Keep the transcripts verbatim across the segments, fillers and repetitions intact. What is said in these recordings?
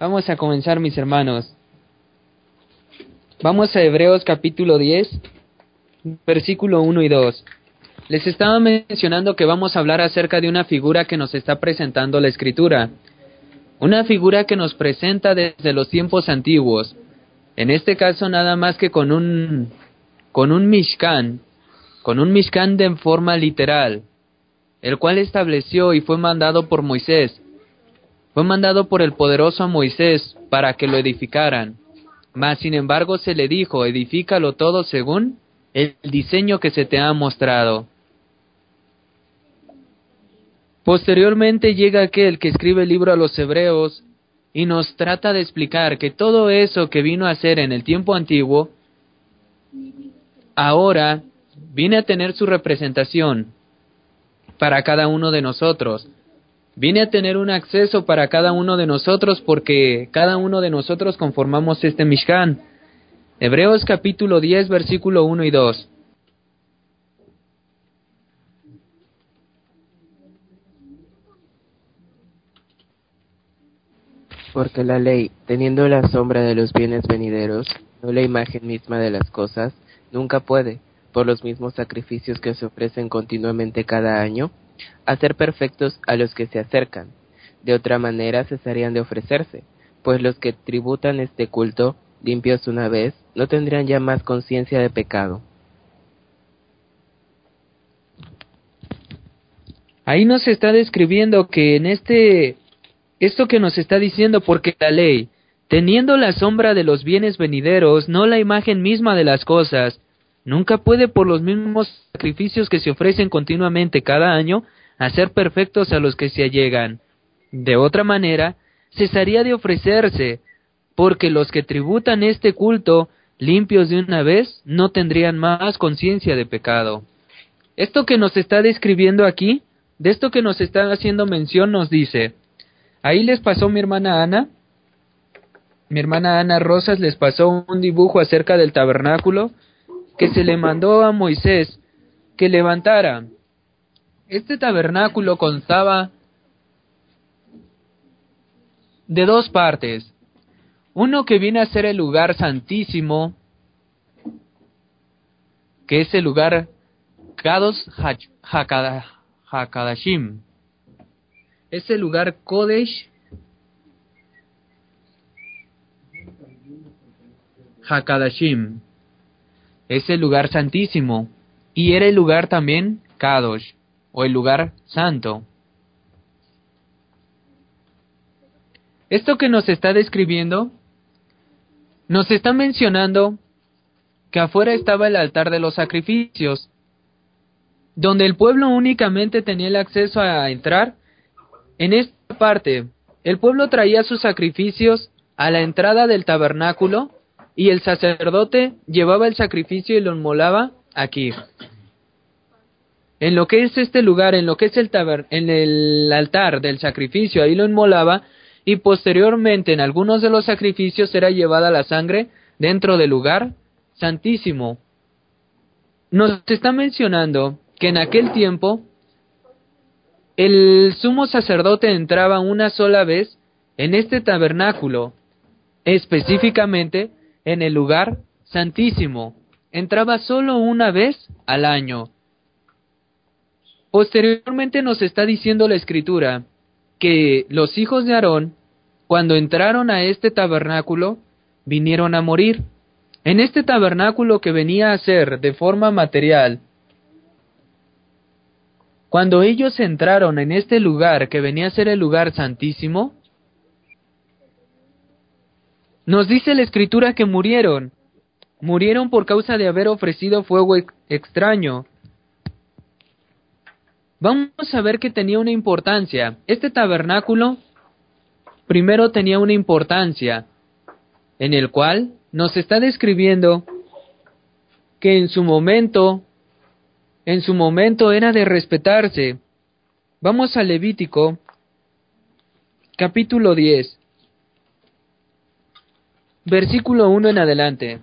Vamos a comenzar, mis hermanos. Vamos a Hebreos capítulo diez, versículo uno y dos. Les estaba mencionando que vamos a hablar acerca de una figura que nos está presentando la Escritura. Una figura que nos presenta desde los tiempos antiguos. En este caso nada más que con un, con un Mishkan, con un Mishkan de forma literal, el cual estableció y fue mandado por Moisés. Fue mandado por el poderoso a Moisés para que lo edificaran. Mas sin embargo se le dijo, edifícalo todo según el diseño que se te ha mostrado. Posteriormente llega aquel que escribe el libro a los Hebreos y nos trata de explicar que todo eso que vino a hacer en el tiempo antiguo, ahora viene a tener su representación para cada uno de nosotros. Viene a tener un acceso para cada uno de nosotros porque cada uno de nosotros conformamos este Mishkan. Hebreos capítulo diez, versículo uno y dos. Porque la ley, teniendo la sombra de los bienes venideros, no la imagen misma de las cosas, nunca puede, por los mismos sacrificios que se ofrecen continuamente cada año, hacer perfectos a los que se acercan. De otra manera cesarían de ofrecerse, pues los que tributan este culto, limpios una vez, no tendrían ya más conciencia de pecado. Ahí nos está describiendo que en este, esto que nos está diciendo, porque la ley, teniendo la sombra de los bienes venideros, no la imagen misma de las cosas, nunca puede por los mismos sacrificios que se ofrecen continuamente cada año, hacer perfectos a los que se allegan. De otra manera, cesaría de ofrecerse, porque los que tributan este culto, limpios de una vez, no tendrían más conciencia de pecado. Esto que nos está describiendo aquí, de esto que nos está haciendo mención, nos dice, ahí les pasó mi hermana Ana, mi hermana Ana Rosas les pasó un dibujo acerca del tabernáculo que se le mandó a Moisés que levantara. Este tabernáculo constaba de dos partes. Uno que viene a ser el lugar santísimo, que es el lugar Kadosh HaKadashim. Es el lugar Kodesh HaKadashim. Es el lugar santísimo. Y era el lugar también Kadosh, o el lugar santo. Esto que nos está describiendo, nos está mencionando que afuera estaba el altar de los sacrificios, donde el pueblo únicamente tenía el acceso a entrar. En esta parte, el pueblo traía sus sacrificios a la entrada del tabernáculo y el sacerdote llevaba el sacrificio y lo inmolaba aquí. En lo que es este lugar, en lo que es el taber, en el altar del sacrificio, ahí lo inmolaba, y posteriormente en algunos de los sacrificios era llevada la sangre dentro del lugar santísimo. Nos está mencionando que en aquel tiempo el sumo sacerdote entraba una sola vez en este tabernáculo, específicamente en el lugar santísimo. Entraba solo una vez al año. Posteriormente nos está diciendo la Escritura que los hijos de Aarón, cuando entraron a este tabernáculo, vinieron a morir. En este tabernáculo que venía a ser de forma material, cuando ellos entraron en este lugar que venía a ser el lugar santísimo, nos dice la Escritura que murieron. Murieron por causa de haber ofrecido fuego extraño. Vamos a ver que tenía una importancia. Este tabernáculo primero tenía una importancia, en el cual nos está describiendo que en su momento, en su momento era de respetarse. Vamos a Levítico, capítulo diez, versículo uno en adelante.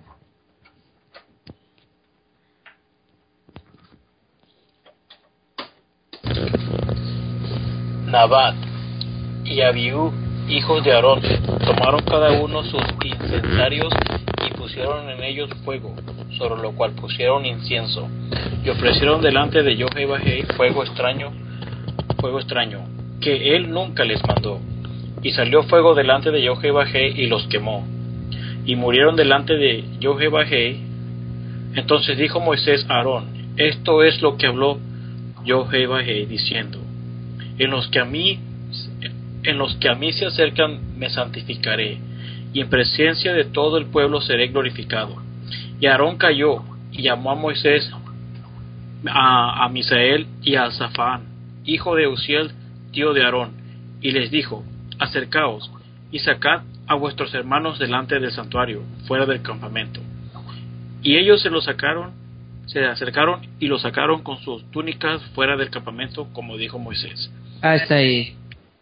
Nabat y Abiú, hijos de Aarón tomaron cada uno sus incensarios y pusieron en ellos fuego, sobre lo cual pusieron incienso, y ofrecieron delante de Jehová fuego extraño, fuego extraño, que él nunca les mandó. Y salió fuego delante de Jehová y los quemó, y murieron delante de Jehová. Entonces dijo Moisés a Aarón: esto es lo que habló Jehová diciendo: en los que a mí en los que a mí se acercan me santificaré, y en presencia de todo el pueblo seré glorificado. Y Aarón cayó y llamó a Moisés, a, a Misael y a Zafán, hijo de Uziel, tío de Aarón, y les dijo: acercaos y sacad a vuestros hermanos delante del santuario, fuera del campamento. Y ellos se lo sacaron, se acercaron y lo sacaron con sus túnicas fuera del campamento, como dijo Moisés. Hasta ahí.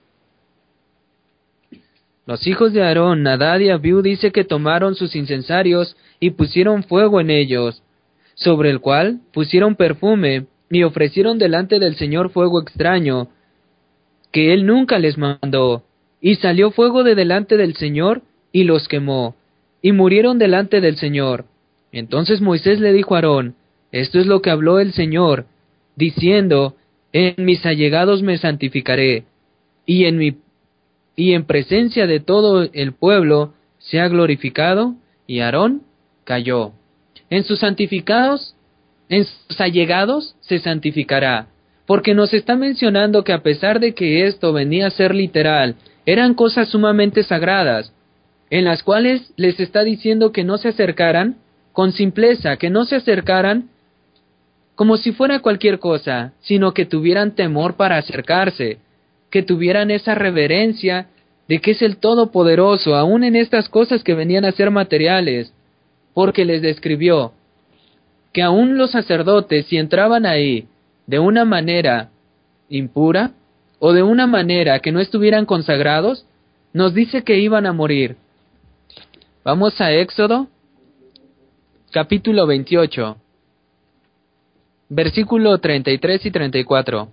Los hijos de Aarón, Nadab y Abiú, dice que tomaron sus incensarios y pusieron fuego en ellos, sobre el cual pusieron perfume y ofrecieron delante del Señor fuego extraño, que él nunca les mandó. Y salió fuego de delante del Señor y los quemó, y murieron delante del Señor. Entonces Moisés le dijo a Aarón: esto es lo que habló el Señor, diciendo: en mis allegados me santificaré, y en mi y en presencia de todo el pueblo se ha glorificado. Y Aarón cayó. En sus santificados, en sus allegados se santificará, porque nos está mencionando que a pesar de que esto venía a ser literal, eran cosas sumamente sagradas, en las cuales les está diciendo que no se acercaran con simpleza, que no se acercaran como si fuera cualquier cosa, sino que tuvieran temor para acercarse, que tuvieran esa reverencia de que es el Todopoderoso, aún en estas cosas que venían a ser materiales, porque les describió que aún los sacerdotes, si entraban ahí de una manera impura, o de una manera que no estuvieran consagrados, nos dice que iban a morir. Vamos a Éxodo, capítulo veintiocho, versículo treinta y tres y treinta y cuatro.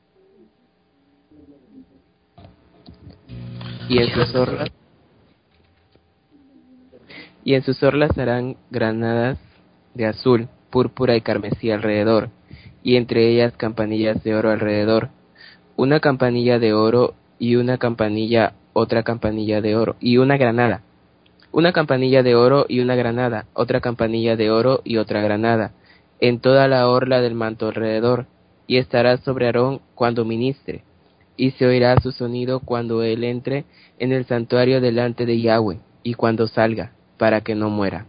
Y en sus orlas, y en sus orlas harán granadas de azul, púrpura y carmesí alrededor, y entre ellas campanillas de oro alrededor, una campanilla de oro y una campanilla, otra campanilla de oro y una granada, una campanilla de oro y una granada, otra campanilla de oro y otra granada, en toda la orla del manto alrededor, y estará sobre Aarón cuando ministre, y se oirá su sonido cuando él entre en el santuario delante de Yahweh, y cuando salga, para que no muera.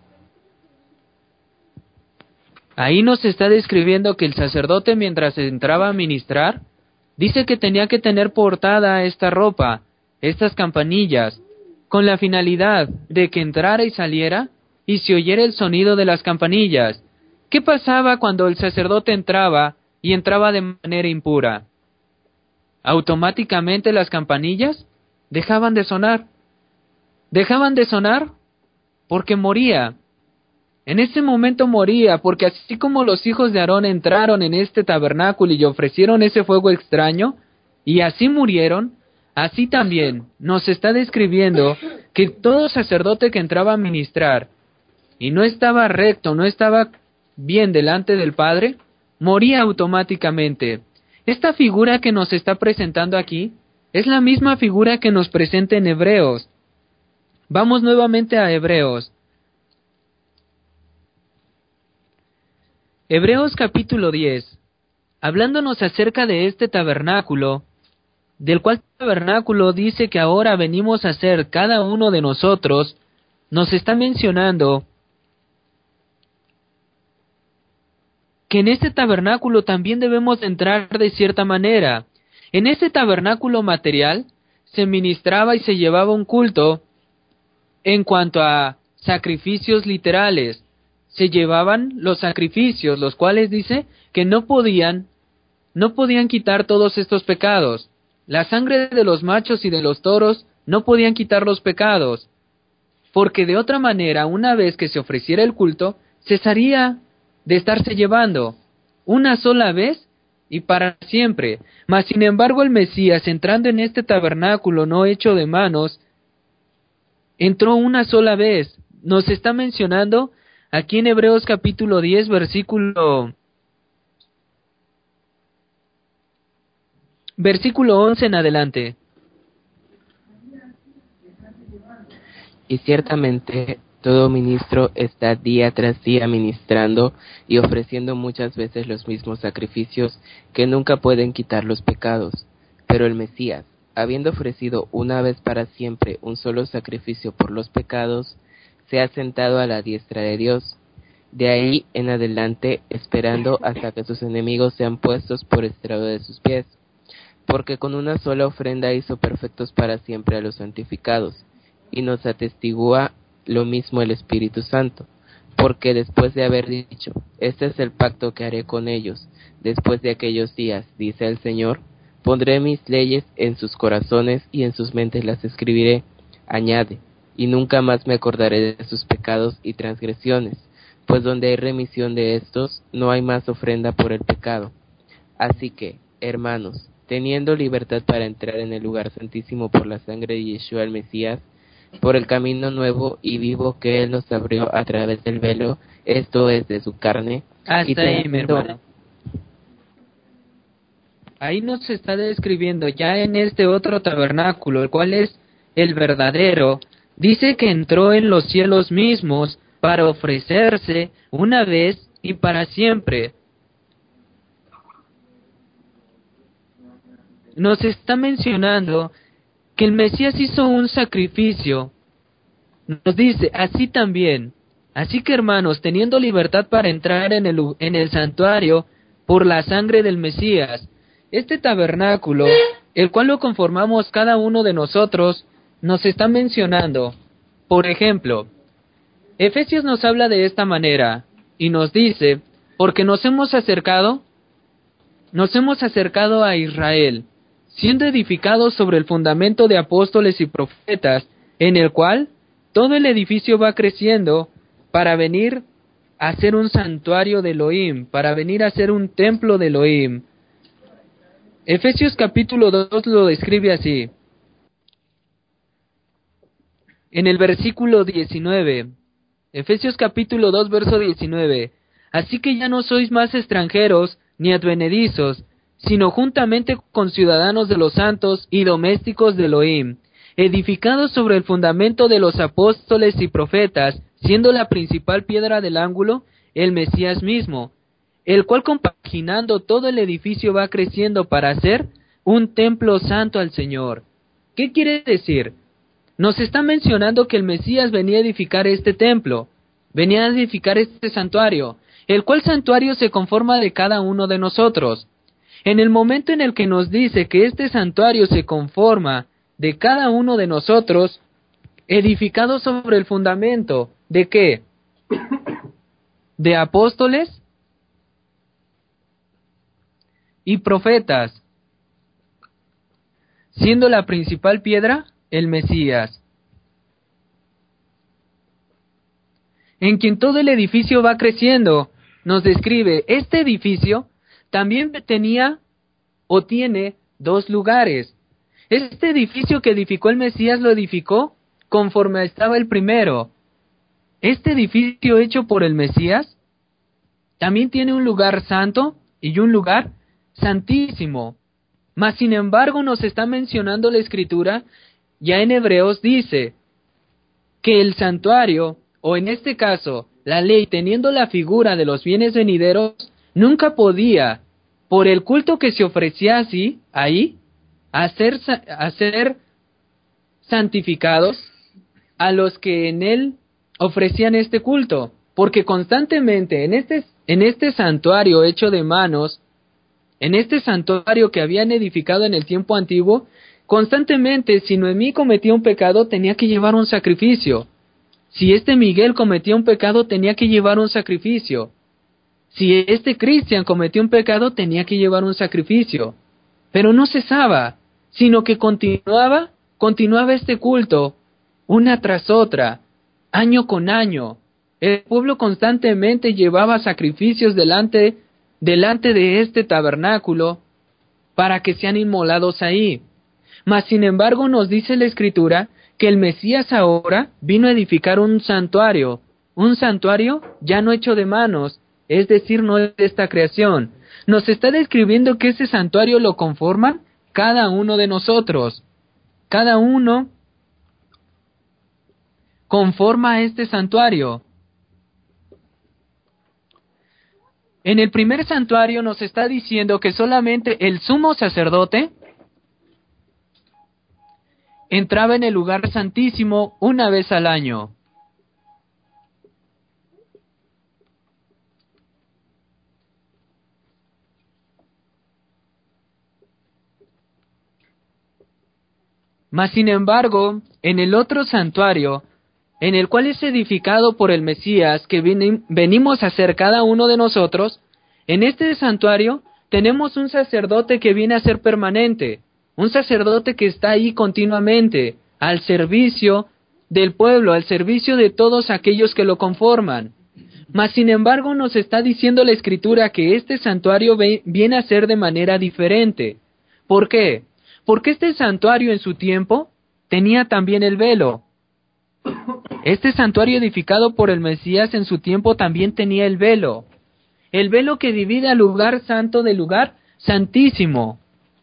Ahí nos está describiendo que el sacerdote, mientras entraba a ministrar, dice que tenía que tener portada esta ropa, estas campanillas, con la finalidad de que entrara y saliera y se oyera el sonido de las campanillas. ¿Qué pasaba cuando el sacerdote entraba y entraba de manera impura? Automáticamente las campanillas dejaban de sonar. Dejaban de sonar porque moría. En ese momento moría, porque así como los hijos de Aarón entraron en este tabernáculo y ofrecieron ese fuego extraño, y así murieron, así también nos está describiendo que todo sacerdote que entraba a ministrar y no estaba recto, no estaba bien delante del Padre, moría automáticamente. Esta figura que nos está presentando aquí es la misma figura que nos presenta en Hebreos. Vamos nuevamente a Hebreos. Hebreos capítulo diez, hablándonos acerca de este tabernáculo, del cual tabernáculo dice que ahora venimos a ser cada uno de nosotros, nos está mencionando que en este tabernáculo también debemos entrar de cierta manera. En este tabernáculo material se ministraba y se llevaba un culto en cuanto a sacrificios literales. Se llevaban los sacrificios, los cuales dice que no podían, no podían quitar todos estos pecados. La sangre de los machos y de los toros no podían quitar los pecados, porque de otra manera, una vez que se ofreciera el culto, cesaría de estarse llevando. Una sola vez y para siempre. Mas sin embargo el Mesías, entrando en este tabernáculo no hecho de manos, entró una sola vez. Nos está mencionando aquí en Hebreos capítulo diez, versículo versículo once en adelante. Y ciertamente todo ministro está día tras día ministrando y ofreciendo muchas veces los mismos sacrificios que nunca pueden quitar los pecados. Pero el Mesías, habiendo ofrecido una vez para siempre un solo sacrificio por los pecados, se ha sentado a la diestra de Dios. De ahí en adelante, esperando hasta que sus enemigos sean puestos por estrado de sus pies. Porque con una sola ofrenda hizo perfectos para siempre a los santificados, y nos atestigua lo mismo el Espíritu Santo, porque después de haber dicho, este es el pacto que haré con ellos, después de aquellos días, dice el Señor, pondré mis leyes en sus corazones y en sus mentes las escribiré, añade, y nunca más me acordaré de sus pecados y transgresiones, pues donde hay remisión de estos, no hay más ofrenda por el pecado. Así que, hermanos, teniendo libertad para entrar en el lugar santísimo por la sangre de Yeshua el Mesías, por el camino nuevo y vivo que Él nos abrió a través del velo, esto es de su carne. Hasta y ahí, teniendo... mi hermano. Ahí nos está describiendo ya en este otro tabernáculo, el cual es el verdadero. Dice que entró en los cielos mismos para ofrecerse una vez y para siempre. Nos está mencionando que el Mesías hizo un sacrificio. Nos dice, así también. Así que hermanos, teniendo libertad para entrar en el, en el santuario por la sangre del Mesías, este tabernáculo, el cual lo conformamos cada uno de nosotros, nos está mencionando. Por ejemplo, Efesios nos habla de esta manera y nos dice, porque nos hemos acercado, nos hemos acercado a Israel, siendo edificados sobre el fundamento de apóstoles y profetas, en el cual todo el edificio va creciendo para venir a ser un santuario de Elohim, para venir a ser un templo de Elohim. Efesios capítulo dos lo describe así. En el versículo diecinueve, Efesios capítulo dos, verso diecinueve, así que ya no sois más extranjeros ni advenedizos, sino juntamente con ciudadanos de los santos y domésticos de Elohim, edificados sobre el fundamento de los apóstoles y profetas, siendo la principal piedra del ángulo el Mesías mismo, el cual compaginando todo el edificio va creciendo para hacer un templo santo al Señor. ¿Qué quiere decir? Nos está mencionando que el Mesías venía a edificar este templo, venía a edificar este santuario, el cual santuario se conforma de cada uno de nosotros. En el momento en el que nos dice que este santuario se conforma de cada uno de nosotros, edificado sobre el fundamento, ¿de qué? De apóstoles y profetas, siendo la principal piedra el Mesías, en quien todo el edificio va creciendo. Nos describe, este edificio también tenía o tiene dos lugares. Este edificio que edificó el Mesías lo edificó conforme estaba el primero. Este edificio hecho por el Mesías también tiene un lugar santo y un lugar santísimo. Mas sin embargo nos está mencionando la Escritura, ya en Hebreos dice que el santuario, o en este caso, la ley teniendo la figura de los bienes venideros, nunca podía, por el culto que se ofrecía así, ahí, hacer, hacer santificados a los que en él ofrecían este culto, porque constantemente en este, en este santuario hecho de manos, en este santuario que habían edificado en el tiempo antiguo, constantemente si Noemí cometía un pecado tenía que llevar un sacrificio. Si este Miguel cometía un pecado tenía que llevar un sacrificio. Si este Cristian cometió un pecado tenía que llevar un sacrificio. Pero no cesaba, sino que continuaba, continuaba este culto, una tras otra, año con año. El pueblo constantemente llevaba sacrificios delante delante de este tabernáculo para que sean inmolados ahí. Mas sin embargo nos dice la Escritura que el Mesías ahora vino a edificar un santuario, un santuario ya no hecho de manos, es decir, no de esta creación. Nos está describiendo que ese santuario lo conforman cada uno de nosotros. Cada uno conforma este santuario. En el primer santuario nos está diciendo que solamente el sumo sacerdote entraba en el lugar santísimo una vez al año. Mas sin embargo, en el otro santuario, en el cual es edificado por el Mesías que venimos a ser cada uno de nosotros, en este santuario tenemos un sacerdote que viene a ser permanente, un sacerdote que está ahí continuamente, al servicio del pueblo, al servicio de todos aquellos que lo conforman. Mas sin embargo nos está diciendo la Escritura que este santuario viene a ser de manera diferente. ¿Por qué? Porque este santuario en su tiempo tenía también el velo. Este santuario edificado por el Mesías en su tiempo también tenía el velo. El velo que divide al lugar santo del lugar santísimo.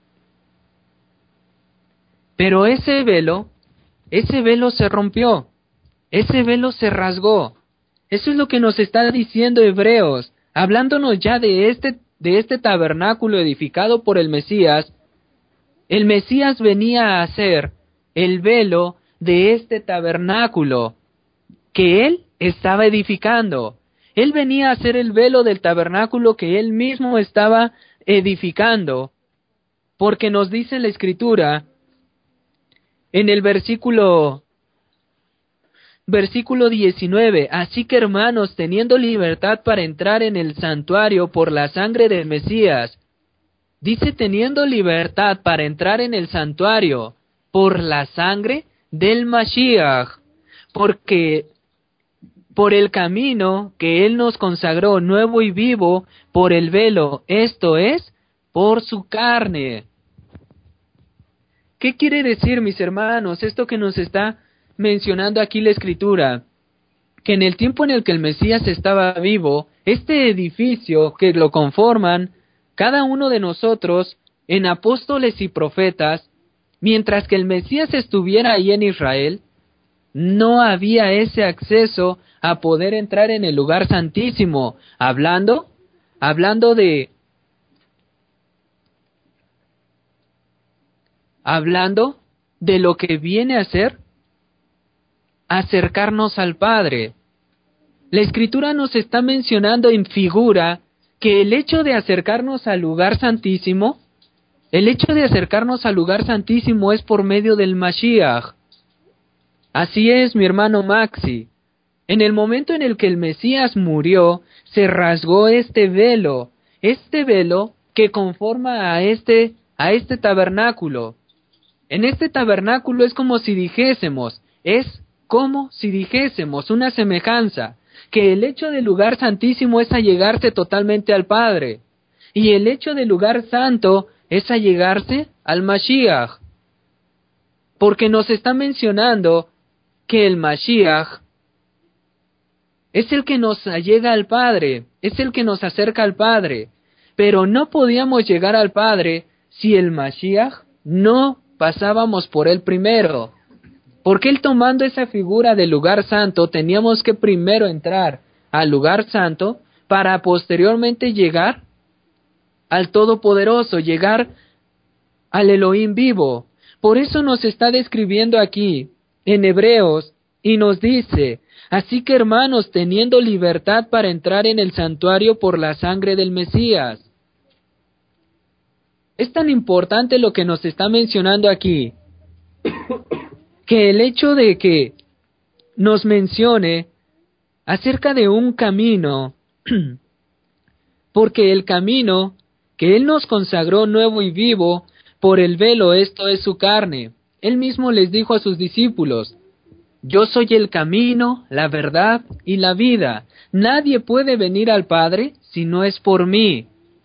Pero ese velo, ese velo se rompió. Ese velo se rasgó. Eso es lo que nos está diciendo Hebreos, hablándonos ya de este, de este tabernáculo edificado por el Mesías. El Mesías venía a hacer el velo de este tabernáculo que él estaba edificando. Él venía a hacer el velo del tabernáculo que él mismo estaba edificando, porque nos dice la Escritura en el versículo versículo diecinueve, así que hermanos, teniendo libertad para entrar en el santuario por la sangre del Mesías, dice teniendo libertad para entrar en el santuario por la sangre del Mashiach, porque por el camino que Él nos consagró nuevo y vivo por el velo, esto es, por su carne. ¿Qué quiere decir, mis hermanos, esto que nos está mencionando aquí la Escritura? Que en el tiempo en el que el Mesías estaba vivo, este edificio que lo conforman cada uno de nosotros en apóstoles y profetas, mientras que el Mesías estuviera ahí en Israel, no había ese acceso a poder entrar en el lugar santísimo, hablando, hablando de, hablando de lo que viene a ser acercarnos al Padre. La Escritura nos está mencionando en figura que el hecho de acercarnos al lugar santísimo, el hecho de acercarnos al lugar santísimo es por medio del Mashiach. Así es, mi hermano Maxi. En el momento en el que el Mesías murió, se rasgó este velo, este velo que conforma a este, a este tabernáculo. En este tabernáculo es como si dijésemos, es como si dijésemos una semejanza, que el hecho del lugar santísimo es allegarse totalmente al Padre, y el hecho del lugar santo es allegarse al Mashiach, porque nos está mencionando que el Mashiach es el que nos allega al Padre, es el que nos acerca al Padre, pero no podíamos llegar al Padre si el Mashiach no pasábamos por él primero. Porque él tomando esa figura del lugar santo, teníamos que primero entrar al lugar santo para posteriormente llegar al Todopoderoso, llegar al Elohim vivo. Por eso nos está describiendo aquí en Hebreos y nos dice, así que hermanos, teniendo libertad para entrar en el santuario por la sangre del Mesías. Es tan importante lo que nos está mencionando aquí, que el hecho de que nos mencione acerca de un camino, porque el camino que Él nos consagró nuevo y vivo por el velo, esto es su carne. Él mismo les dijo a sus discípulos, yo soy el camino, la verdad y la vida. Nadie puede venir al Padre si no es por mí.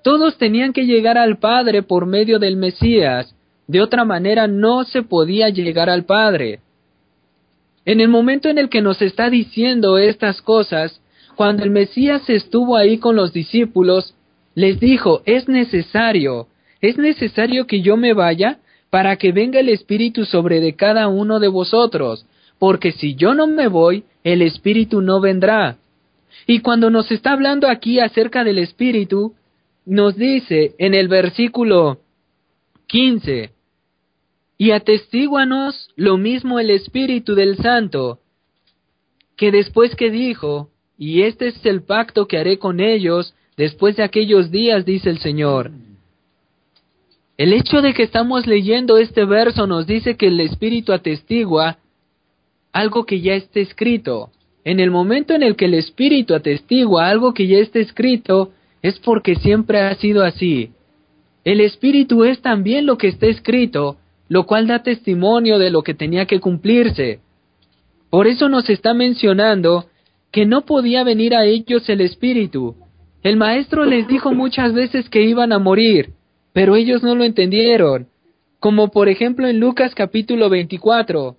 Todos tenían que llegar al Padre por medio del Mesías. De otra manera no se podía llegar al Padre. En el momento en el que nos está diciendo estas cosas, cuando el Mesías estuvo ahí con los discípulos, les dijo, es necesario, es necesario que yo me vaya para que venga el Espíritu sobre de cada uno de vosotros, porque si yo no me voy, el Espíritu no vendrá. Y cuando nos está hablando aquí acerca del Espíritu, nos dice en el versículo quince, y atestíguanos lo mismo el Espíritu del Santo, que después que dijo, y este es el pacto que haré con ellos después de aquellos días, dice el Señor. El hecho de que estamos leyendo este verso nos dice que el Espíritu atestigua algo que ya está escrito. En el momento en el que el Espíritu atestigua algo que ya está escrito, es porque siempre ha sido así. El Espíritu es también lo que está escrito, lo cual da testimonio de lo que tenía que cumplirse. Por eso nos está mencionando que no podía venir a ellos el Espíritu. El Maestro les dijo muchas veces que iban a morir, pero ellos no lo entendieron, como por ejemplo en Lucas capítulo veinticuatro.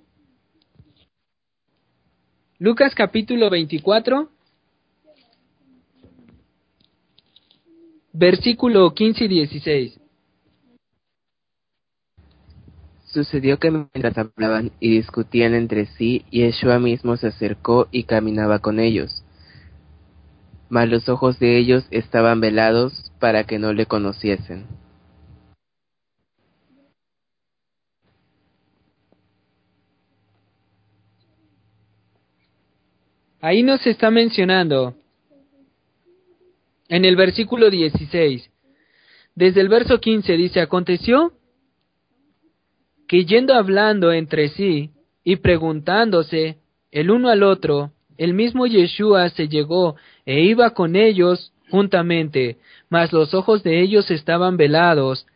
Lucas capítulo veinticuatro, versículo quince y dieciséis. Sucedió que mientras hablaban y discutían entre sí, Yeshua mismo se acercó y caminaba con ellos. Mas los ojos de ellos estaban velados para que no le conociesen. Ahí nos está mencionando, en el versículo dieciséis, desde el verso quince dice, aconteció que yendo hablando entre sí y preguntándose el uno al otro, el mismo Yeshua se llegó e iba con ellos juntamente, mas los ojos de ellos estaban velados,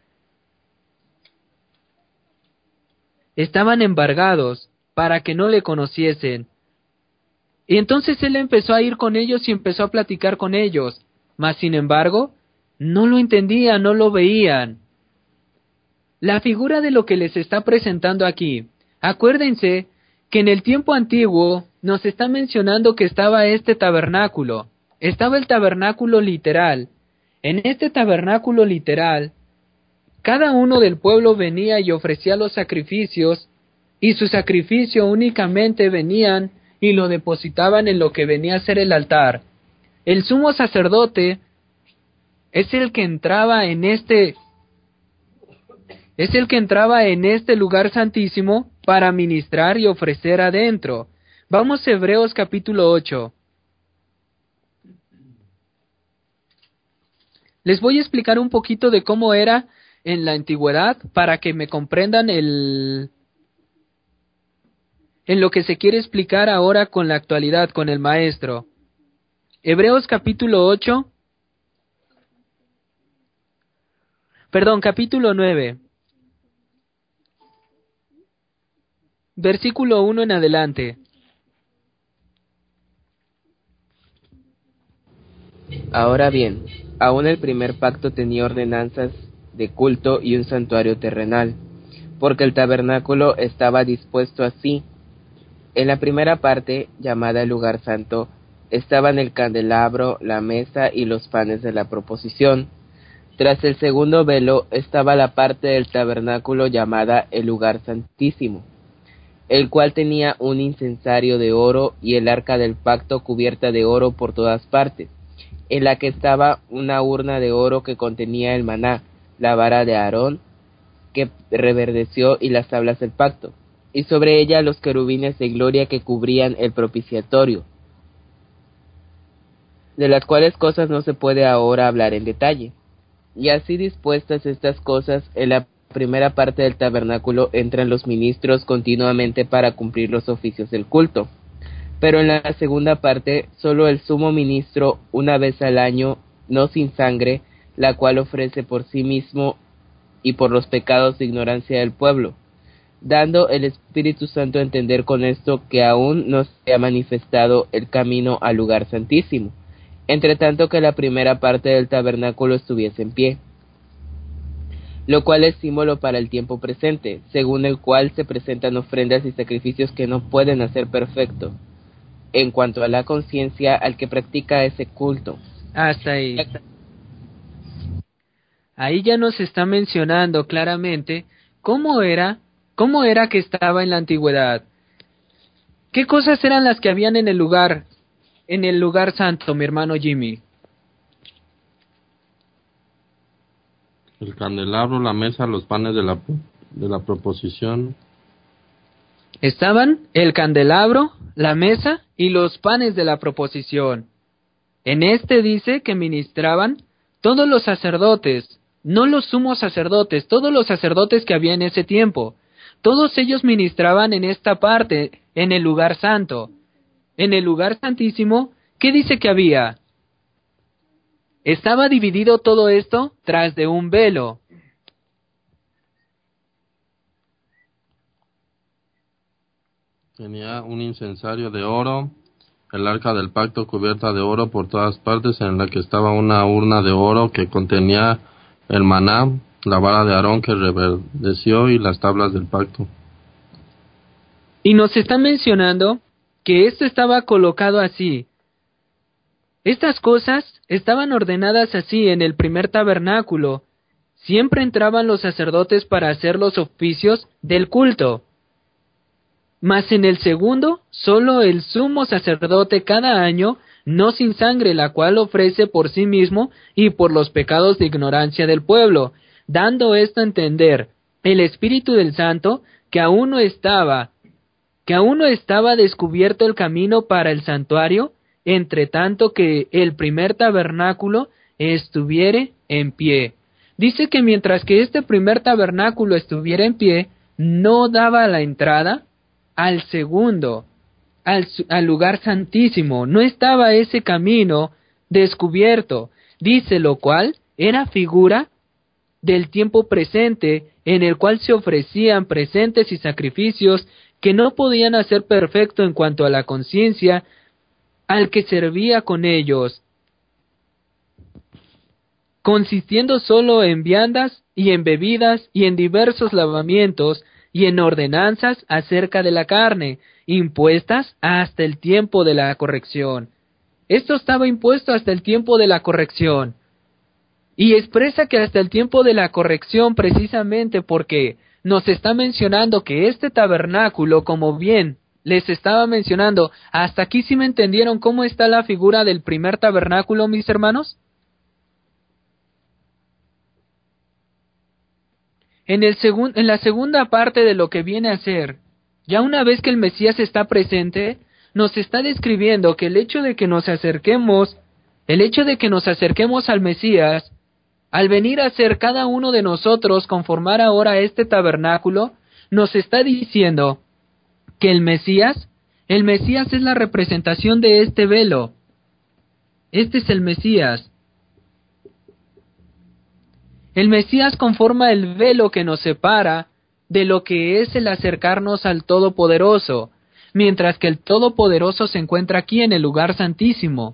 estaban embargados, para que no le conociesen. Y entonces él empezó a ir con ellos y empezó a platicar con ellos, mas sin embargo, no lo entendían, no lo veían. La figura de lo que les está presentando aquí, acuérdense que en el tiempo antiguo nos está mencionando que estaba este tabernáculo, estaba el tabernáculo literal. En este tabernáculo literal, cada uno del pueblo venía y ofrecía los sacrificios, y su sacrificio únicamente venían y lo depositaban en lo que venía a ser el altar. El sumo sacerdote es el que entraba en este es el que entraba en este lugar santísimo para ministrar y ofrecer adentro. Vamos a Hebreos capítulo ocho. Les voy a explicar un poquito de cómo era en la antigüedad para que me comprendan el en lo que se quiere explicar ahora con la actualidad, con el maestro. Hebreos capítulo ocho, perdón, capítulo nueve, versículo uno en adelante. Ahora bien, aún el primer pacto tenía ordenanzas de culto y un santuario terrenal, porque el tabernáculo estaba dispuesto así. En la primera parte, llamada el lugar santo, estaban el candelabro, la mesa y los panes de la proposición. Tras el segundo velo estaba la parte del tabernáculo llamada el lugar santísimo, el cual tenía un incensario de oro y el arca del pacto cubierta de oro por todas partes, en la que estaba una urna de oro que contenía el maná, la vara de Aarón que reverdeció y las tablas del pacto, y sobre ella los querubines de gloria que cubrían el propiciatorio, de las cuales cosas no se puede ahora hablar en detalle. Y así dispuestas estas cosas, en la primera parte del tabernáculo entran los ministros continuamente para cumplir los oficios del culto. Pero en la segunda parte, solo el sumo ministro, una vez al año, no sin sangre, la cual ofrece por sí mismo y por los pecados de ignorancia del pueblo, dando el Espíritu Santo a entender con esto que aún no se ha manifestado el camino al lugar santísimo, entre tanto que la primera parte del tabernáculo estuviese en pie, lo cual es símbolo para el tiempo presente, según el cual se presentan ofrendas y sacrificios que no pueden hacer perfecto, en cuanto a la conciencia al que practica ese culto. Hasta ahí. Ahí ya nos está mencionando claramente cómo era, cómo era que estaba en la antigüedad. ¿Qué cosas eran las que habían en el lugar, en el lugar santo, mi hermano Jimmy? El candelabro, la mesa, los panes de la, de la proposición. Estaban el candelabro, la mesa y los panes de la proposición. En este dice que ministraban todos los sacerdotes, no los sumos sacerdotes, todos los sacerdotes que había en ese tiempo. Todos ellos ministraban en esta parte, en el lugar santo. En el lugar santísimo, ¿qué dice que había? Estaba dividido todo esto tras de un velo. Tenía un incensario de oro, el arca del pacto cubierta de oro por todas partes, en la que estaba una urna de oro que contenía el maná, la vara de Aarón que reverdeció y las tablas del pacto. Y nos está mencionando que esto estaba colocado así. Estas cosas estaban ordenadas así en el primer tabernáculo. Siempre entraban los sacerdotes para hacer los oficios del culto. Mas en el segundo, solo el sumo sacerdote cada año, no sin sangre, la cual ofrece por sí mismo y por los pecados de ignorancia del pueblo, dando esto a entender el Espíritu del Santo que aún no estaba, que aún no estaba descubierto el camino para el santuario, entre tanto que el primer tabernáculo estuviere en pie. Dice que mientras que este primer tabernáculo estuviera en pie, no daba la entrada al segundo, al, al lugar santísimo, no estaba ese camino descubierto, dice, lo cual era figura del tiempo presente, en el cual se ofrecían presentes y sacrificios que no podían hacer perfecto en cuanto a la conciencia al que servía con ellos, consistiendo solo en viandas y en bebidas y en diversos lavamientos y en ordenanzas acerca de la carne, impuestas hasta el tiempo de la corrección. Esto estaba impuesto hasta el tiempo de la corrección. Y expresa que hasta el tiempo de la corrección precisamente porque nos está mencionando que este tabernáculo, como bien les estaba mencionando, hasta aquí sí me entendieron cómo está la figura del primer tabernáculo, mis hermanos. En, el segun, en la segunda parte de lo que viene a ser, ya una vez que el Mesías está presente, nos está describiendo que el hecho de que nos acerquemos, el hecho de que nos acerquemos al Mesías, al venir a ser cada uno de nosotros conformar ahora este tabernáculo, nos está diciendo que el Mesías, el Mesías es la representación de este velo. Este es el Mesías. El Mesías conforma el velo que nos separa de lo que es el acercarnos al Todopoderoso, mientras que el Todopoderoso se encuentra aquí en el lugar santísimo.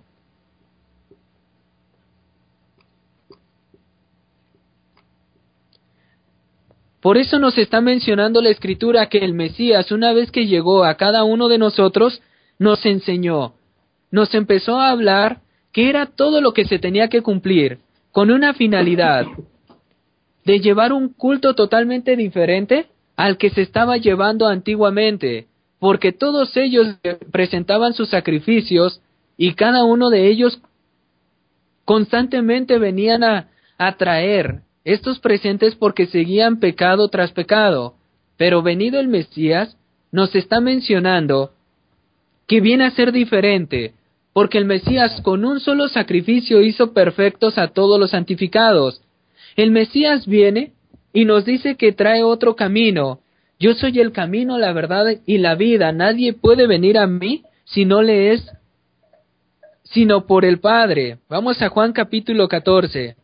Por eso nos está mencionando la Escritura que el Mesías, una vez que llegó a cada uno de nosotros, nos enseñó, nos empezó a hablar que era todo lo que se tenía que cumplir, con una finalidad de llevar un culto totalmente diferente al que se estaba llevando antiguamente, porque todos ellos presentaban sus sacrificios y cada uno de ellos constantemente venían a, a traer estos presentes porque seguían pecado tras pecado. Pero venido el Mesías, nos está mencionando que viene a ser diferente, porque el Mesías con un solo sacrificio hizo perfectos a todos los santificados. El Mesías viene y nos dice que trae otro camino. Yo soy el camino, la verdad y la vida. Nadie puede venir a mí si no le es, sino por el Padre. Vamos a Juan capítulo catorce.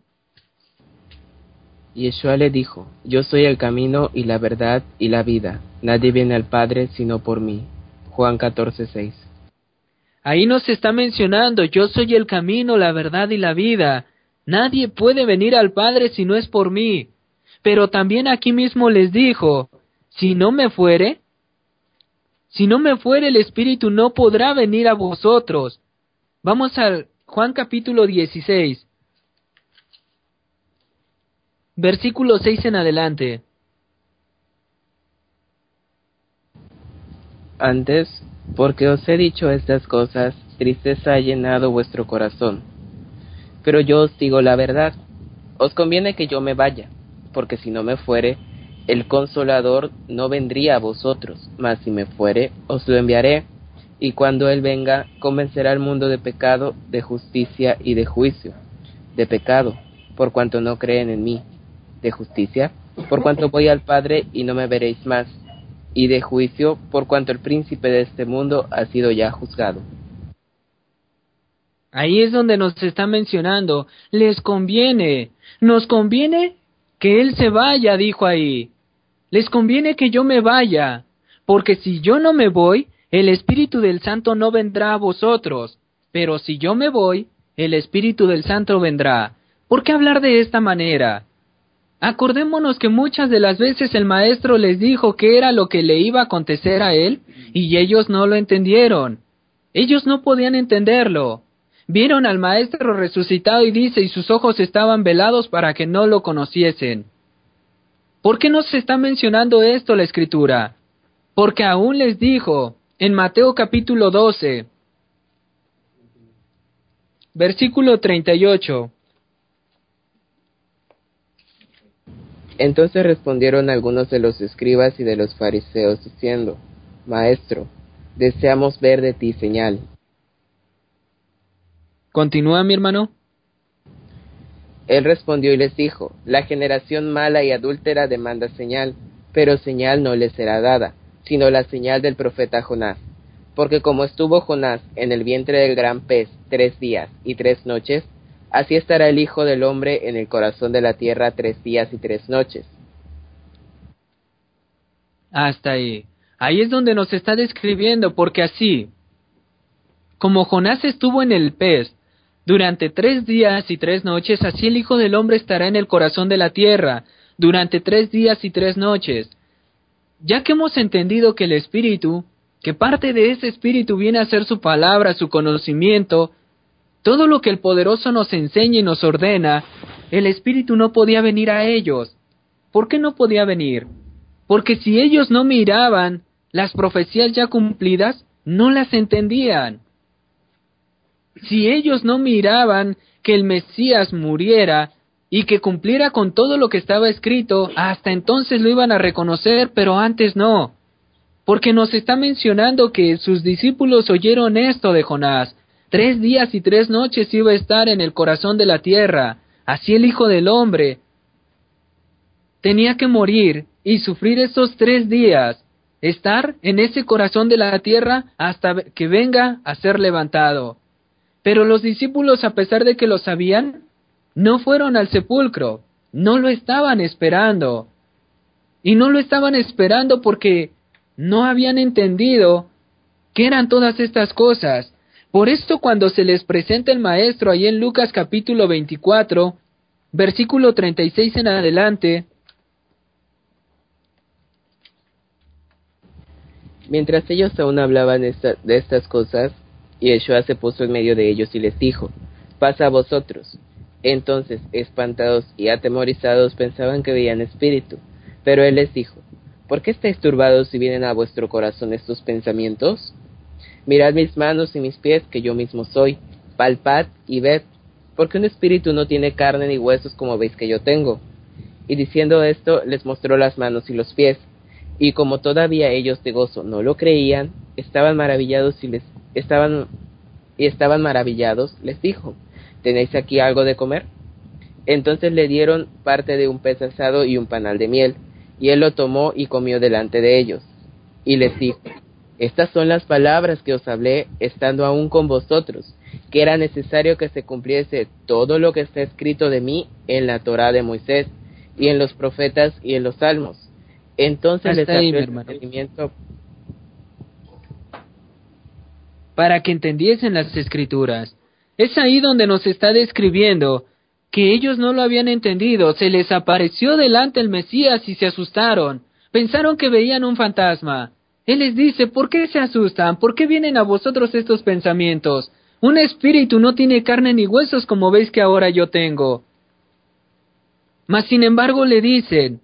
Yeshua le dijo, yo soy el camino y la verdad y la vida. Nadie viene al Padre sino por mí. Juan catorce seis. Ahí nos está mencionando, yo soy el camino, la verdad y la vida. Nadie puede venir al Padre si no es por mí. Pero también aquí mismo les dijo, si no me fuere, si no me fuere el Espíritu no podrá venir a vosotros. Vamos al Juan capítulo dieciséis, versículo seis en adelante. Antes, porque os he dicho estas cosas, tristeza ha llenado vuestro corazón. Pero yo os digo la verdad, os conviene que yo me vaya, porque si no me fuere, el Consolador no vendría a vosotros, mas si me fuere, os lo enviaré, y cuando él venga, convencerá al mundo de pecado, de justicia y de juicio. De pecado, por cuanto no creen en mí; de justicia, por cuanto voy al Padre y no me veréis más; y de juicio, por cuanto el príncipe de este mundo ha sido ya juzgado. Ahí es donde nos está mencionando, les conviene, nos conviene que él se vaya, dijo ahí. Les conviene que yo me vaya, porque si yo no me voy, el Espíritu del Santo no vendrá a vosotros, pero si yo me voy, el Espíritu del Santo vendrá. ¿Por qué hablar de esta manera? Acordémonos que muchas de las veces el Maestro les dijo qué era lo que le iba a acontecer a él, y ellos no lo entendieron. Ellos no podían entenderlo. Vieron al Maestro resucitado y dice, y sus ojos estaban velados para que no lo conociesen. ¿Por qué nos está mencionando esto la Escritura? Porque aún les dijo, en Mateo capítulo doce, versículo treinta y ocho. Entonces respondieron algunos de los escribas y de los fariseos, diciendo, Maestro, deseamos ver de ti señal. ¿Continúa, mi hermano? Él respondió y les dijo, la generación mala y adúltera demanda señal, pero señal no le será dada, sino la señal del profeta Jonás. Porque como estuvo Jonás en el vientre del gran pez tres días y tres noches, así estará el Hijo del Hombre en el corazón de la tierra tres días y tres noches. Hasta ahí. Ahí es donde nos está describiendo, porque así, como Jonás estuvo en el pez durante tres días y tres noches, así el Hijo del Hombre estará en el corazón de la tierra durante tres días y tres noches. Ya que hemos entendido que el Espíritu, que parte de ese Espíritu viene a ser su palabra, su conocimiento, todo lo que el Poderoso nos enseña y nos ordena, el Espíritu no podía venir a ellos. ¿Por qué no podía venir? Porque si ellos no miraban las profecías ya cumplidas, no las entendían. Si ellos no miraban que el Mesías muriera y que cumpliera con todo lo que estaba escrito, hasta entonces lo iban a reconocer, pero antes no. Porque nos está mencionando que sus discípulos oyeron esto de Jonás. Tres días y tres noches iba a estar en el corazón de la tierra. Así el Hijo del Hombre tenía que morir y sufrir esos tres días, estar en ese corazón de la tierra hasta que venga a ser levantado. Pero los discípulos, a pesar de que lo sabían, no fueron al sepulcro, no lo estaban esperando. Y no lo estaban esperando porque no habían entendido qué eran todas estas cosas. Por esto, cuando se les presenta el Maestro ahí en Lucas capítulo veinticuatro, versículo treinta y seis en adelante. Mientras ellos aún hablaban esta, de estas cosas, Yeshua se puso en medio de ellos y les dijo, pasa a vosotros. Entonces, espantados y atemorizados, pensaban que veían espíritu. Pero él les dijo, ¿por qué estáis turbados si vienen a vuestro corazón estos pensamientos? Mirad mis manos y mis pies, que yo mismo soy. Palpad y ved, porque un espíritu no tiene carne ni huesos como veis que yo tengo. Y diciendo esto, les mostró las manos y los pies. Y como todavía ellos de gozo no lo creían, estaban maravillados y les estaban y estaban maravillados, les dijo, ¿tenéis aquí algo de comer? Entonces le dieron parte de un pez asado y un panal de miel, y él lo tomó y comió delante de ellos. Y les dijo, estas son las palabras que os hablé estando aún con vosotros, que era necesario que se cumpliese todo lo que está escrito de mí en la Torá de Moisés, y en los profetas y en los salmos. Entonces les Hasta ahí, abrió mi el hermano. entendimiento Para que entendiesen las escrituras. Es ahí donde nos está describiendo que ellos no lo habían entendido. Se les apareció delante el Mesías y se asustaron. Pensaron que veían un fantasma. Él les dice, ¿por qué se asustan? ¿Por qué vienen a vosotros estos pensamientos? Un espíritu no tiene carne ni huesos como veis que ahora yo tengo. Mas sin embargo le dicen,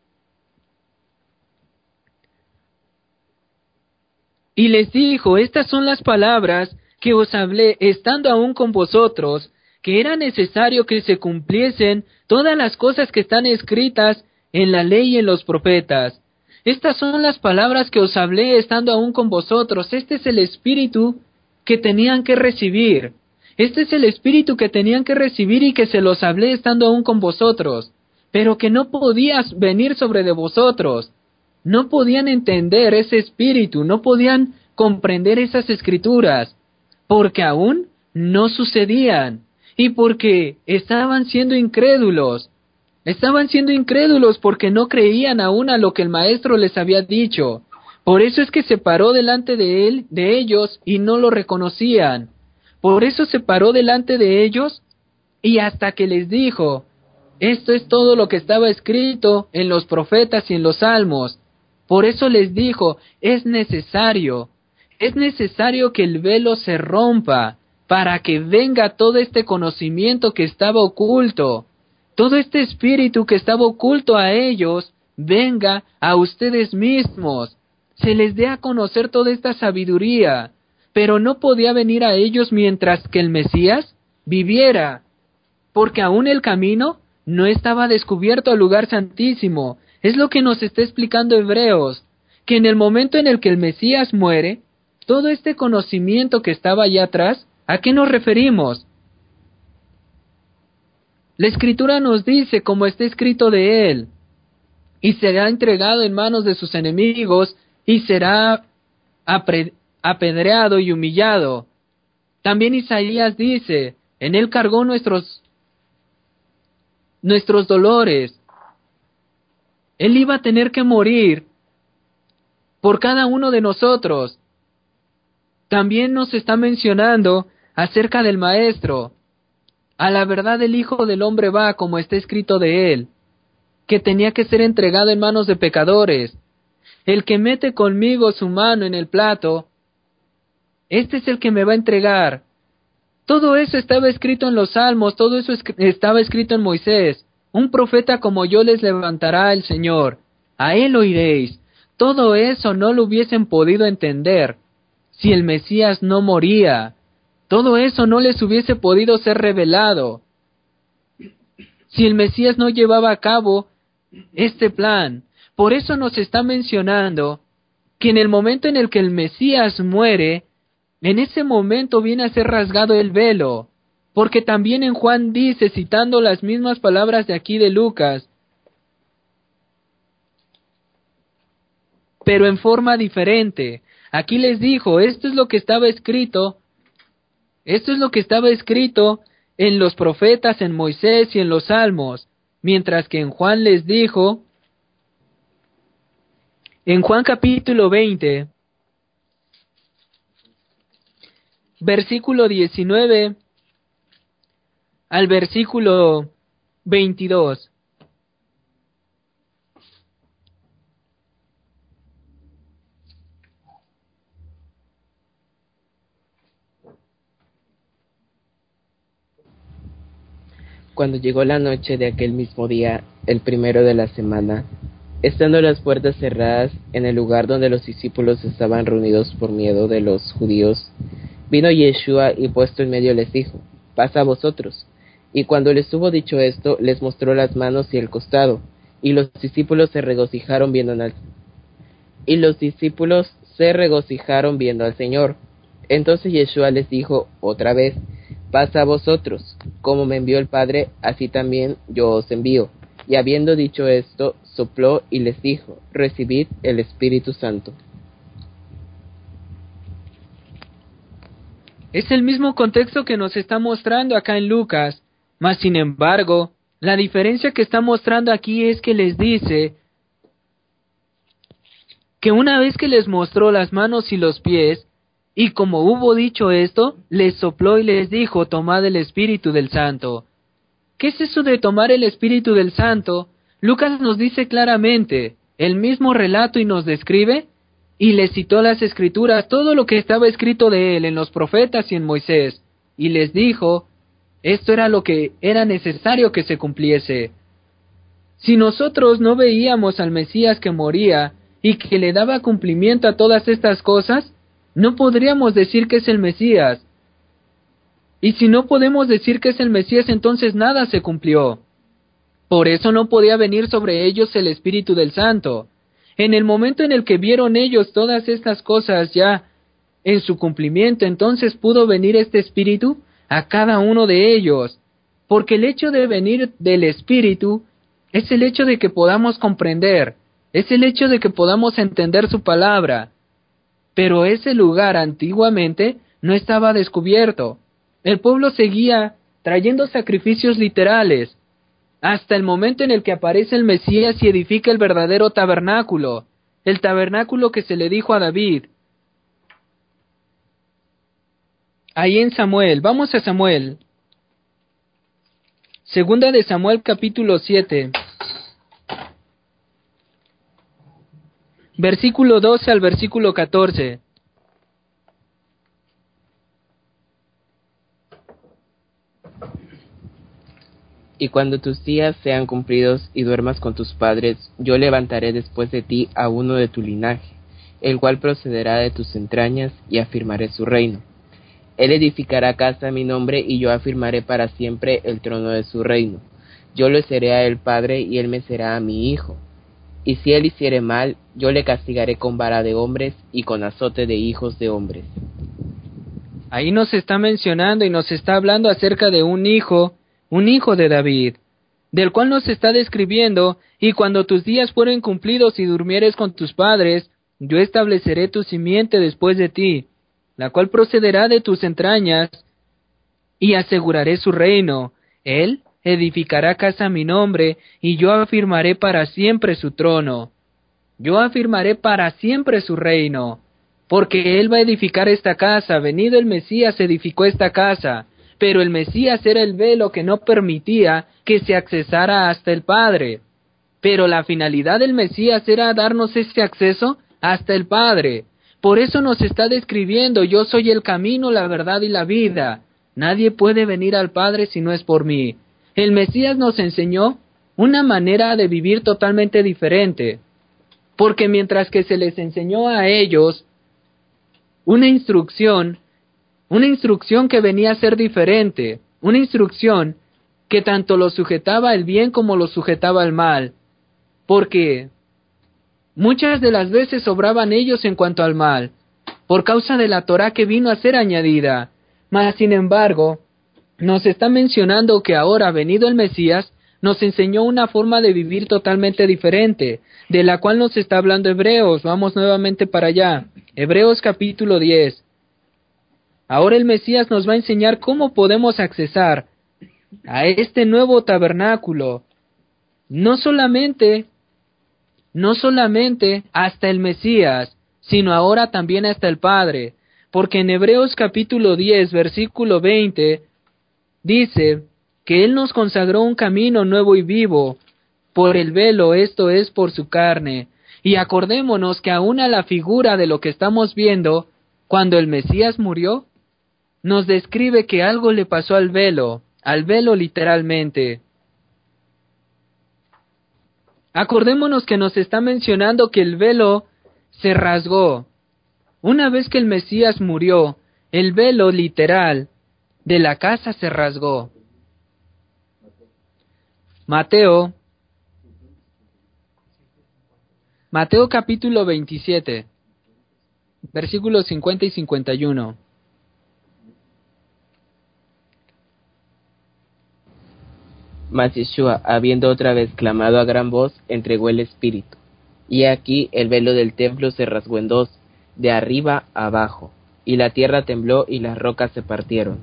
y les dijo, estas son las palabras que os hablé estando aún con vosotros, que era necesario que se cumpliesen todas las cosas que están escritas en la ley y en los profetas. Estas son las palabras que os hablé estando aún con vosotros. Este es el espíritu que tenían que recibir. Este es el espíritu que tenían que recibir y que se los hablé estando aún con vosotros, pero que no podía venir sobre de vosotros. No podían entender ese espíritu, no podían comprender esas escrituras, porque aún no sucedían, y porque estaban siendo incrédulos. Estaban siendo incrédulos porque no creían aún a lo que el maestro les había dicho. Por eso es que se paró delante de él, de ellos, y no lo reconocían. Por eso se paró delante de ellos, y hasta que les dijo, esto es todo lo que estaba escrito en los profetas y en los salmos. Por eso les dijo, es necesario, es necesario que el velo se rompa, para que venga todo este conocimiento que estaba oculto. Todo este espíritu que estaba oculto a ellos, venga a ustedes mismos. Se les dé a conocer toda esta sabiduría, pero no podía venir a ellos mientras que el Mesías viviera, porque aún el camino no estaba descubierto al lugar santísimo. Es lo que nos está explicando Hebreos, que en el momento en el que el Mesías muere, todo este conocimiento que estaba allá atrás, ¿a qué nos referimos? La Escritura nos dice, como está escrito de él, y será entregado en manos de sus enemigos, y será apedreado y humillado. También Isaías dice, en él cargó nuestros, nuestros dolores. Él iba a tener que morir por cada uno de nosotros. También nos está mencionando acerca del Maestro. A la verdad el Hijo del Hombre va, como está escrito de él, que tenía que ser entregado en manos de pecadores. El que mete conmigo su mano en el plato, este es el que me va a entregar. Todo eso estaba escrito en los Salmos, todo eso estaba escrito en Moisés. Un profeta como yo les levantará el Señor. A él oiréis. Todo eso no lo hubiesen podido entender si el Mesías no moría. Todo eso no les hubiese podido ser revelado si el Mesías no llevaba a cabo este plan. Por eso nos está mencionando que en el momento en el que el Mesías muere, en ese momento viene a ser rasgado el velo, porque también en Juan dice, citando las mismas palabras de aquí de Lucas, pero en forma diferente. Aquí les dijo, esto es lo que estaba escrito, esto es lo que estaba escrito en los profetas, en Moisés y en los Salmos, mientras que en Juan les dijo, en Juan capítulo veinte, versículo diecinueve al versículo veintidós. Cuando llegó la noche de aquel mismo día, el primero de la semana, estando las puertas cerradas en el lugar donde los discípulos estaban reunidos por miedo de los judíos, vino Yeshua y puesto en medio les dijo, pasa a vosotros. Y cuando les hubo dicho esto, les mostró las manos y el costado, y los discípulos se regocijaron viendo al y los discípulos se regocijaron viendo al Señor. Entonces Yeshua les dijo otra vez, pasa a vosotros, como me envió el Padre, así también yo os envío. Y habiendo dicho esto, sopló y les dijo, recibid el Espíritu Santo. Es el mismo contexto que nos está mostrando acá en Lucas, mas sin embargo, la diferencia que está mostrando aquí es que les dice, que una vez que les mostró las manos y los pies, y como hubo dicho esto, les sopló y les dijo, tomad el Espíritu del Santo. ¿Qué es eso de tomar el Espíritu del Santo? Lucas nos dice claramente el mismo relato y nos describe, y les citó las Escrituras, todo lo que estaba escrito de él en los profetas y en Moisés, y les dijo, esto era lo que era necesario que se cumpliese. Si nosotros no veíamos al Mesías que moría y que le daba cumplimiento a todas estas cosas, no podríamos decir que es el Mesías. Y si no podemos decir que es el Mesías, entonces nada se cumplió. Por eso no podía venir sobre ellos el Espíritu del Santo. En el momento en el que vieron ellos todas estas cosas ya en su cumplimiento, entonces pudo venir este Espíritu a cada uno de ellos. Porque el hecho de venir del Espíritu es el hecho de que podamos comprender, es el hecho de que podamos entender su palabra. Pero ese lugar antiguamente no estaba descubierto. El pueblo seguía trayendo sacrificios literales, hasta el momento en el que aparece el Mesías y edifica el verdadero tabernáculo, el tabernáculo que se le dijo a David. Ahí en Samuel, vamos a Samuel. Segunda de Samuel capítulo siete. Versículo doce al versículo catorce. Y cuando tus días sean cumplidos y duermas con tus padres, yo levantaré después de ti a uno de tu linaje, el cual procederá de tus entrañas, y afirmaré su reino. Él edificará casa a mi nombre, y yo afirmaré para siempre el trono de su reino. Yo le seré a él padre, y él me será a mi hijo. Y si él hiciere mal, yo le castigaré con vara de hombres y con azote de hijos de hombres. Ahí nos está mencionando y nos está hablando acerca de un hijo, un hijo de David, del cual nos está describiendo, y cuando tus días fueren cumplidos y durmieres con tus padres, yo estableceré tu simiente después de ti, la cual procederá de tus entrañas, y aseguraré su reino. Él edificará casa a mi nombre, y yo afirmaré para siempre su trono. Yo afirmaré para siempre su reino, porque él va a edificar esta casa. Venido el Mesías edificó esta casa, pero el Mesías era el velo que no permitía que se accesara hasta el Padre. Pero la finalidad del Mesías era darnos este acceso hasta el Padre. Por eso nos está describiendo, yo soy el camino, la verdad y la vida. Nadie puede venir al Padre si no es por mí. El Mesías nos enseñó una manera de vivir totalmente diferente, porque mientras que se les enseñó a ellos una instrucción, una instrucción que venía a ser diferente, una instrucción que tanto lo sujetaba el bien como lo sujetaba el mal, porque muchas de las veces obraban ellos en cuanto al mal, por causa de la Torá que vino a ser añadida, mas sin embargo, nos está mencionando que ahora, venido el Mesías, nos enseñó una forma de vivir totalmente diferente, de la cual nos está hablando Hebreos. Vamos nuevamente para allá. Hebreos capítulo diez. Ahora el Mesías nos va a enseñar cómo podemos accesar a este nuevo tabernáculo. No solamente, no solamente hasta el Mesías, sino ahora también hasta el Padre. Porque en Hebreos capítulo diez, versículo veinte, dice que Él nos consagró un camino nuevo y vivo por el velo, esto es, por su carne. Y acordémonos que aún a la figura de lo que estamos viendo, cuando el Mesías murió, nos describe que algo le pasó al velo, al velo literalmente. Acordémonos que nos está mencionando que el velo se rasgó. Una vez que el Mesías murió, el velo literal de la casa se rasgó. Mateo, Mateo capítulo veintisiete, versículos cincuenta y cincuenta y uno. Mas Yeshua, habiendo otra vez clamado a gran voz, entregó el Espíritu. Y aquí el velo del templo se rasgó en dos, de arriba a abajo, y la tierra tembló y las rocas se partieron.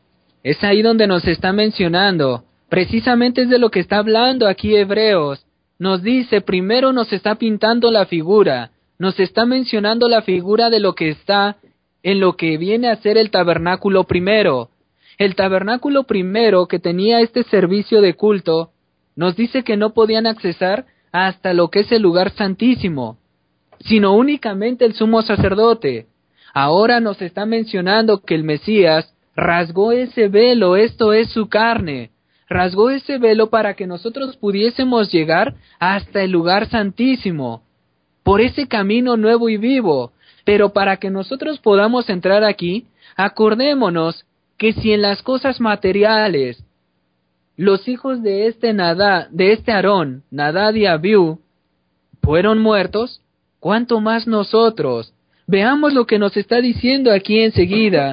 Es ahí donde nos está mencionando, precisamente es de lo que está hablando aquí Hebreos, nos dice, primero nos está pintando la figura, nos está mencionando la figura de lo que está en lo que viene a ser el tabernáculo primero. El tabernáculo primero, que tenía este servicio de culto, nos dice que no podían accesar hasta lo que es el lugar santísimo, sino únicamente el sumo sacerdote. Ahora nos está mencionando que el Mesías rasgó ese velo, esto es su carne, rasgó ese velo para que nosotros pudiésemos llegar hasta el lugar santísimo, por ese camino nuevo y vivo. Pero para que nosotros podamos entrar aquí, acordémonos que si en las cosas materiales los hijos de este Nadá, de este Aarón, Nadab y Abiú, fueron muertos, ¿cuánto más nosotros? Veamos lo que nos está diciendo aquí enseguida.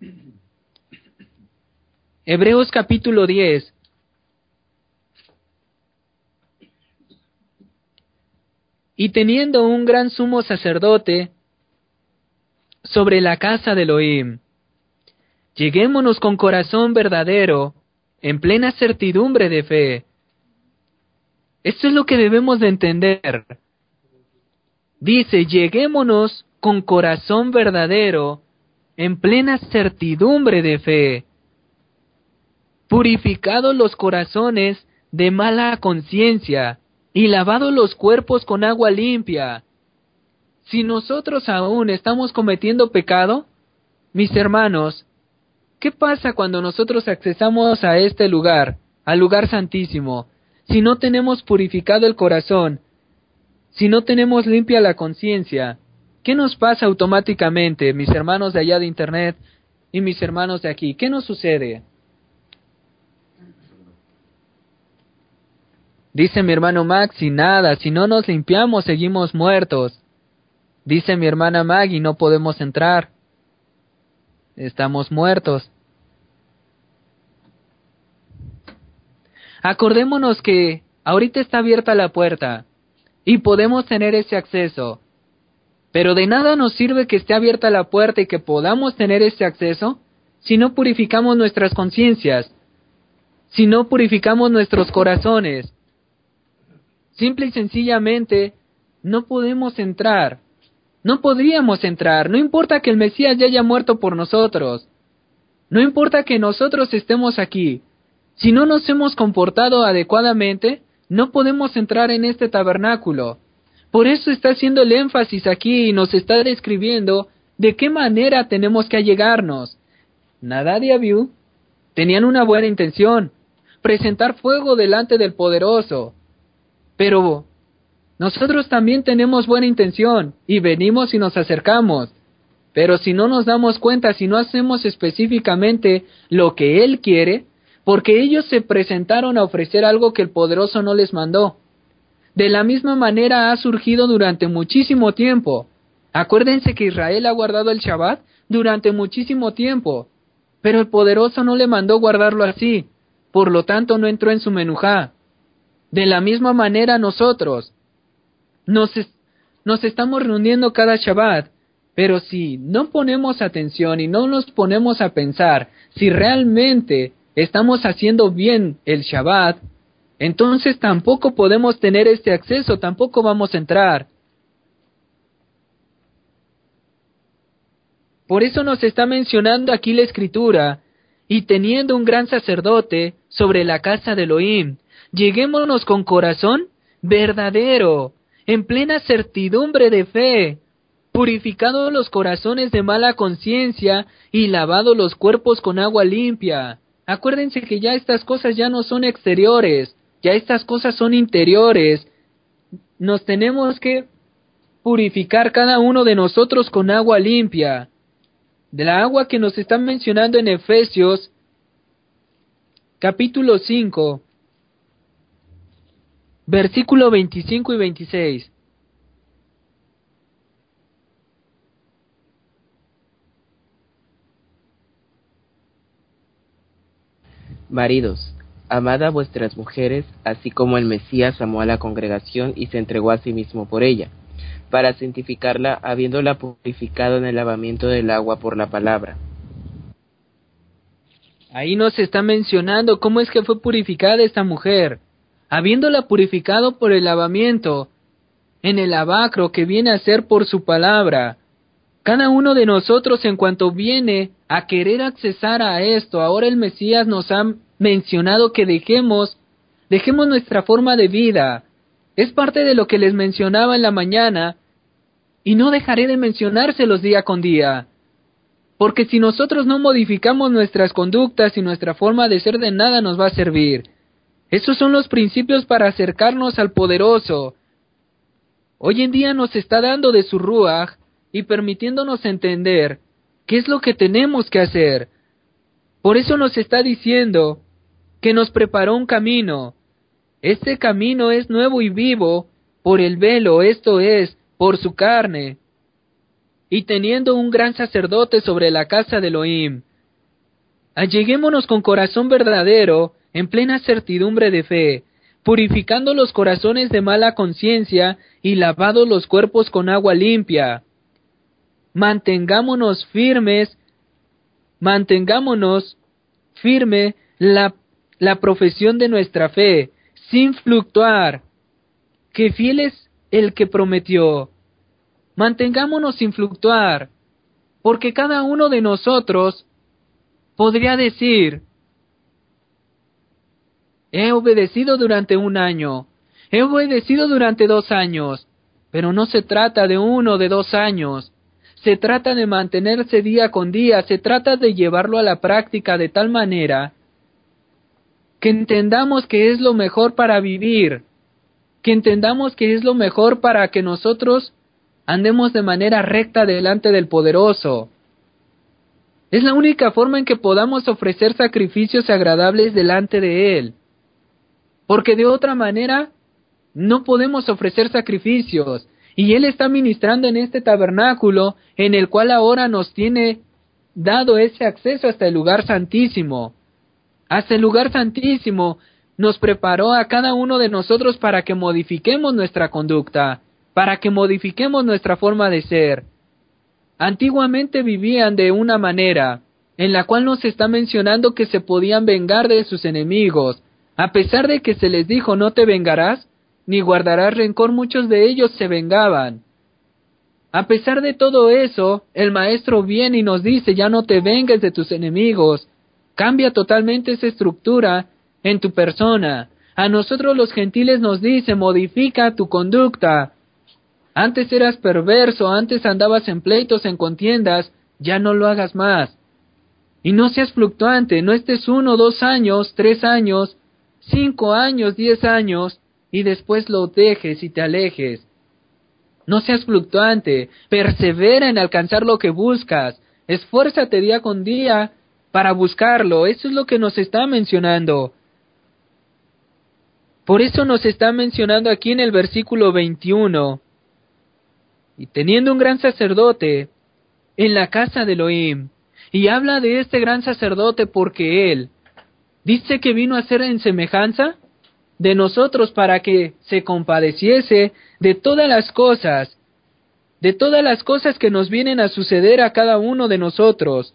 Hebreos capítulo diez. Y teniendo un gran sumo sacerdote sobre la casa de Elohim, lleguémonos con corazón verdadero, en plena certidumbre de fe. Esto es lo que debemos de entender. Dice, lleguémonos con corazón verdadero, en plena certidumbre de fe, purificados los corazones de mala conciencia, y lavados los cuerpos con agua limpia. Si nosotros aún estamos cometiendo pecado, mis hermanos, ¿qué pasa cuando nosotros accesamos a este lugar, al lugar santísimo? Si no tenemos purificado el corazón, si no tenemos limpia la conciencia, ¿qué nos pasa automáticamente, mis hermanos de allá de internet y mis hermanos de aquí? ¿Qué nos sucede? Dice mi hermano Max, y nada, si no nos limpiamos seguimos muertos. Dice mi hermana Maggie, no podemos entrar. Estamos muertos. Acordémonos que ahorita está abierta la puerta y podemos tener ese acceso. Pero de nada nos sirve que esté abierta la puerta y que podamos tener ese acceso si no purificamos nuestras conciencias, si no purificamos nuestros corazones. Simple y sencillamente, no podemos entrar, no podríamos entrar, no importa que el Mesías ya haya muerto por nosotros, no importa que nosotros estemos aquí, si no nos hemos comportado adecuadamente, no podemos entrar en este tabernáculo. Por eso está haciendo el énfasis aquí y nos está describiendo de qué manera tenemos que allegarnos. Nadab y Abiú tenían una buena intención, presentar fuego delante del Poderoso. Pero nosotros también tenemos buena intención y venimos y nos acercamos. Pero si no nos damos cuenta, si no hacemos específicamente lo que Él quiere, porque ellos se presentaron a ofrecer algo que el Poderoso no les mandó. De la misma manera ha surgido durante muchísimo tiempo. Acuérdense que Israel ha guardado el Shabbat durante muchísimo tiempo, pero el Poderoso no le mandó guardarlo así, por lo tanto no entró en su menujá. De la misma manera nosotros nos, es, nos estamos reuniendo cada Shabbat, pero si no ponemos atención y no nos ponemos a pensar si realmente estamos haciendo bien el Shabbat, entonces tampoco podemos tener este acceso, tampoco vamos a entrar. Por eso nos está mencionando aquí la Escritura, y teniendo un gran sacerdote sobre la casa de Elohim, lleguémonos con corazón verdadero, en plena certidumbre de fe, purificados los corazones de mala conciencia y lavados los cuerpos con agua limpia. Acuérdense que ya estas cosas ya no son exteriores, ya estas cosas son interiores. Nos tenemos que purificar cada uno de nosotros con agua limpia, de la agua que nos están mencionando en Efesios capítulo cinco, versículo veinticinco y veintiséis. Maridos, amad a vuestras mujeres, así como el Mesías amó a la congregación y se entregó a sí mismo por ella, para santificarla, habiéndola purificado en el lavamiento del agua por la palabra. Ahí nos está mencionando cómo es que fue purificada esta mujer. habiéndola purificado por el lavamiento, en el lavacro que viene a ser por su palabra. Cada uno de nosotros, en cuanto viene a querer accesar a esto, ahora el Mesías nos ha mencionado que dejemos, dejemos nuestra forma de vida. Es parte de lo que les mencionaba en la mañana, y no dejaré de mencionárselos día con día. Porque si nosotros no modificamos nuestras conductas y nuestra forma de ser, de nada nos va a servir. Esos son los principios para acercarnos al Poderoso. Hoy en día nos está dando de su Ruaj y permitiéndonos entender qué es lo que tenemos que hacer. Por eso nos está diciendo que nos preparó un camino. Este camino es nuevo y vivo por el velo, esto es, por su carne. Y teniendo un gran sacerdote sobre la casa de Elohim, alleguémonos con corazón verdadero, en plena certidumbre de fe, purificando los corazones de mala conciencia y lavados los cuerpos con agua limpia. Mantengámonos firmes, mantengámonos firme la, la profesión de nuestra fe, sin fluctuar, que fiel es el que prometió. Mantengámonos sin fluctuar, porque cada uno de nosotros podría decir: he obedecido durante un año, he obedecido durante dos años, pero no se trata de uno o de dos años, se trata de mantenerse día con día, se trata de llevarlo a la práctica de tal manera que entendamos que es lo mejor para vivir, que entendamos que es lo mejor para que nosotros andemos de manera recta delante del Poderoso. Es la única forma en que podamos ofrecer sacrificios agradables delante de Él, porque de otra manera no podemos ofrecer sacrificios, y Él está ministrando en este tabernáculo, en el cual ahora nos tiene dado ese acceso hasta el lugar santísimo. Hasta el lugar santísimo nos preparó a cada uno de nosotros para que modifiquemos nuestra conducta, para que modifiquemos nuestra forma de ser. Antiguamente vivían de una manera, en la cual nos está mencionando que se podían vengar de sus enemigos. A pesar de que se les dijo: no te vengarás, ni guardarás rencor, muchos de ellos se vengaban. A pesar de todo eso, el Maestro viene y nos dice: ya no te vengues de tus enemigos. Cambia totalmente esa estructura en tu persona. A nosotros los gentiles nos dice: modifica tu conducta. Antes eras perverso, antes andabas en pleitos, en contiendas, ya no lo hagas más. Y no seas fluctuante, no estés uno, dos años, tres años, cinco años, diez años, y después lo dejes y te alejes. No seas fluctuante, persevera en alcanzar lo que buscas, esfuérzate día con día para buscarlo. Eso es lo que nos está mencionando. Por eso nos está mencionando aquí en el versículo veintiuno, y teniendo un gran sacerdote en la casa de Elohim, y habla de este gran sacerdote porque él dice que vino a ser en semejanza de nosotros para que se compadeciese de todas las cosas, de todas las cosas que nos vienen a suceder a cada uno de nosotros.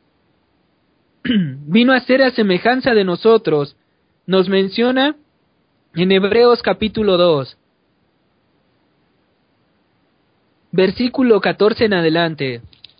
Vino a ser a semejanza de nosotros. Nos menciona en Hebreos capítulo dos, versículo catorce en adelante.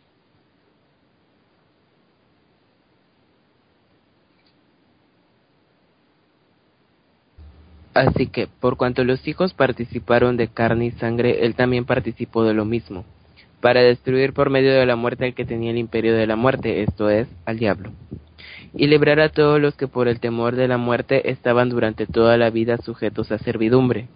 Así que, por cuanto los hijos participaron de carne y sangre, él también participó de lo mismo, para destruir por medio de la muerte al que tenía el imperio de la muerte, esto es, al diablo, y librar a todos los que por el temor de la muerte estaban durante toda la vida sujetos a servidumbre.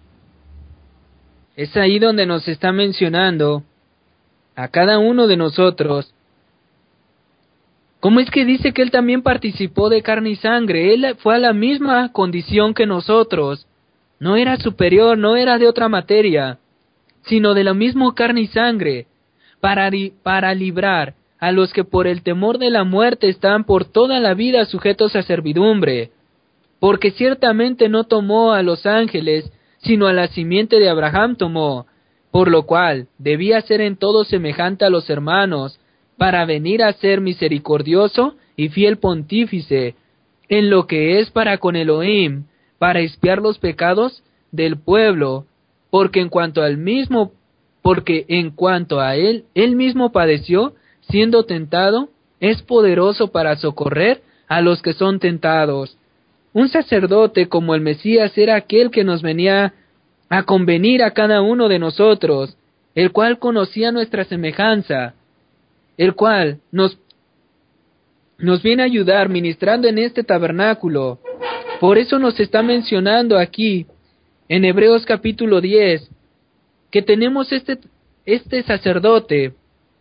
Es ahí donde nos está mencionando a cada uno de nosotros. ¿Cómo es que dice que él también participó de carne y sangre? Él fue a la misma condición que nosotros. No era superior, no era de otra materia, sino de la misma carne y sangre, para, para librar a los que por el temor de la muerte están por toda la vida sujetos a servidumbre. Porque ciertamente no tomó a los ángeles, sino a la simiente de Abraham tomó, por lo cual debía ser en todo semejante a los hermanos, para venir a ser misericordioso y fiel pontífice, en lo que es para con Elohim, para expiar los pecados del pueblo, porque en cuanto al mismo, porque en cuanto a él, él mismo padeció, siendo tentado, es poderoso para socorrer a los que son tentados. Un sacerdote como el Mesías era aquel que nos venía a convenir a cada uno de nosotros, el cual conocía nuestra semejanza, el cual nos, nos viene a ayudar ministrando en este tabernáculo. Por eso nos está mencionando aquí, en Hebreos capítulo diez, que tenemos este, este sacerdote,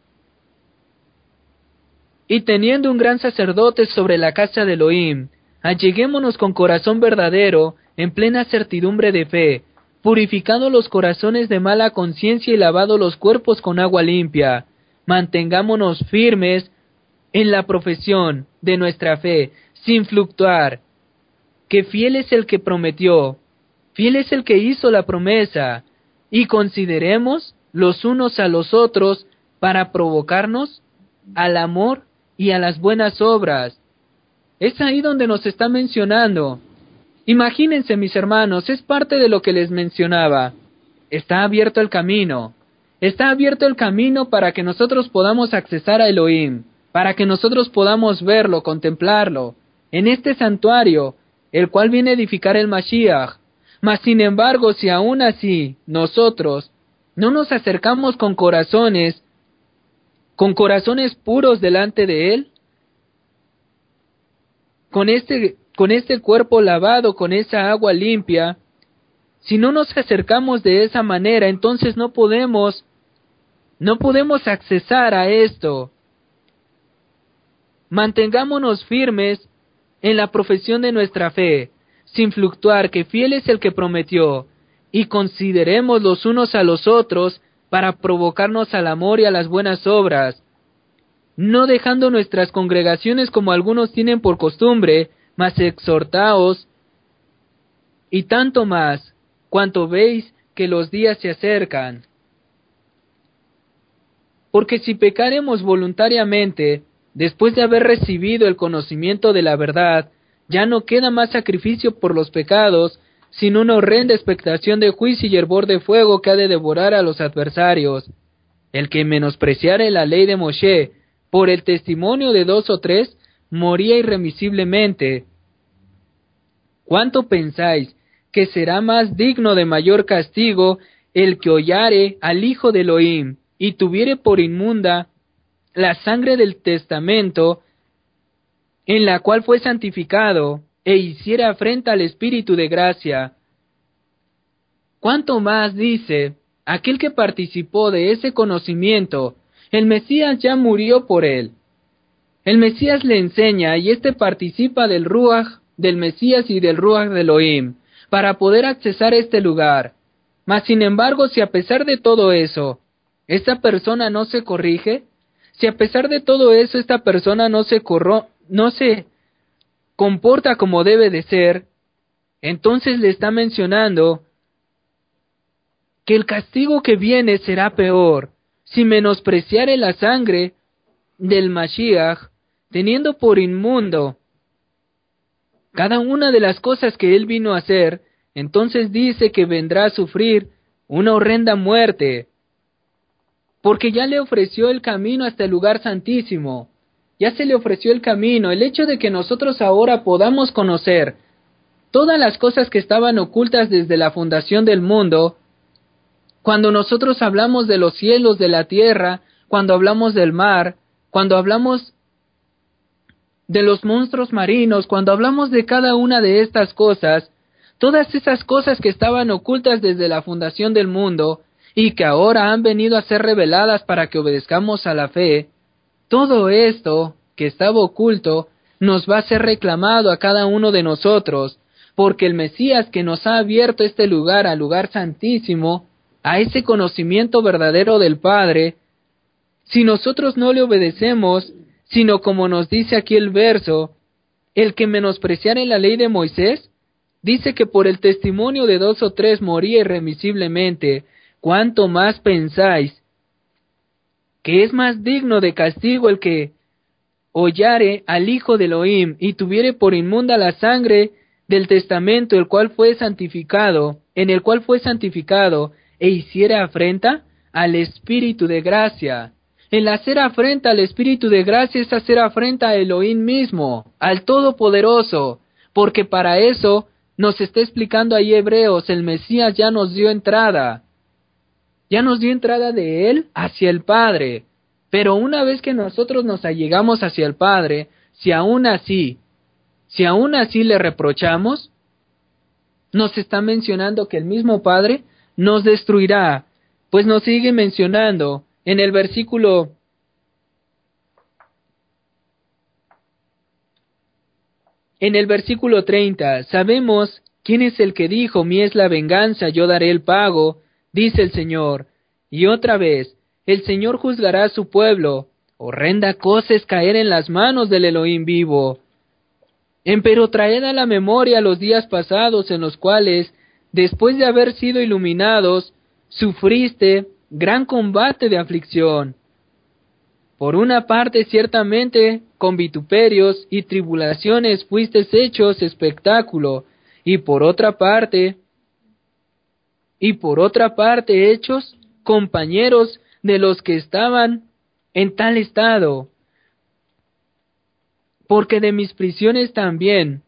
y teniendo un gran sacerdote sobre la casa de Elohim, alleguémonos con corazón verdadero, en plena certidumbre de fe, purificado los corazones de mala conciencia y lavado los cuerpos con agua limpia. Mantengámonos firmes en la profesión de nuestra fe, sin fluctuar, que fiel es el que prometió, fiel es el que hizo la promesa, y consideremos los unos a los otros para provocarnos al amor y a las buenas obras. Es ahí donde nos está mencionando. Imagínense, mis hermanos, es parte de lo que les mencionaba. Está abierto el camino. Está abierto el camino para que nosotros podamos accesar a Elohim, para que nosotros podamos verlo, contemplarlo, en este santuario, el cual viene a edificar el Mashiach. Mas sin embargo, si aún así nosotros no nos acercamos con corazones, con corazones puros delante de Él, con este, con este cuerpo lavado, con esa agua limpia, si no nos acercamos de esa manera, entonces no podemos, no podemos accesar a esto. Mantengámonos firmes en la profesión de nuestra fe, sin fluctuar, que fiel es el que prometió, y consideremos los unos a los otros para provocarnos al amor y a las buenas obras, no dejando nuestras congregaciones como algunos tienen por costumbre, mas exhortaos, y tanto más, cuanto veis que los días se acercan. Porque si pecaremos voluntariamente, después de haber recibido el conocimiento de la verdad, ya no queda más sacrificio por los pecados, sino una horrenda expectación de juicio y hervor de fuego que ha de devorar a los adversarios. El que menospreciare la ley de Moshe, por el testimonio de dos o tres, moría irremisiblemente. ¿Cuánto pensáis que será más digno de mayor castigo el que hollare al Hijo de Elohim, y tuviere por inmunda la sangre del testamento, en la cual fue santificado, e hiciera afrenta al Espíritu de gracia? ¿Cuánto más, dice, aquel que participó de ese conocimiento? El Mesías ya murió por él. El Mesías le enseña, y éste participa del Ruach del Mesías y del Ruach de Elohim, para poder accesar a este lugar. Mas sin embargo, si a pesar de todo eso, esta persona no se corrige, si a pesar de todo eso esta persona no se corro, no se comporta como debe de ser, entonces le está mencionando que el castigo que viene será peor, si menospreciare la sangre del Mashiach, teniendo por inmundo cada una de las cosas que él vino a hacer, entonces dice que vendrá a sufrir una horrenda muerte, porque ya le ofreció el camino hasta el lugar santísimo, ya se le ofreció el camino. El hecho de que nosotros ahora podamos conocer todas las cosas que estaban ocultas desde la fundación del mundo, cuando nosotros hablamos de los cielos, de la tierra, cuando hablamos del mar, cuando hablamos de los monstruos marinos, cuando hablamos de cada una de estas cosas, todas esas cosas que estaban ocultas desde la fundación del mundo y que ahora han venido a ser reveladas para que obedezcamos a la fe, todo esto que estaba oculto nos va a ser reclamado a cada uno de nosotros, porque el Mesías que nos ha abierto este lugar, al lugar santísimo, a ese conocimiento verdadero del Padre, si nosotros no le obedecemos, sino como nos dice aquí el verso, el que menospreciare la ley de Moisés, dice que por el testimonio de dos o tres moría irremisiblemente. ¿Cuánto más pensáis que es más digno de castigo el que hollare al Hijo de Elohim y tuviere por inmunda la sangre del testamento, el cual fue santificado, en el cual fue santificado, e hiciera afrenta al Espíritu de gracia. El hacer afrenta al Espíritu de gracia es hacer afrenta a Elohim mismo, al Todopoderoso, porque para eso nos está explicando ahí Hebreos, el Mesías ya nos dio entrada, ya nos dio entrada de Él hacia el Padre, pero una vez que nosotros nos allegamos hacia el Padre, si aún así, si aún así le reprochamos, nos está mencionando que el mismo Padre nos destruirá, pues nos sigue mencionando en el versículo en el versículo treinta, sabemos quién es el que dijo, mía es la venganza, yo daré el pago, dice el Señor. Y otra vez, el Señor juzgará a su pueblo. Horrenda cosa es caer en las manos del Elohim vivo. Empero traed a la memoria los días pasados en los cuales, después de haber sido iluminados, sufriste gran combate de aflicción. Por una parte, ciertamente, con vituperios y tribulaciones fuisteis hechos espectáculo, y por otra parte, y por otra parte hechos compañeros de los que estaban en tal estado, porque de mis prisiones también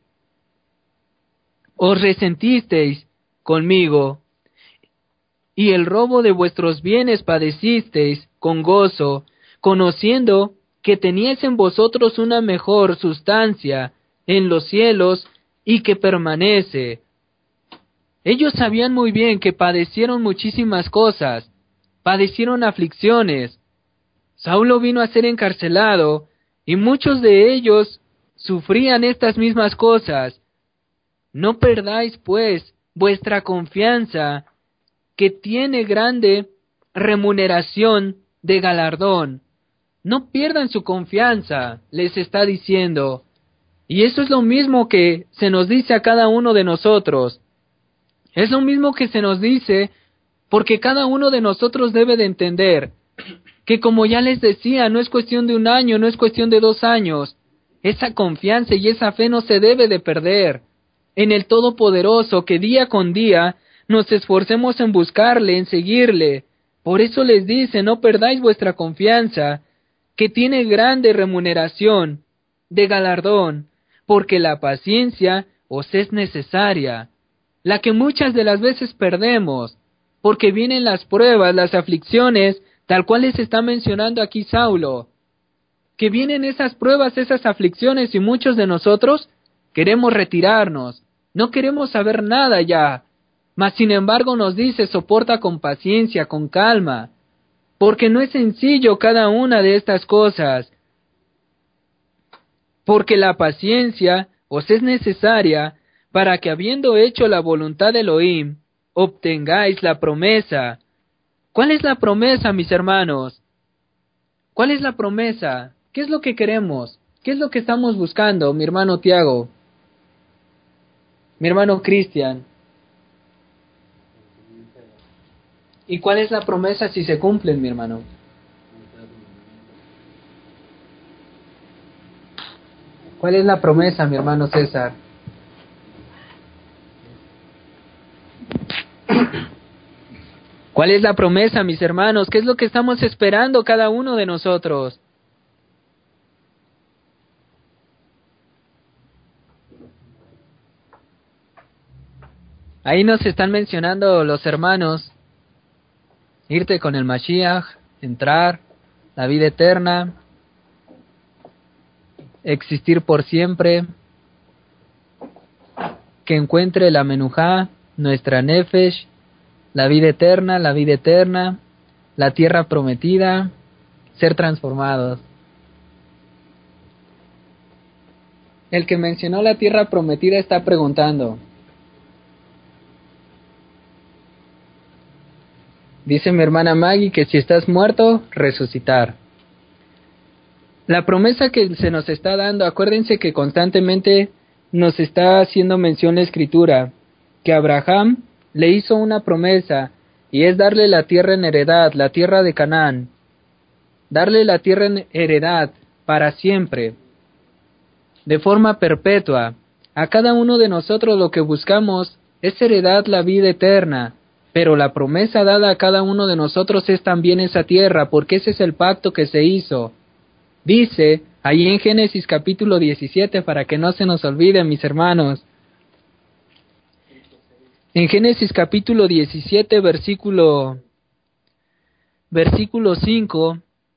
os resentisteis conmigo, y el robo de vuestros bienes padecisteis con gozo, conociendo que teníais en vosotros una mejor sustancia en los cielos y que permanece. Ellos sabían muy bien que padecieron muchísimas cosas, padecieron aflicciones. Saulo vino a ser encarcelado y muchos de ellos sufrían estas mismas cosas. No perdáis, pues, vuestra confianza, que tiene grande remuneración de galardón. No pierdan su confianza, les está diciendo. Y eso es lo mismo que se nos dice a cada uno de nosotros. Es lo mismo que se nos dice porque cada uno de nosotros debe de entender que, como ya les decía, no es cuestión de un año, no es cuestión de dos años. Esa confianza y esa fe no se debe de perder en el Todopoderoso, que día con día nos esforcemos en buscarle, en seguirle. Por eso les dice, no perdáis vuestra confianza, que tiene grande remuneración de galardón, porque la paciencia os es necesaria, la que muchas de las veces perdemos, porque vienen las pruebas, las aflicciones, tal cual les está mencionando aquí Saulo, que vienen esas pruebas, esas aflicciones, y muchos de nosotros queremos retirarnos, no queremos saber nada ya, mas sin embargo nos dice, soporta con paciencia, con calma, porque no es sencillo cada una de estas cosas, porque la paciencia os es necesaria para que, habiendo hecho la voluntad de Elohim, obtengáis la promesa. ¿Cuál es la promesa, mis hermanos? ¿Cuál es la promesa? ¿Qué es lo que queremos? ¿Qué es lo que estamos buscando, mi hermano Tiago? Mi hermano Cristian. ¿Y cuál es la promesa si se cumplen, mi hermano? ¿Cuál es la promesa, mi hermano César? ¿Cuál es la promesa, mis hermanos? ¿Qué es lo que estamos esperando cada uno de nosotros? Ahí nos están mencionando los hermanos, irte con el Mashiach, entrar, la vida eterna, existir por siempre, que encuentre la Menujá, nuestra Nefesh, la vida eterna, la vida eterna, la tierra prometida, ser transformados. El que mencionó la tierra prometida está preguntando. Dice mi hermana Maggie que si estás muerto, resucitar. La promesa que se nos está dando, acuérdense que constantemente nos está haciendo mención la Escritura, que Abraham le hizo una promesa, y es darle la tierra en heredad, la tierra de Canaán, darle la tierra en heredad para siempre, de forma perpetua. A cada uno de nosotros lo que buscamos es heredar la vida eterna, pero la promesa dada a cada uno de nosotros es también esa tierra, porque ese es el pacto que se hizo. Dice, ahí en Génesis capítulo diecisiete, para que no se nos olviden, mis hermanos. En Génesis capítulo diecisiete, versículo, versículo cinco,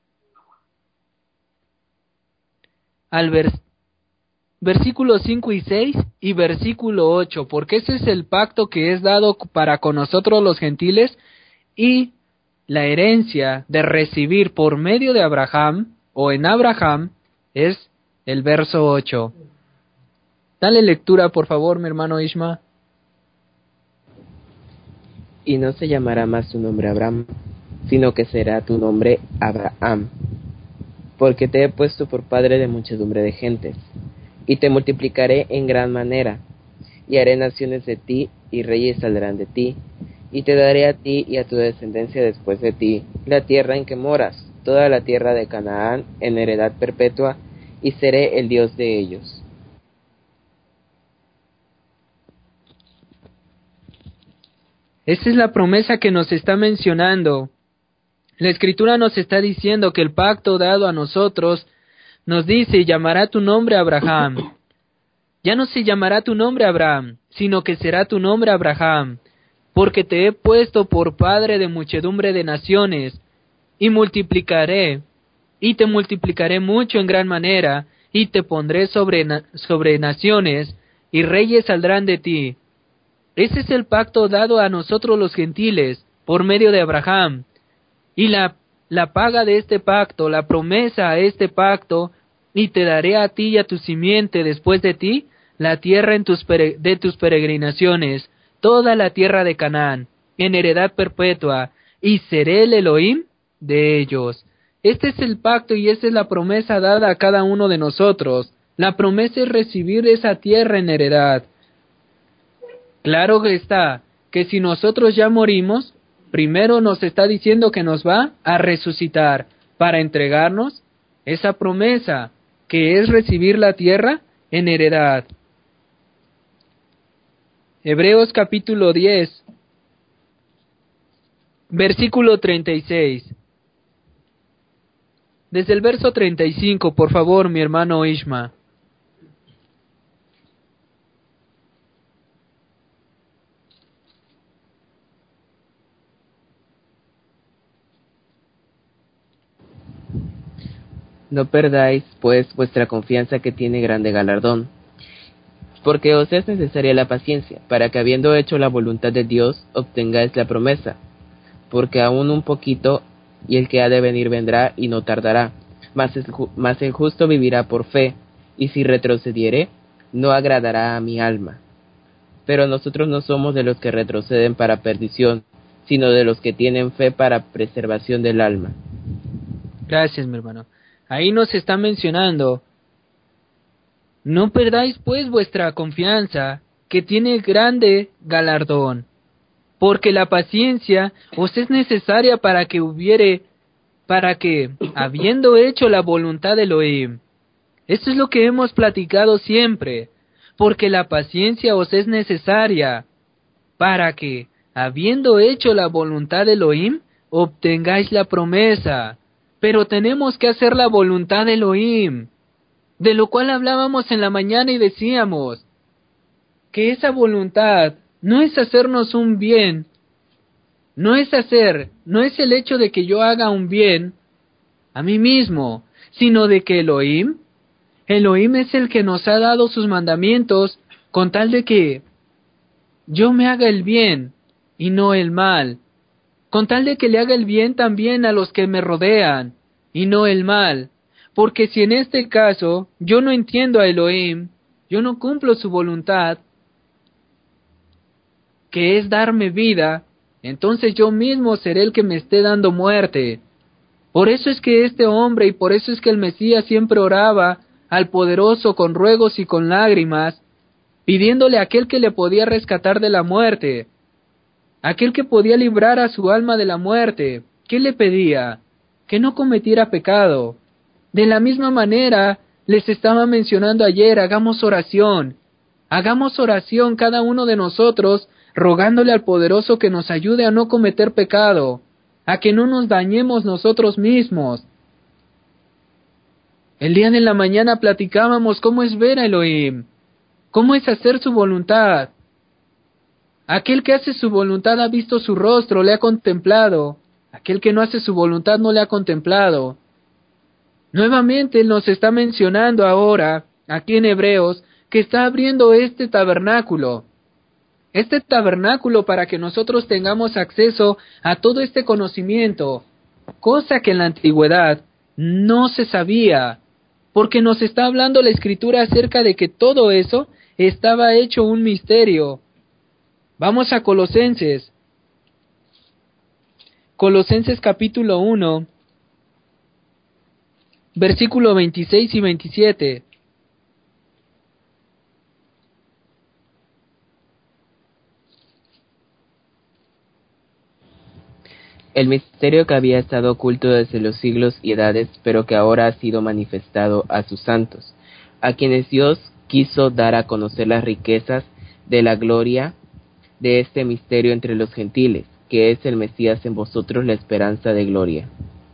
al vers, versículos cinco y seis y versículo ocho, porque ese es el pacto que es dado para con nosotros los gentiles, y la herencia de recibir por medio de Abraham, o en Abraham, es el verso ocho. Dale lectura, por favor, mi hermano Ishma. Y no se llamará más tu nombre Abraham, sino que será tu nombre Abraham, porque te he puesto por padre de muchedumbre de gentes, y te multiplicaré en gran manera, y haré naciones de ti, y reyes saldrán de ti, y te daré a ti y a tu descendencia después de ti la tierra en que moras, toda la tierra de Canaán, en heredad perpetua, y seré el Dios de ellos. Esa es la promesa que nos está mencionando. La Escritura nos está diciendo que el pacto dado a nosotros nos dice, llamará tu nombre Abraham. Ya no se llamará tu nombre Abraham, sino que será tu nombre Abraham, porque te he puesto por padre de muchedumbre de naciones, y multiplicaré, y te multiplicaré mucho en gran manera, y te pondré sobre, na- sobre naciones, y reyes saldrán de ti. Ese es el pacto dado a nosotros los gentiles, por medio de Abraham. Y la, la paga de este pacto, la promesa a este pacto, y te daré a ti y a tu simiente después de ti, la tierra en tus pere, de tus peregrinaciones, toda la tierra de Canaán, en heredad perpetua, y seré el Elohim de ellos. Este es el pacto y esta es la promesa dada a cada uno de nosotros. La promesa es recibir esa tierra en heredad. Claro que está, que si nosotros ya morimos, primero nos está diciendo que nos va a resucitar para entregarnos esa promesa, que es recibir la tierra en heredad. Hebreos capítulo diez, versículo treinta y seis. Desde el verso treinta y cinco, por favor, mi hermano Ishma. No perdáis, pues, vuestra confianza, que tiene grande galardón, porque os es necesaria la paciencia, para que, habiendo hecho la voluntad de Dios, obtengáis la promesa. Porque aún un poquito, y el que ha de venir vendrá, y no tardará. Mas el, ju- mas el justo vivirá por fe, y si retrocediere, no agradará a mi alma. Pero nosotros no somos de los que retroceden para perdición, sino de los que tienen fe para preservación del alma. Gracias, mi hermano. Ahí nos está mencionando, no perdáis pues vuestra confianza, que tiene grande galardón, porque la paciencia os es necesaria para que hubiere, para que, habiendo hecho la voluntad de Elohim, esto es lo que hemos platicado siempre, porque la paciencia os es necesaria, para que, habiendo hecho la voluntad de Elohim, obtengáis la promesa. Pero tenemos que hacer la voluntad de Elohim, de lo cual hablábamos en la mañana y decíamos que esa voluntad no es hacernos un bien, no es hacer, no es el hecho de que yo haga un bien a mí mismo, sino de que Elohim, Elohim es el que nos ha dado sus mandamientos con tal de que yo me haga el bien y no el mal, con tal de que le haga el bien también a los que me rodean y no el mal, porque si en este caso yo no entiendo a Elohim, yo no cumplo su voluntad, que es darme vida, entonces yo mismo seré el que me esté dando muerte. Por eso es que este hombre, y por eso es que el Mesías siempre oraba al poderoso con ruegos y con lágrimas, pidiéndole a aquel que le podía rescatar de la muerte, aquel que podía librar a su alma de la muerte. ¿Qué le pedía? Que no cometiera pecado. De la misma manera, les estaba mencionando ayer, hagamos oración, Hagamos oración cada uno de nosotros, rogándole al poderoso que nos ayude a no cometer pecado, a que no nos dañemos nosotros mismos. El día de la mañana platicábamos cómo es ver a Elohim, cómo es hacer su voluntad. Aquel que hace su voluntad ha visto su rostro, le ha contemplado. Aquel que no hace su voluntad no le ha contemplado. Nuevamente nos está mencionando ahora, aquí en Hebreos, que está abriendo este tabernáculo. Este tabernáculo para que nosotros tengamos acceso a todo este conocimiento, cosa que en la antigüedad no se sabía, porque nos está hablando la Escritura acerca de que todo eso estaba hecho un misterio. Vamos a Colosenses. Colosenses capítulo uno, versículo veintiséis y veintisiete. El misterio que había estado oculto desde los siglos y edades, pero que ahora ha sido manifestado a sus santos, a quienes Dios quiso dar a conocer las riquezas de la gloria de este misterio entre los gentiles, que es el Mesías en vosotros, la esperanza de gloria.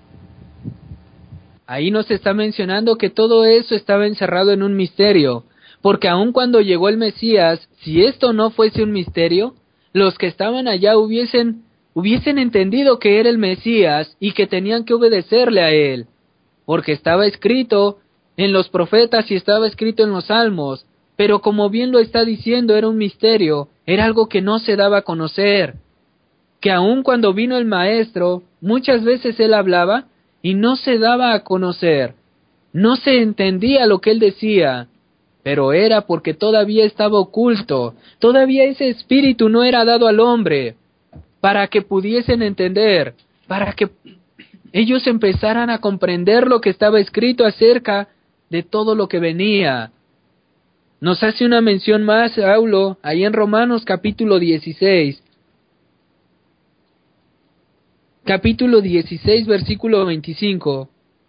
Ahí nos está mencionando que todo eso estaba encerrado en un misterio, porque aun cuando llegó el Mesías, si esto no fuese un misterio, los que estaban allá hubiesen, hubiesen entendido que era el Mesías y que tenían que obedecerle a él, porque estaba escrito en los profetas y estaba escrito en los salmos, pero como bien lo está diciendo, era un misterio, era algo que no se daba a conocer, que aun cuando vino el Maestro, muchas veces él hablaba y no se daba a conocer, no se entendía lo que él decía, pero era porque todavía estaba oculto, todavía ese espíritu no era dado al hombre, para que pudiesen entender, para que ellos empezaran a comprender lo que estaba escrito acerca de todo lo que venía. Nos hace una mención más, Saulo, ahí en Romanos capítulo dieciséis. Capítulo dieciséis, versículo veinticinco.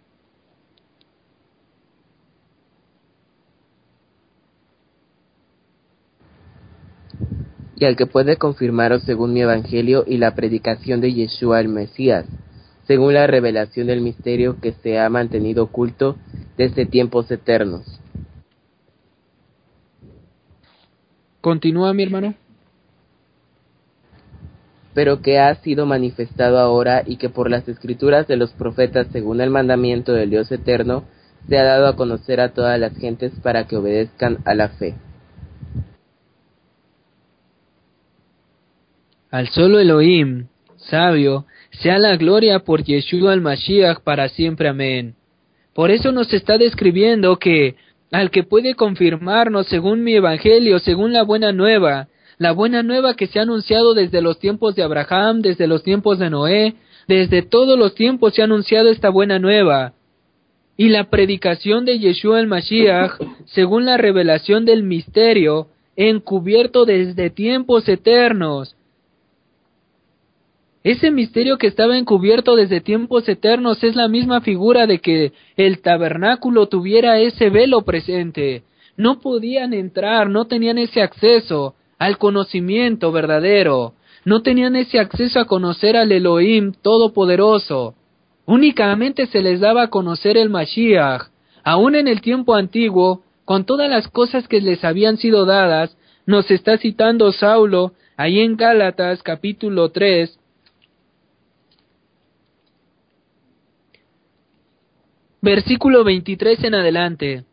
Y al que puede confirmaros según mi evangelio y la predicación de Yeshua el Mesías, según la revelación del misterio que se ha mantenido oculto desde tiempos eternos. Continúa, mi hermano. Pero que ha sido manifestado ahora y que por las escrituras de los profetas según el mandamiento del Dios eterno se ha dado a conocer a todas las gentes para que obedezcan a la fe. Al solo Elohim, sabio, sea la gloria por Yeshua el Mashiach para siempre. Amén. Por eso nos está describiendo que al que puede confirmarnos según mi evangelio, según la buena nueva, la buena nueva que se ha anunciado desde los tiempos de Abraham, desde los tiempos de Noé, desde todos los tiempos se ha anunciado esta buena nueva. Y la predicación de Yeshua el Mashiach, según la revelación del misterio, encubierto desde tiempos eternos. Ese misterio que estaba encubierto desde tiempos eternos es la misma figura de que el tabernáculo tuviera ese velo presente. No podían entrar, no tenían ese acceso al conocimiento verdadero, no tenían ese acceso a conocer al Elohim Todopoderoso. Únicamente se les daba a conocer el Mashiach. Aún en el tiempo antiguo, con todas las cosas que les habían sido dadas, nos está citando Saulo, ahí en Gálatas capítulo tres, versículo veintitrés en adelante.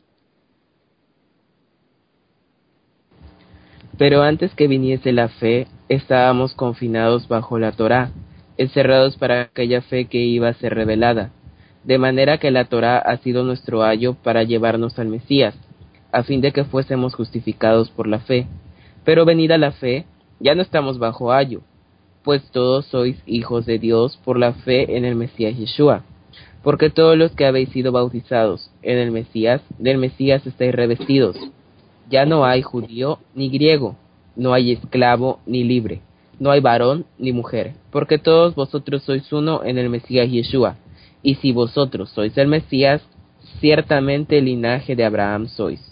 Pero antes que viniese la fe, estábamos confinados bajo la Torá, encerrados para aquella fe que iba a ser revelada, de manera que la Torá ha sido nuestro ayo para llevarnos al Mesías, a fin de que fuésemos justificados por la fe. Pero venida la fe, ya no estamos bajo ayo, pues todos sois hijos de Dios por la fe en el Mesías Yeshua. Porque todos los que habéis sido bautizados en el Mesías, del Mesías estáis revestidos. Ya no hay judío ni griego, no hay esclavo ni libre, no hay varón ni mujer, porque todos vosotros sois uno en el Mesías Yeshua. Y si vosotros sois el Mesías, ciertamente el linaje de Abraham sois,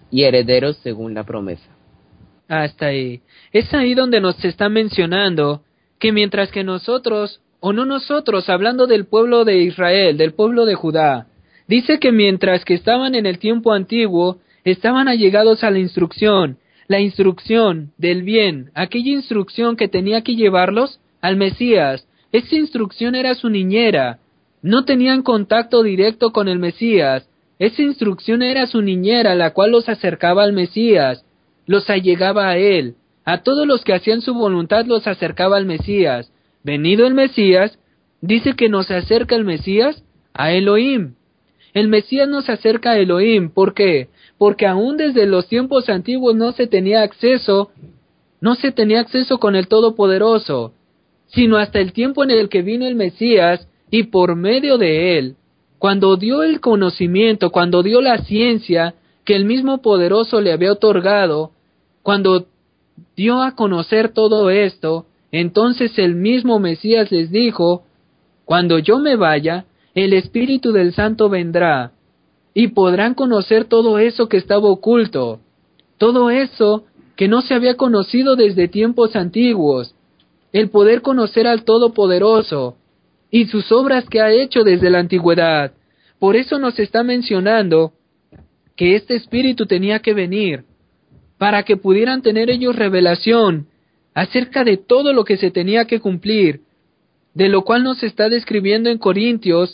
y herederos según la promesa. Hasta ahí. Es ahí donde nos está mencionando que mientras que nosotros, o no nosotros, hablando del pueblo de Israel, del pueblo de Judá, dice que mientras que estaban en el tiempo antiguo, estaban allegados a la instrucción, la instrucción del bien, aquella instrucción que tenía que llevarlos al Mesías. Esa instrucción era su niñera. No tenían contacto directo con el Mesías. Esa instrucción era su niñera, la cual los acercaba al Mesías, los allegaba a él. A todos los que hacían su voluntad los acercaba al Mesías. Venido el Mesías, dice que nos acerca el Mesías a Elohim. El Mesías nos acerca a Elohim. ¿Por qué? Porque aún desde los tiempos antiguos no se tenía acceso, no se tenía acceso con el Todopoderoso, sino hasta el tiempo en el que vino el Mesías, y por medio de él, cuando dio el conocimiento, cuando dio la ciencia que el mismo Poderoso le había otorgado, cuando dio a conocer todo esto, entonces el mismo Mesías les dijo: cuando yo me vaya, el Espíritu del Santo vendrá, y podrán conocer todo eso que estaba oculto, todo eso que no se había conocido desde tiempos antiguos, el poder conocer al Todopoderoso y sus obras que ha hecho desde la antigüedad. Por eso nos está mencionando que este Espíritu tenía que venir, para que pudieran tener ellos revelación acerca de todo lo que se tenía que cumplir, de lo cual nos está describiendo en Corintios,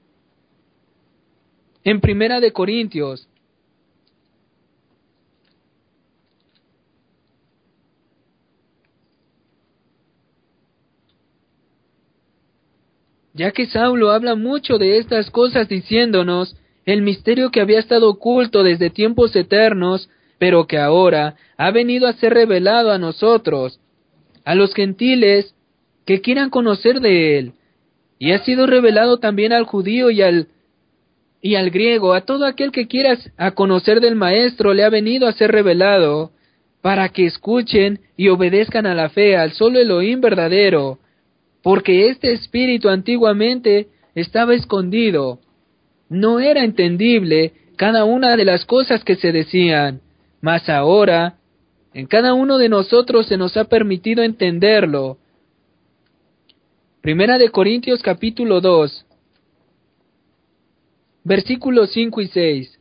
en Primera de Corintios. Ya que Saulo habla mucho de estas cosas diciéndonos el misterio que había estado oculto desde tiempos eternos, pero que ahora ha venido a ser revelado a nosotros, a los gentiles que quieran conocer de él, y ha sido revelado también al judío y al y al griego, a todo aquel que quiera a conocer del Maestro le ha venido a ser revelado, para que escuchen y obedezcan a la fe, al solo Elohim verdadero, porque este espíritu antiguamente estaba escondido, no era entendible cada una de las cosas que se decían, mas ahora en cada uno de nosotros se nos ha permitido entenderlo. Primera de Corintios capítulo dos, versículos cinco y seis.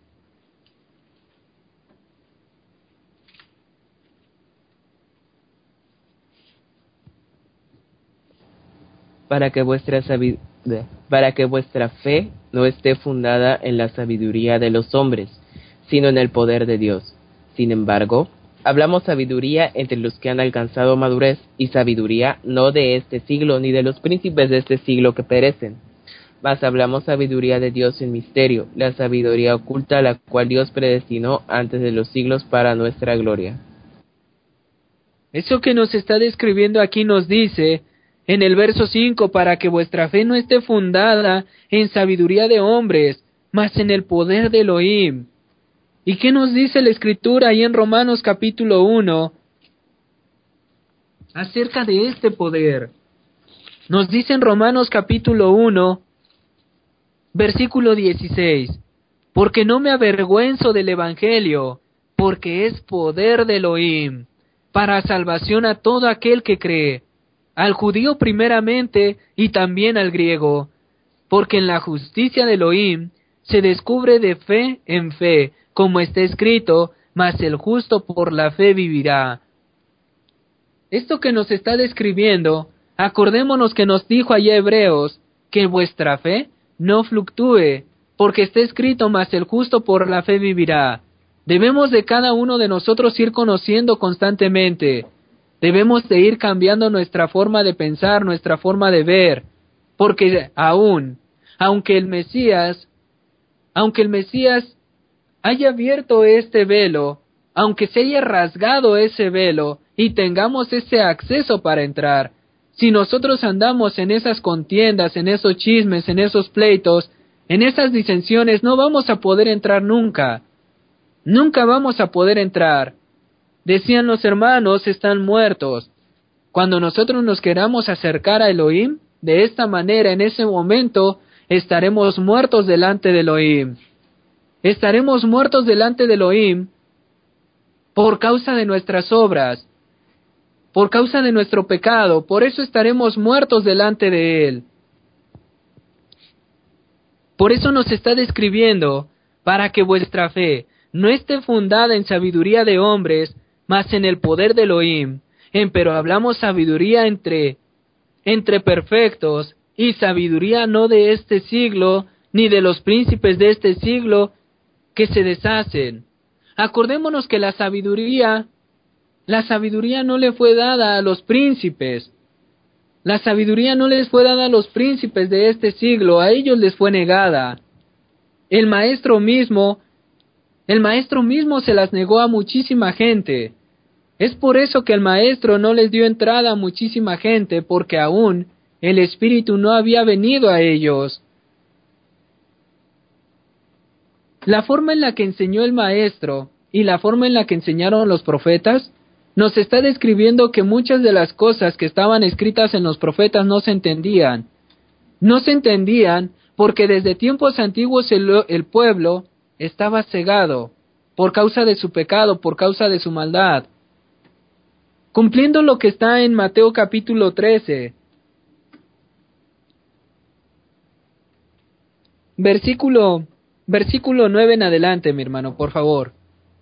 Para que vuestra sabi- para que vuestra fe no esté fundada en la sabiduría de los hombres, sino en el poder de Dios. Sin embargo, hablamos sabiduría entre los que han alcanzado madurez, y sabiduría no de este siglo ni de los príncipes de este siglo que perecen, mas hablamos sabiduría de Dios en misterio, la sabiduría oculta, la cual Dios predestinó antes de los siglos para nuestra gloria. Eso que nos está describiendo aquí nos dice en el verso cinco, para que vuestra fe no esté fundada en sabiduría de hombres, mas en el poder de Elohim. ¿Y qué nos dice la Escritura ahí en Romanos capítulo uno acerca de este poder? Nos dice en Romanos capítulo uno, versículo dieciséis, porque no me avergüenzo del Evangelio, porque es poder de Elohim, para salvación a todo aquel que cree, al judío primeramente y también al griego, porque en la justicia de Elohim se descubre de fe en fe, como está escrito, mas el justo por la fe vivirá. Esto que nos está describiendo, acordémonos que nos dijo allá Hebreos, que vuestra fe no fluctúe, porque está escrito, mas el justo por la fe vivirá. Debemos de cada uno de nosotros ir conociendo constantemente. Debemos de ir cambiando nuestra forma de pensar, nuestra forma de ver, porque aún, aunque el Mesías, aunque el Mesías haya abierto este velo, aunque se haya rasgado ese velo y tengamos ese acceso para entrar, si nosotros andamos en esas contiendas, en esos chismes, en esos pleitos, en esas disensiones, no vamos a poder entrar nunca. Nunca vamos a poder entrar. Decían los hermanos, están muertos. Cuando nosotros nos queramos acercar a Elohim, de esta manera, en ese momento, estaremos muertos delante de Elohim. Estaremos muertos delante de Elohim, por causa de nuestras obras, por causa de nuestro pecado. Por eso estaremos muertos delante de Él. Por eso nos está describiendo, para que vuestra fe no esté fundada en sabiduría de hombres, mas en el poder de Elohim. Empero hablamos sabiduría entre, entre perfectos, y sabiduría no de este siglo, ni de los príncipes de este siglo, que se deshacen. Acordémonos que la sabiduría, la sabiduría no le fue dada a los príncipes. La sabiduría no les fue dada a los príncipes de este siglo, a ellos les fue negada. El maestro mismo, el maestro mismo se las negó a muchísima gente. Es por eso que el maestro no les dio entrada a muchísima gente, porque aún el Espíritu no había venido a ellos. La forma en la que enseñó el maestro y la forma en la que enseñaron los profetas nos está describiendo que muchas de las cosas que estaban escritas en los profetas no se entendían. No se entendían porque desde tiempos antiguos el, el pueblo estaba cegado por causa de su pecado, por causa de su maldad. Cumpliendo lo que está en Mateo capítulo trece, versículo, versículo nueve en adelante, mi hermano, por favor.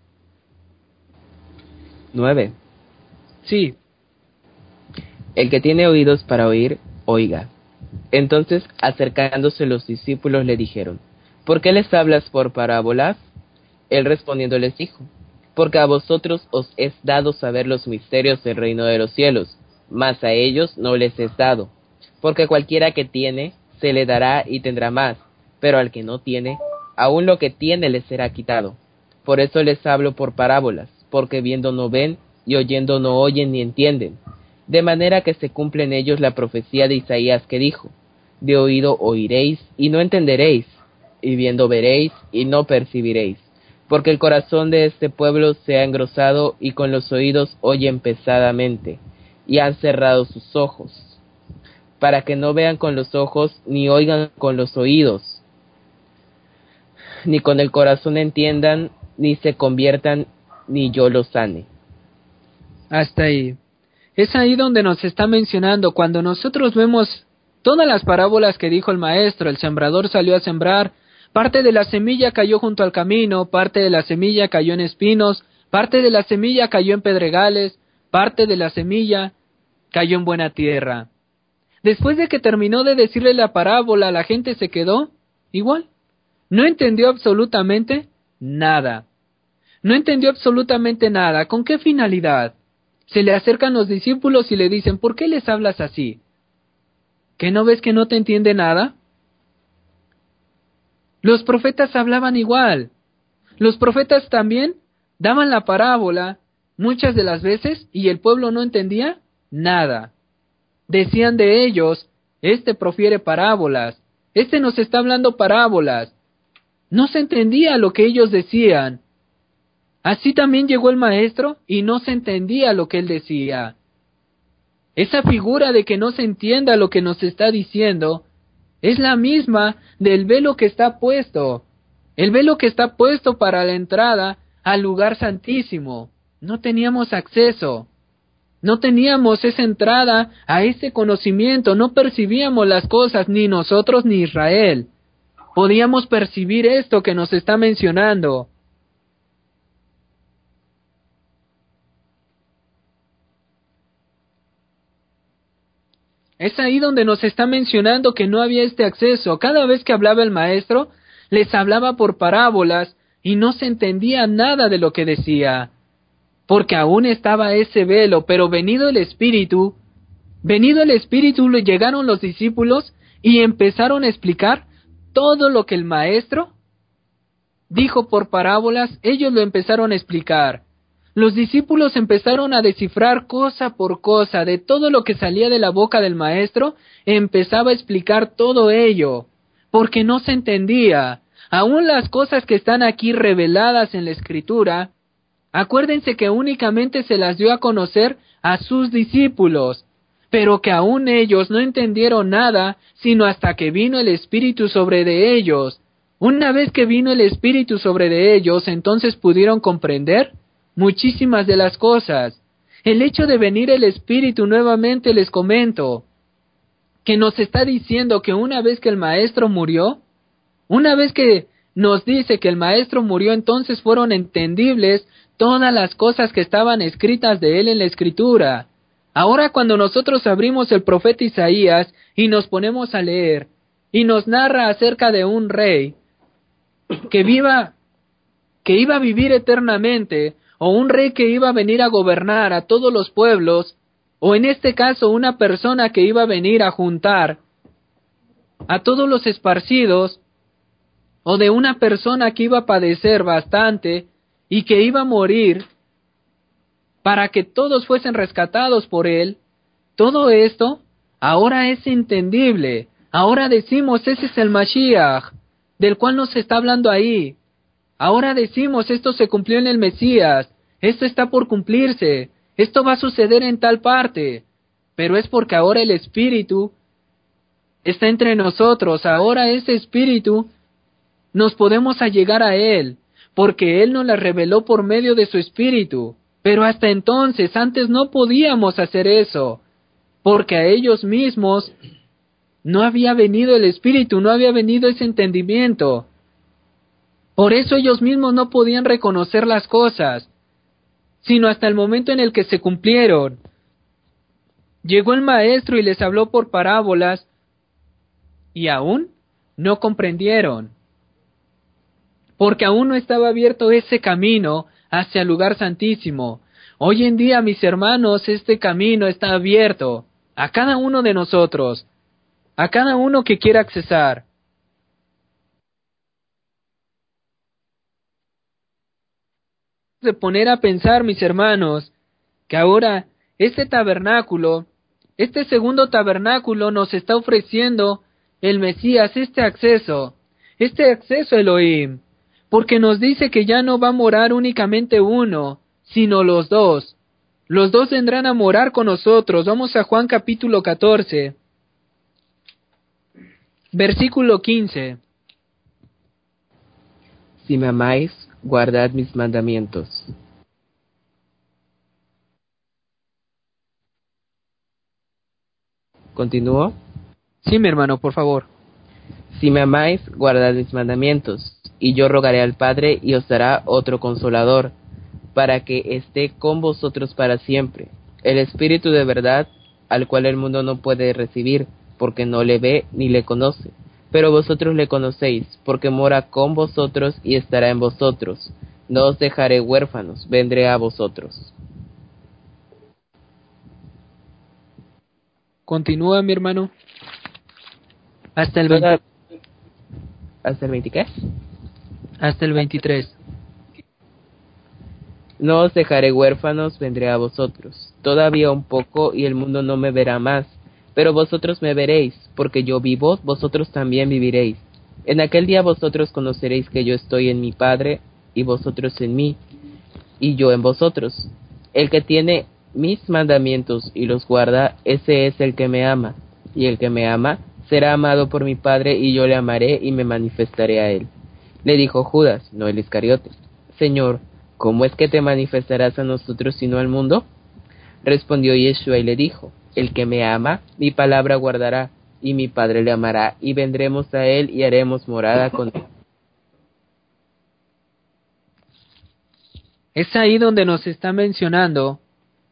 nueve. Sí. El que tiene oídos para oír, oiga. Entonces, acercándose los discípulos, le dijeron: ¿Por qué les hablas por parábolas? Él respondiendo les dijo: Porque a vosotros os es dado saber los misterios del reino de los cielos, mas a ellos no les es dado. Porque cualquiera que tiene, se le dará y tendrá más, pero al que no tiene, aun lo que tiene le será quitado. Por eso les hablo por parábolas, porque viendo no ven, y oyendo no oyen ni entienden. De manera que se cumple en ellos la profecía de Isaías que dijo: De oído oiréis, y no entenderéis, y viendo veréis, y no percibiréis. Porque el corazón de este pueblo se ha engrosado, y con los oídos oyen pesadamente, y han cerrado sus ojos, para que no vean con los ojos, ni oigan con los oídos, ni con el corazón entiendan, ni se conviertan, ni yo los sane. Hasta ahí. Es ahí donde nos está mencionando, cuando nosotros vemos todas las parábolas que dijo el maestro. El sembrador salió a sembrar, parte de la semilla cayó junto al camino, parte de la semilla cayó en espinos, parte de la semilla cayó en pedregales, parte de la semilla cayó en buena tierra. Después de que terminó de decirle la parábola, la gente se quedó igual. No entendió absolutamente nada. No entendió absolutamente nada. ¿Con qué finalidad? Se le acercan los discípulos y le dicen: ¿por qué les hablas así? ¿Que no ves que no te entiende nada? Los profetas hablaban igual. Los profetas también daban la parábola muchas de las veces y el pueblo no entendía nada. Decían de ellos: este profiere parábolas, este nos está hablando parábolas. No se entendía lo que ellos decían. Así también llegó el maestro y no se entendía lo que él decía. Esa figura de que no se entienda lo que nos está diciendo es la misma del velo que está puesto. El velo que está puesto para la entrada al lugar santísimo. No teníamos acceso. No teníamos esa entrada a ese conocimiento. No percibíamos las cosas, ni nosotros ni Israel. Podíamos percibir esto que nos está mencionando. Es ahí donde nos está mencionando que no había este acceso. Cada vez que hablaba el maestro, les hablaba por parábolas y no se entendía nada de lo que decía, porque aún estaba ese velo. Pero venido el Espíritu, venido el Espíritu, llegaron los discípulos y empezaron a explicar todo lo que el maestro dijo por parábolas. Ellos lo empezaron a explicar. Los discípulos empezaron a descifrar cosa por cosa de todo lo que salía de la boca del maestro. Empezaba a explicar todo ello, porque no se entendía. Aún las cosas que están aquí reveladas en la Escritura, acuérdense que únicamente se las dio a conocer a sus discípulos, pero que aún ellos no entendieron nada, sino hasta que vino el Espíritu sobre de ellos. Una vez que vino el Espíritu sobre de ellos, entonces pudieron comprender muchísimas de las cosas. El hecho de venir el Espíritu nuevamente, les comento, que nos está diciendo que una vez que el Maestro murió, una vez que nos dice que el Maestro murió, entonces fueron entendibles todas las cosas que estaban escritas de él en la Escritura. Ahora cuando nosotros abrimos el profeta Isaías y nos ponemos a leer, y nos narra acerca de un rey que viva, que iba a vivir eternamente, o un rey que iba a venir a gobernar a todos los pueblos, o en este caso una persona que iba a venir a juntar a todos los esparcidos, o de una persona que iba a padecer bastante y que iba a morir para que todos fuesen rescatados por él, todo esto ahora es entendible. Ahora decimos, ese es el Mashiach, del cual nos está hablando ahí. Ahora decimos, esto se cumplió en el Mesías, esto está por cumplirse, esto va a suceder en tal parte, pero es porque ahora el Espíritu está entre nosotros, ahora ese Espíritu nos podemos allegar a Él, porque Él nos la reveló por medio de su Espíritu, pero hasta entonces, antes no podíamos hacer eso, porque a ellos mismos no había venido el Espíritu, no había venido ese entendimiento. Por eso ellos mismos no podían reconocer las cosas, sino hasta el momento en el que se cumplieron. Llegó el Maestro y les habló por parábolas, y aún no comprendieron, porque aún no estaba abierto ese camino hacia el lugar santísimo. Hoy en día, mis hermanos, este camino está abierto a cada uno de nosotros, a cada uno que quiera accesar. De poner a pensar, mis hermanos, que ahora este tabernáculo, este segundo tabernáculo nos está ofreciendo el Mesías este acceso, este acceso a Elohim, porque nos dice que ya no va a morar únicamente uno, sino los dos. Los dos vendrán a morar con nosotros. Vamos a Juan capítulo catorce, versículo quince. Si me amáis, guardad mis mandamientos. ¿Continúo? Sí, mi hermano, por favor. Si me amáis, guardad mis mandamientos, y yo rogaré al Padre y os dará otro consolador, para que esté con vosotros para siempre, el Espíritu de verdad, al cual el mundo no puede recibir, porque no le ve ni le conoce, pero vosotros le conocéis, porque mora con vosotros y estará en vosotros. No os dejaré huérfanos, vendré a vosotros. Continúa, mi hermano. Hasta el veinte. ¿Hasta el veinte qué? Hasta el veintitrés. No os dejaré huérfanos, vendré a vosotros. Todavía un poco y el mundo no me verá más, pero vosotros me veréis, porque yo vivo, vosotros también viviréis. En aquel día vosotros conoceréis que yo estoy en mi Padre, y vosotros en mí, y yo en vosotros. El que tiene mis mandamientos y los guarda, ese es el que me ama, y el que me ama será amado por mi Padre, y yo le amaré y me manifestaré a él. Le dijo Judas, no el Iscariote: Señor, ¿cómo es que te manifestarás a nosotros y no al mundo? Respondió Yeshua y le dijo: El que me ama, mi palabra guardará, y mi Padre le amará, y vendremos a él y haremos morada con él. Es ahí donde nos está mencionando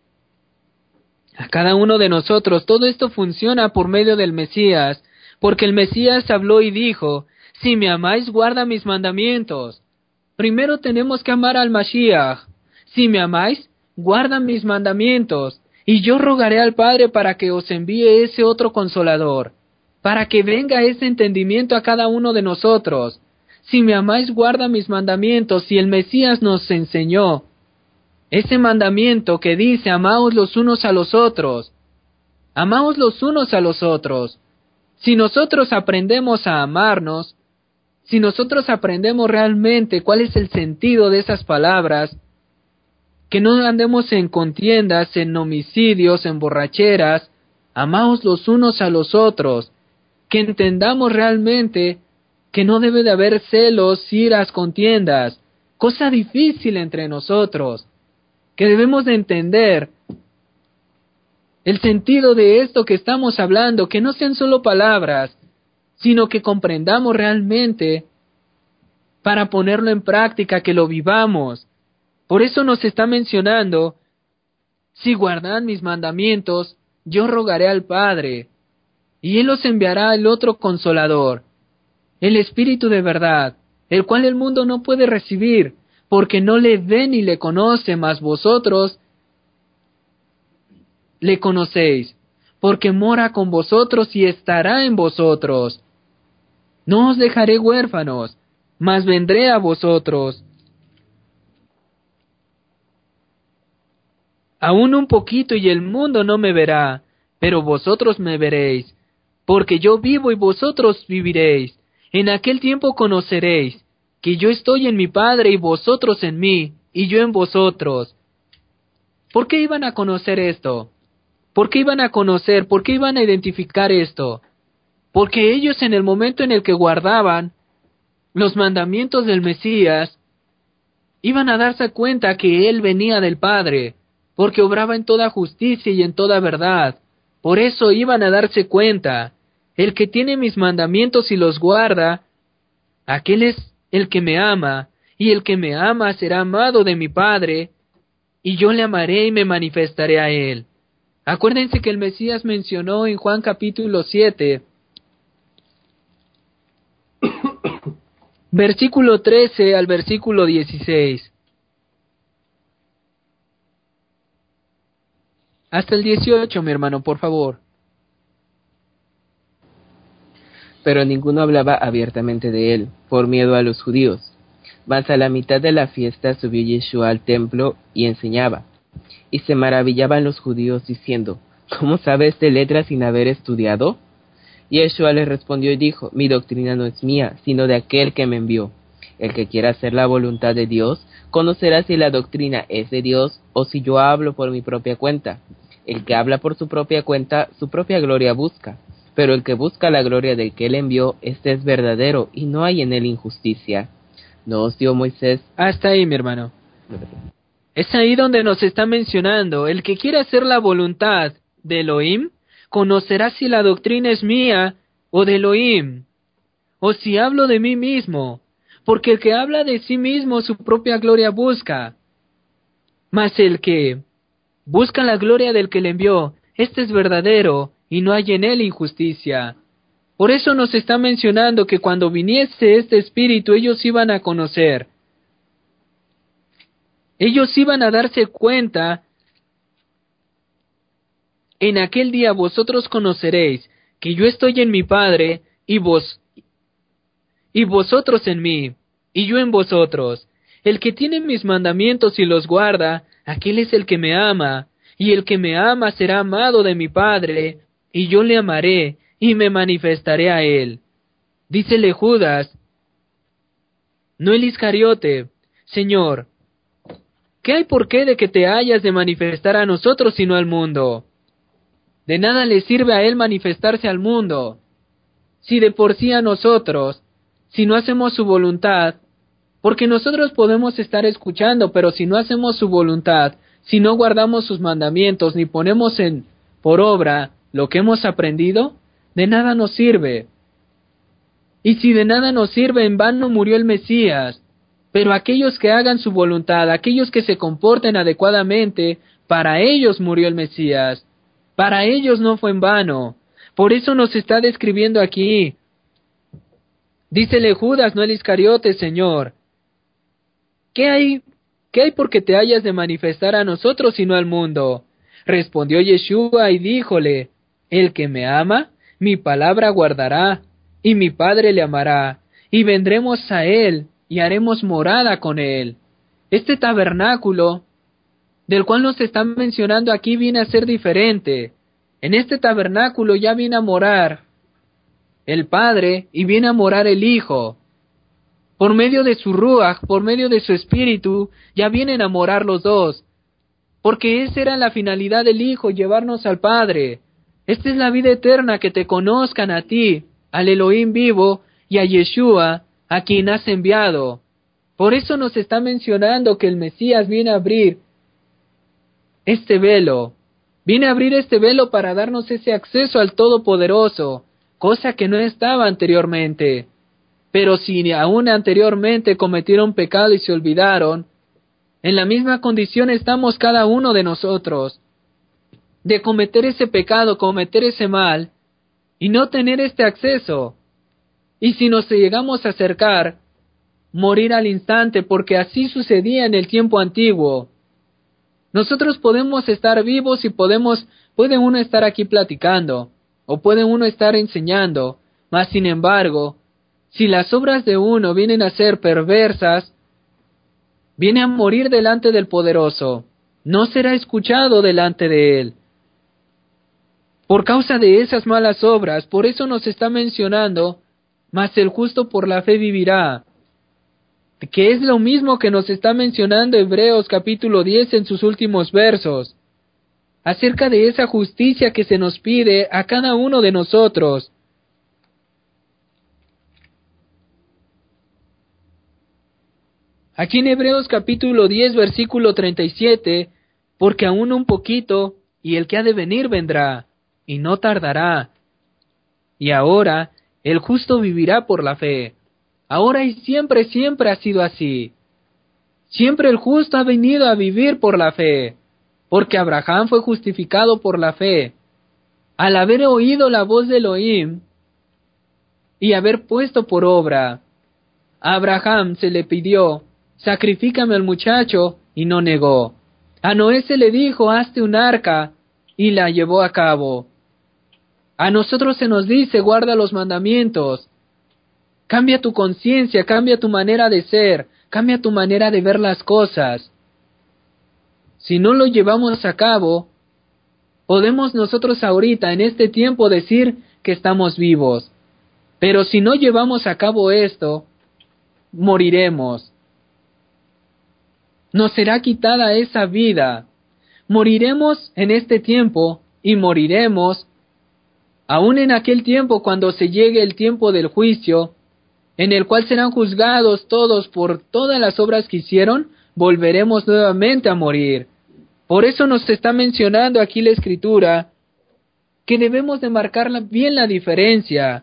a cada uno de nosotros. Todo esto funciona por medio del Mesías, porque el Mesías habló y dijo: si me amáis, guarda mis mandamientos. Primero tenemos que amar al Mashiach. Si me amáis, guarda mis mandamientos, y yo rogaré al Padre para que os envíe ese otro consolador, para que venga ese entendimiento a cada uno de nosotros. Si me amáis, guarda mis mandamientos, y el Mesías nos enseñó ese mandamiento que dice: amaos los unos a los otros. Amaos los unos a los otros. Si nosotros aprendemos a amarnos, si nosotros aprendemos realmente cuál es el sentido de esas palabras, que no andemos en contiendas, en homicidios, en borracheras, amaos los unos a los otros, que entendamos realmente que no debe de haber celos, iras, contiendas, cosa difícil entre nosotros. que debemos de entender el sentido de esto que estamos hablando, que no sean solo palabras, sino que comprendamos realmente para ponerlo en práctica, que lo vivamos. Por eso nos está mencionando, si guardan mis mandamientos, yo rogaré al Padre, y Él os enviará el otro Consolador, el Espíritu de verdad, el cual el mundo no puede recibir, porque no le ve ni le conoce, mas vosotros le conocéis, porque mora con vosotros y estará en vosotros. No os dejaré huérfanos, mas vendré a vosotros. Aún un poquito y el mundo no me verá, pero vosotros me veréis, porque yo vivo y vosotros viviréis. En aquel tiempo conoceréis que yo estoy en mi Padre y vosotros en mí, y yo en vosotros. ¿Por qué iban a conocer esto? ¿Por qué iban a conocer? ¿Por qué iban a identificar esto? Porque ellos, en el momento en el que guardaban los mandamientos del Mesías, iban a darse cuenta que Él venía del Padre, porque obraba en toda justicia y en toda verdad. Por eso iban a darse cuenta, el que tiene mis mandamientos y los guarda, aquel es el que me ama, y el que me ama será amado de mi Padre, y yo le amaré y me manifestaré a Él. Acuérdense que el Mesías mencionó en Juan capítulo siete, versículo trece al versículo dieciséis. Hasta el dieciocho, mi hermano, por favor. Pero ninguno hablaba abiertamente de él, por miedo a los judíos. Mas a la mitad de la fiesta subió Yeshua al templo y enseñaba. Y se maravillaban los judíos diciendo, ¿cómo sabe este letra sin haber estudiado? Y Yeshua les respondió y dijo, mi doctrina no es mía, sino de aquel que me envió. El que quiera hacer la voluntad de Dios, conocerá si la doctrina es de Dios o si yo hablo por mi propia cuenta. El que habla por su propia cuenta, su propia gloria busca. Pero el que busca la gloria del que él envió, este es verdadero, y no hay en él injusticia. ¿No os dio Moisés? Hasta ahí, mi hermano. Es ahí donde nos está mencionando, el que quiera hacer la voluntad de Elohim, conocerá si la doctrina es mía o de Elohim, o si hablo de mí mismo, porque el que habla de sí mismo su propia gloria busca. Mas el que busca la gloria del que le envió, este es verdadero, y no hay en él injusticia. Por eso nos está mencionando que cuando viniese este Espíritu ellos iban a conocer. Ellos iban a darse cuenta, en aquel día vosotros conoceréis que yo estoy en mi Padre, y vos, y vosotros en mí, y yo en vosotros. El que tiene mis mandamientos y los guarda, aquel es el que me ama, y el que me ama será amado de mi Padre, y yo le amaré, y me manifestaré a él. Dícele Judas, no el Iscariote, Señor, ¿qué hay por qué de que te hayas de manifestar a nosotros sino al mundo? De nada le sirve a él manifestarse al mundo, si de por sí a nosotros, si no hacemos su voluntad, porque nosotros podemos estar escuchando, pero si no hacemos su voluntad, si no guardamos sus mandamientos, ni ponemos en por obra lo que hemos aprendido, de nada nos sirve. Y si de nada nos sirve, en vano murió el Mesías. Pero aquellos que hagan su voluntad, aquellos que se comporten adecuadamente, para ellos murió el Mesías. Para ellos no fue en vano. Por eso nos está describiendo aquí. Dícele Judas, no el Iscariote, Señor, ¿qué hay, qué hay porque te hayas de manifestar a nosotros sino al mundo? Respondió Yeshua y díjole, el que me ama, mi palabra guardará, y mi Padre le amará, y vendremos a él, y haremos morada con él. Este tabernáculo, del cual nos están mencionando aquí, viene a ser diferente. En este tabernáculo ya viene a morar el Padre, y viene a morar el Hijo. Por medio de su Ruach, por medio de su Espíritu, ya vienen a morar los dos. Porque esa era la finalidad del Hijo, llevarnos al Padre. Esta es la vida eterna, que te conozcan a ti, al Elohim vivo, y a Yeshua, a quien has enviado. Por eso nos está mencionando que el Mesías viene a abrir este velo. Viene a abrir este velo para darnos ese acceso al Todopoderoso, cosa que no estaba anteriormente. Pero si aún anteriormente cometieron pecado y se olvidaron, en la misma condición estamos cada uno de nosotros, de cometer ese pecado, cometer ese mal, y no tener este acceso. Y si nos llegamos a acercar, morir al instante, porque así sucedía en el tiempo antiguo. Nosotros podemos estar vivos y podemos, puede uno estar aquí platicando, o puede uno estar enseñando, mas sin embargo, si las obras de uno vienen a ser perversas, viene a morir delante del Poderoso, no será escuchado delante de Él. Por causa de esas malas obras, por eso nos está mencionando, mas el justo por la fe vivirá, que es lo mismo que nos está mencionando Hebreos capítulo diez en sus últimos versos, acerca de esa justicia que se nos pide a cada uno de nosotros. Aquí en Hebreos capítulo diez versículo treinta y siete, porque aún un poquito, y el que ha de venir vendrá, y no tardará. Y ahora, el justo vivirá por la fe. Ahora y siempre, siempre ha sido así. Siempre el justo ha venido a vivir por la fe, porque Abraham fue justificado por la fe. Al haber oído la voz de Elohim, y haber puesto por obra, a Abraham se le pidió, sacrifícame al muchacho, y no negó. A Noé se le dijo, hazte un arca, y la llevó a cabo. A nosotros se nos dice, guarda los mandamientos. Cambia tu conciencia, cambia tu manera de ser, cambia tu manera de ver las cosas. Si no lo llevamos a cabo, podemos nosotros ahorita, en este tiempo, decir que estamos vivos. Pero si no llevamos a cabo esto, moriremos. Nos será quitada esa vida. Moriremos en este tiempo y moriremos aún en aquel tiempo cuando se llegue el tiempo del juicio, en el cual serán juzgados todos por todas las obras que hicieron, volveremos nuevamente a morir. Por eso nos está mencionando aquí la Escritura que debemos de marcar bien la diferencia,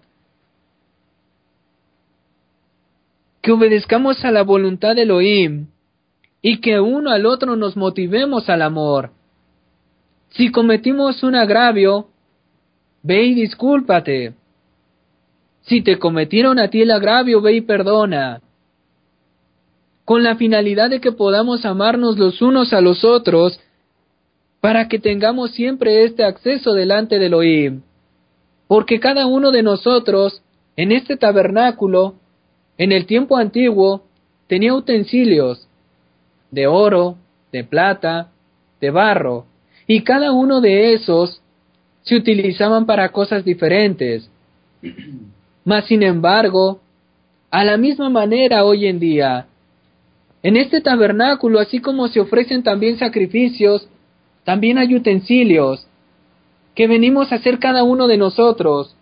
que obedezcamos a la voluntad de Elohim y que uno al otro nos motivemos al amor. Si cometimos un agravio, ve y discúlpate. Si te cometieron a ti el agravio, ve y perdona. Con la finalidad de que podamos amarnos los unos a los otros, para que tengamos siempre este acceso delante de Elohim. Porque cada uno de nosotros, en este tabernáculo, en el tiempo antiguo, tenía utensilios de oro, de plata, de barro, y cada uno de esos se utilizaban para cosas diferentes. Mas sin embargo, a la misma manera hoy en día, en este tabernáculo, así como se ofrecen también sacrificios, también hay utensilios que venimos a hacer cada uno de nosotros.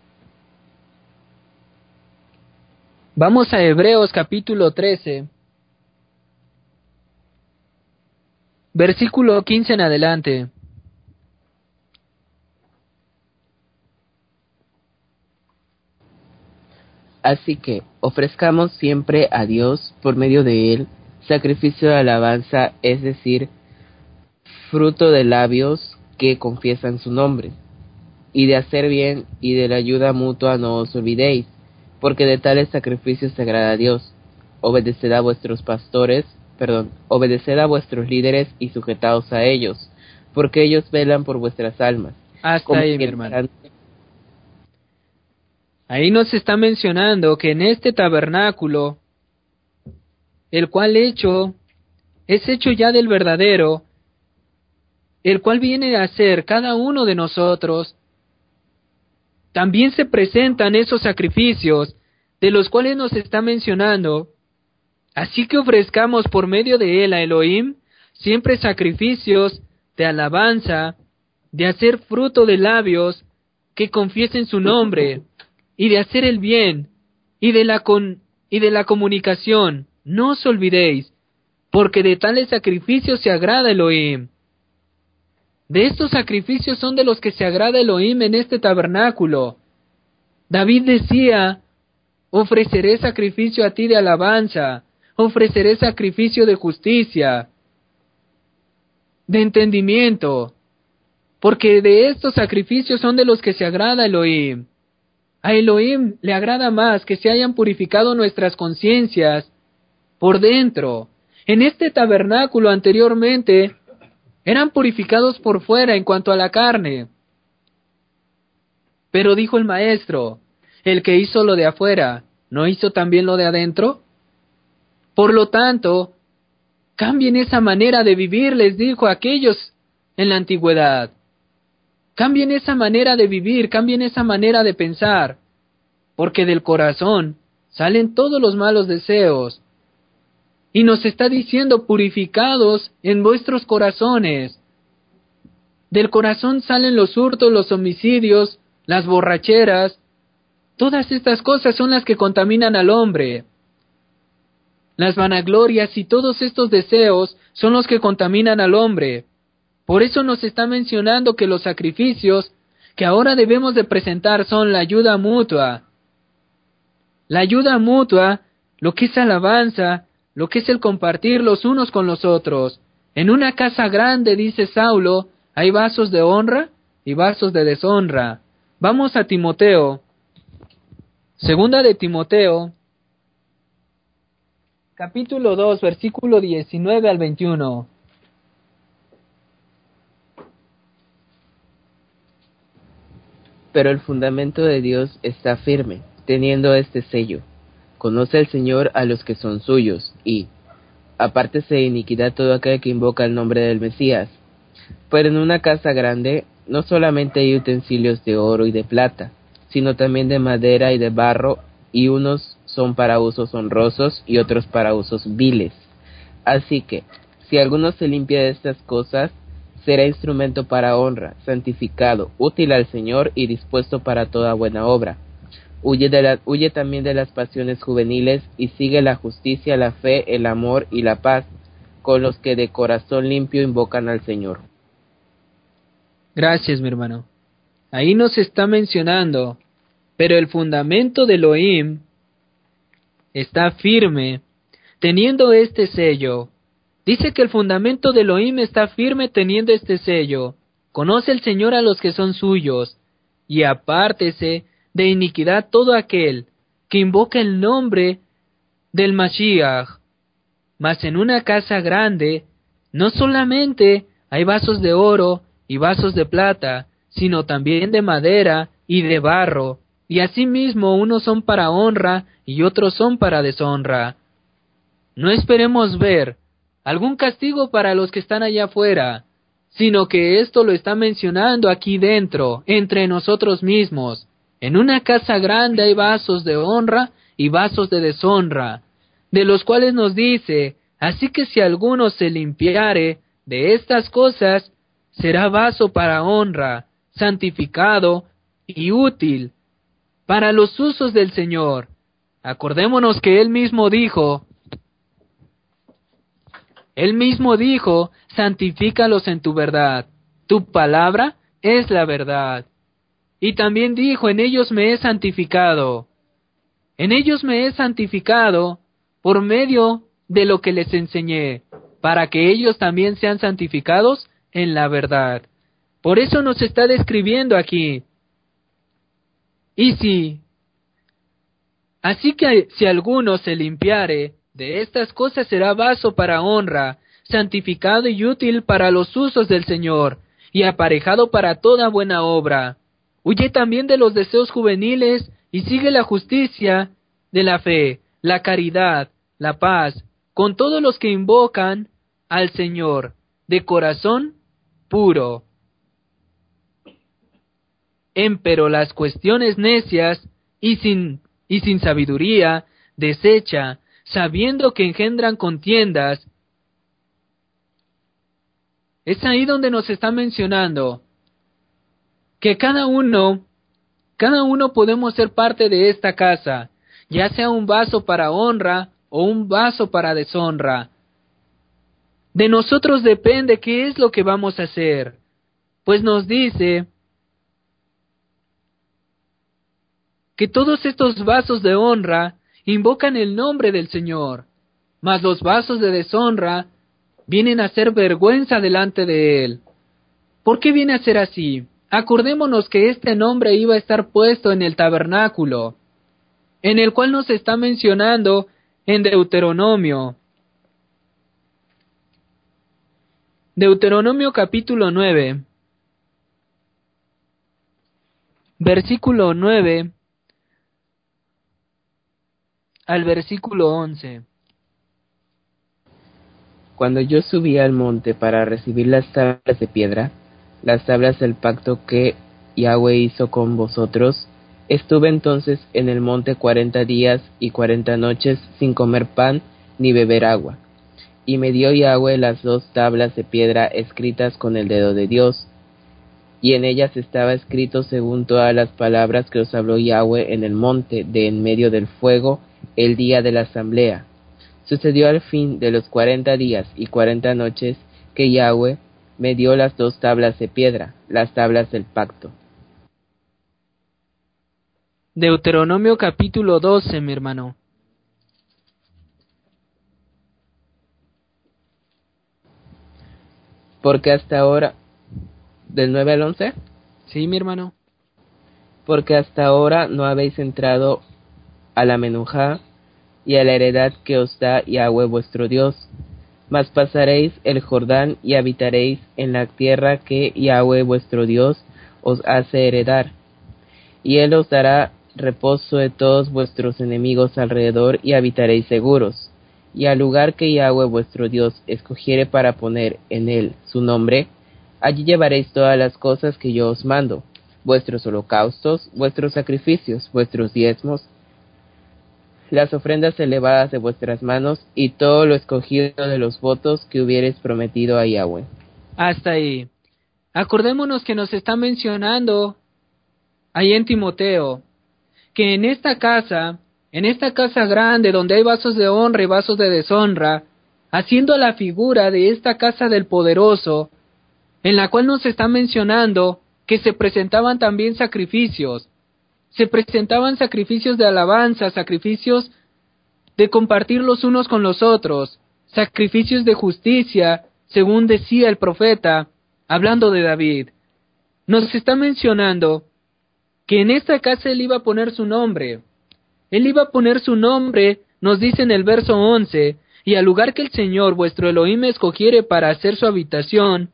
Vamos a Hebreos capítulo trece, versículo quince en adelante. Así que ofrezcamos siempre a Dios, por medio de Él, sacrificio de alabanza, es decir, fruto de labios que confiesan su nombre. Y de hacer bien y de la ayuda mutua no os olvidéis, porque de tales sacrificios se agrada a Dios. Obedeced a vuestros pastores, perdón, obedeced a vuestros líderes y sujetaos a ellos, porque ellos velan por vuestras almas. Hasta ahí, mi hermano. Ahí nos está mencionando que en este tabernáculo, el cual hecho, es hecho ya del verdadero, el cual viene a ser cada uno de nosotros, también se presentan esos sacrificios de los cuales nos está mencionando. Así que ofrezcamos por medio de él a Elohim siempre sacrificios de alabanza, de hacer fruto de labios que confiesen su nombre, y de hacer el bien, y de la con, y de la comunicación. No os olvidéis, porque de tales sacrificios se agrada Elohim. De estos sacrificios son de los que se agrada Elohim en este tabernáculo. David decía, ofreceré sacrificio a ti de alabanza, ofreceré sacrificio de justicia, de entendimiento, porque de estos sacrificios son de los que se agrada Elohim. A Elohim le agrada más que se hayan purificado nuestras conciencias por dentro. En este tabernáculo anteriormente eran purificados por fuera en cuanto a la carne. Pero dijo el maestro, el que hizo lo de afuera, ¿no hizo también lo de adentro? Por lo tanto, cambien esa manera de vivir, les dijo a aquellos en la antigüedad. Cambien esa manera de vivir, cambien esa manera de pensar, porque del corazón salen todos los malos deseos. Y nos está diciendo, purificados en vuestros corazones. Del corazón salen los hurtos, los homicidios, las borracheras. Todas estas cosas son las que contaminan al hombre. Las vanaglorias y todos estos deseos son los que contaminan al hombre. Por eso nos está mencionando que los sacrificios que ahora debemos de presentar son la ayuda mutua. La ayuda mutua, lo que es alabanza, lo que es el compartir los unos con los otros. En una casa grande, dice Saulo, hay vasos de honra y vasos de deshonra. Vamos a Timoteo. Segunda de Timoteo, capítulo dos, versículo diecinueve al veintiuno. Pero el fundamento de Dios está firme, teniendo este sello. Conoce el Señor a los que son suyos, y apártese de iniquidad todo aquel que invoca el nombre del Mesías. Pero en una casa grande no solamente hay utensilios de oro y de plata, sino también de madera y de barro, y unos son para usos honrosos y otros para usos viles. Así que, si alguno se limpia de estas cosas, será instrumento para honra, santificado, útil al Señor y dispuesto para toda buena obra. Huye, de la, huye también de las pasiones juveniles y sigue la justicia, la fe, el amor y la paz, con los que de corazón limpio invocan al Señor. Gracias, mi hermano. Ahí nos está mencionando, pero el fundamento de Elohim está firme, teniendo este sello. Dice que el fundamento de Elohim está firme teniendo este sello. Conoce el Señor a los que son suyos, y apártese de iniquidad todo aquel que invoca el nombre del Mashiach. Mas en una casa grande, no solamente hay vasos de oro y vasos de plata, sino también de madera y de barro, y asimismo unos son para honra y otros son para deshonra. No esperemos ver algún castigo para los que están allá afuera, sino que esto lo está mencionando aquí dentro, entre nosotros mismos. En una casa grande hay vasos de honra y vasos de deshonra, de los cuales nos dice, así que si alguno se limpiare de estas cosas, será vaso para honra, santificado y útil para los usos del Señor. Acordémonos que Él mismo dijo, Él mismo dijo, santifícalos en tu verdad, tu palabra es la verdad. Y también dijo, en ellos me he santificado. En ellos me he santificado por medio de lo que les enseñé, para que ellos también sean santificados en la verdad. Por eso nos está describiendo aquí. Y si, así que si alguno se limpiare de estas cosas, será vaso para honra, santificado y útil para los usos del Señor, y aparejado para toda buena obra. Huye también de los deseos juveniles y sigue la justicia de la fe, la caridad, la paz, con todos los que invocan al Señor, de corazón puro. Empero las cuestiones necias y sin, y sin sabiduría desecha, sabiendo que engendran contiendas. Es ahí donde nos está mencionando que cada uno, cada uno podemos ser parte de esta casa, ya sea un vaso para honra o un vaso para deshonra. De nosotros depende qué es lo que vamos a hacer. pues nos dice que todos estos vasos de honra invocan el nombre del Señor, mas los vasos de deshonra vienen a ser vergüenza delante de Él. ¿Por qué viene a ser así? Acordémonos que este nombre iba a estar puesto en el tabernáculo, en el cual nos está mencionando en Deuteronomio. Deuteronomio capítulo nueve, versículo nueve al versículo once. Cuando yo subí al monte para recibir las tablas de piedra, las tablas del pacto que Yahweh hizo con vosotros, estuve entonces en el monte cuarenta días y cuarenta noches sin comer pan ni beber agua. Y me dio Yahweh las dos tablas de piedra escritas con el dedo de Dios, y en ellas estaba escrito según todas las palabras que os habló Yahweh en el monte de en medio del fuego el día de la asamblea. Sucedió al fin de los cuarenta días y cuarenta noches que Yahweh me dio las dos tablas de piedra, las tablas del pacto. Deuteronomio capítulo doce, mi hermano. Porque hasta ahora, del nueve al once, Sí, mi hermano. porque hasta ahora no habéis entrado a la menujá y a la heredad que os da Yahweh vuestro Dios, mas pasaréis el Jordán y habitaréis en la tierra que Yahweh vuestro Dios os hace heredar, y él os dará reposo de todos vuestros enemigos alrededor y habitaréis seguros, y al lugar que Yahweh vuestro Dios escogiere para poner en él su nombre, allí llevaréis todas las cosas que yo os mando, vuestros holocaustos, vuestros sacrificios, vuestros diezmos, las ofrendas elevadas de vuestras manos, y todo lo escogido de los votos que hubiereis prometido a Yahweh. Hasta ahí. Acordémonos que nos está mencionando ahí en Timoteo, que en esta casa, en esta casa grande donde hay vasos de honra y vasos de deshonra, haciendo la figura de esta casa del poderoso, en la cual nos está mencionando que se presentaban también sacrificios, se presentaban sacrificios de alabanza, sacrificios de compartir los unos con los otros, sacrificios de justicia, según decía el profeta, hablando de David. Nos está mencionando que en esta casa él iba a poner su nombre. Él iba a poner su nombre, nos dice en el verso once, y al lugar que el Señor vuestro Elohim escogiere para hacer su habitación,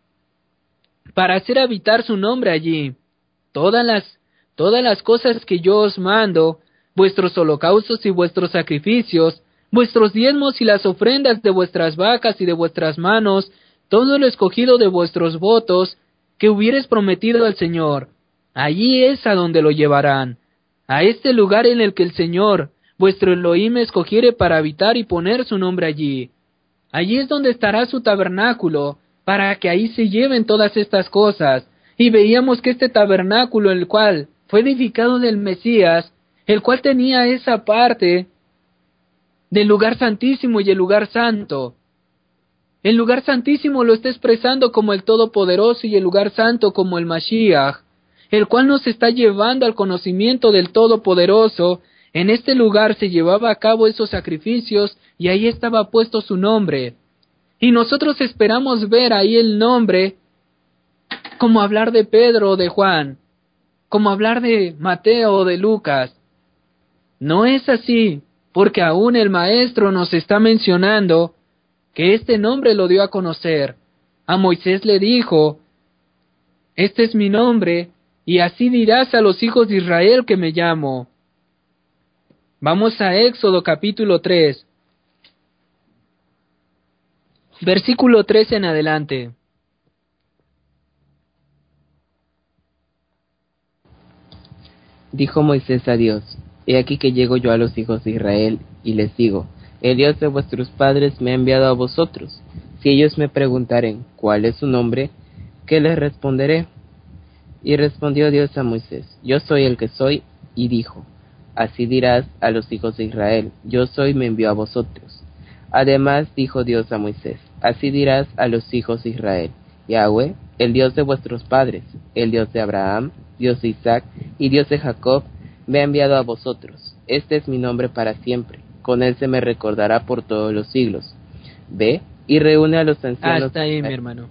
para hacer habitar su nombre allí, todas las Todas las cosas que yo os mando, vuestros holocaustos y vuestros sacrificios, vuestros diezmos y las ofrendas de vuestras vacas y de vuestras manos, todo lo escogido de vuestros votos, que hubieres prometido al Señor, allí es a donde lo llevarán, a este lugar en el que el Señor, vuestro Elohim, escogiere para habitar y poner su nombre allí. Allí es donde estará su tabernáculo, para que ahí se lleven todas estas cosas. Y veíamos que este tabernáculo, el cual fue edificado del Mesías, el cual tenía esa parte del lugar santísimo y el lugar santo. El lugar santísimo lo está expresando como el Todopoderoso y el lugar santo como el Mashiach, el cual nos está llevando al conocimiento del Todopoderoso. En este lugar se llevaba a cabo esos sacrificios y ahí estaba puesto su nombre. Y nosotros esperamos ver ahí el nombre como hablar de Pedro o de Juan, como hablar de Mateo o de Lucas. No es así, porque aún el Maestro nos está mencionando que este nombre lo dio a conocer. A Moisés le dijo, este es mi nombre, y así dirás a los hijos de Israel que me llamo. Vamos a Éxodo capítulo tres, versículo tres en adelante. Dijo Moisés a Dios, he aquí que llego yo a los hijos de Israel, y les digo, el Dios de vuestros padres me ha enviado a vosotros. Si ellos me preguntaren, ¿cuál es su nombre?, ¿qué les responderé? Y respondió Dios a Moisés, yo soy el que soy, y dijo, así dirás a los hijos de Israel, yo soy, me envió a vosotros. Además dijo Dios a Moisés, así dirás a los hijos de Israel, Yahweh, el Dios de vuestros padres, el Dios de Abraham, Dios de Isaac y Dios de Jacob, me ha enviado a vosotros. Este es mi nombre para siempre, con él se me recordará por todos los siglos. Ve y reúne a los ancianos. Hasta ahí, mi hermano.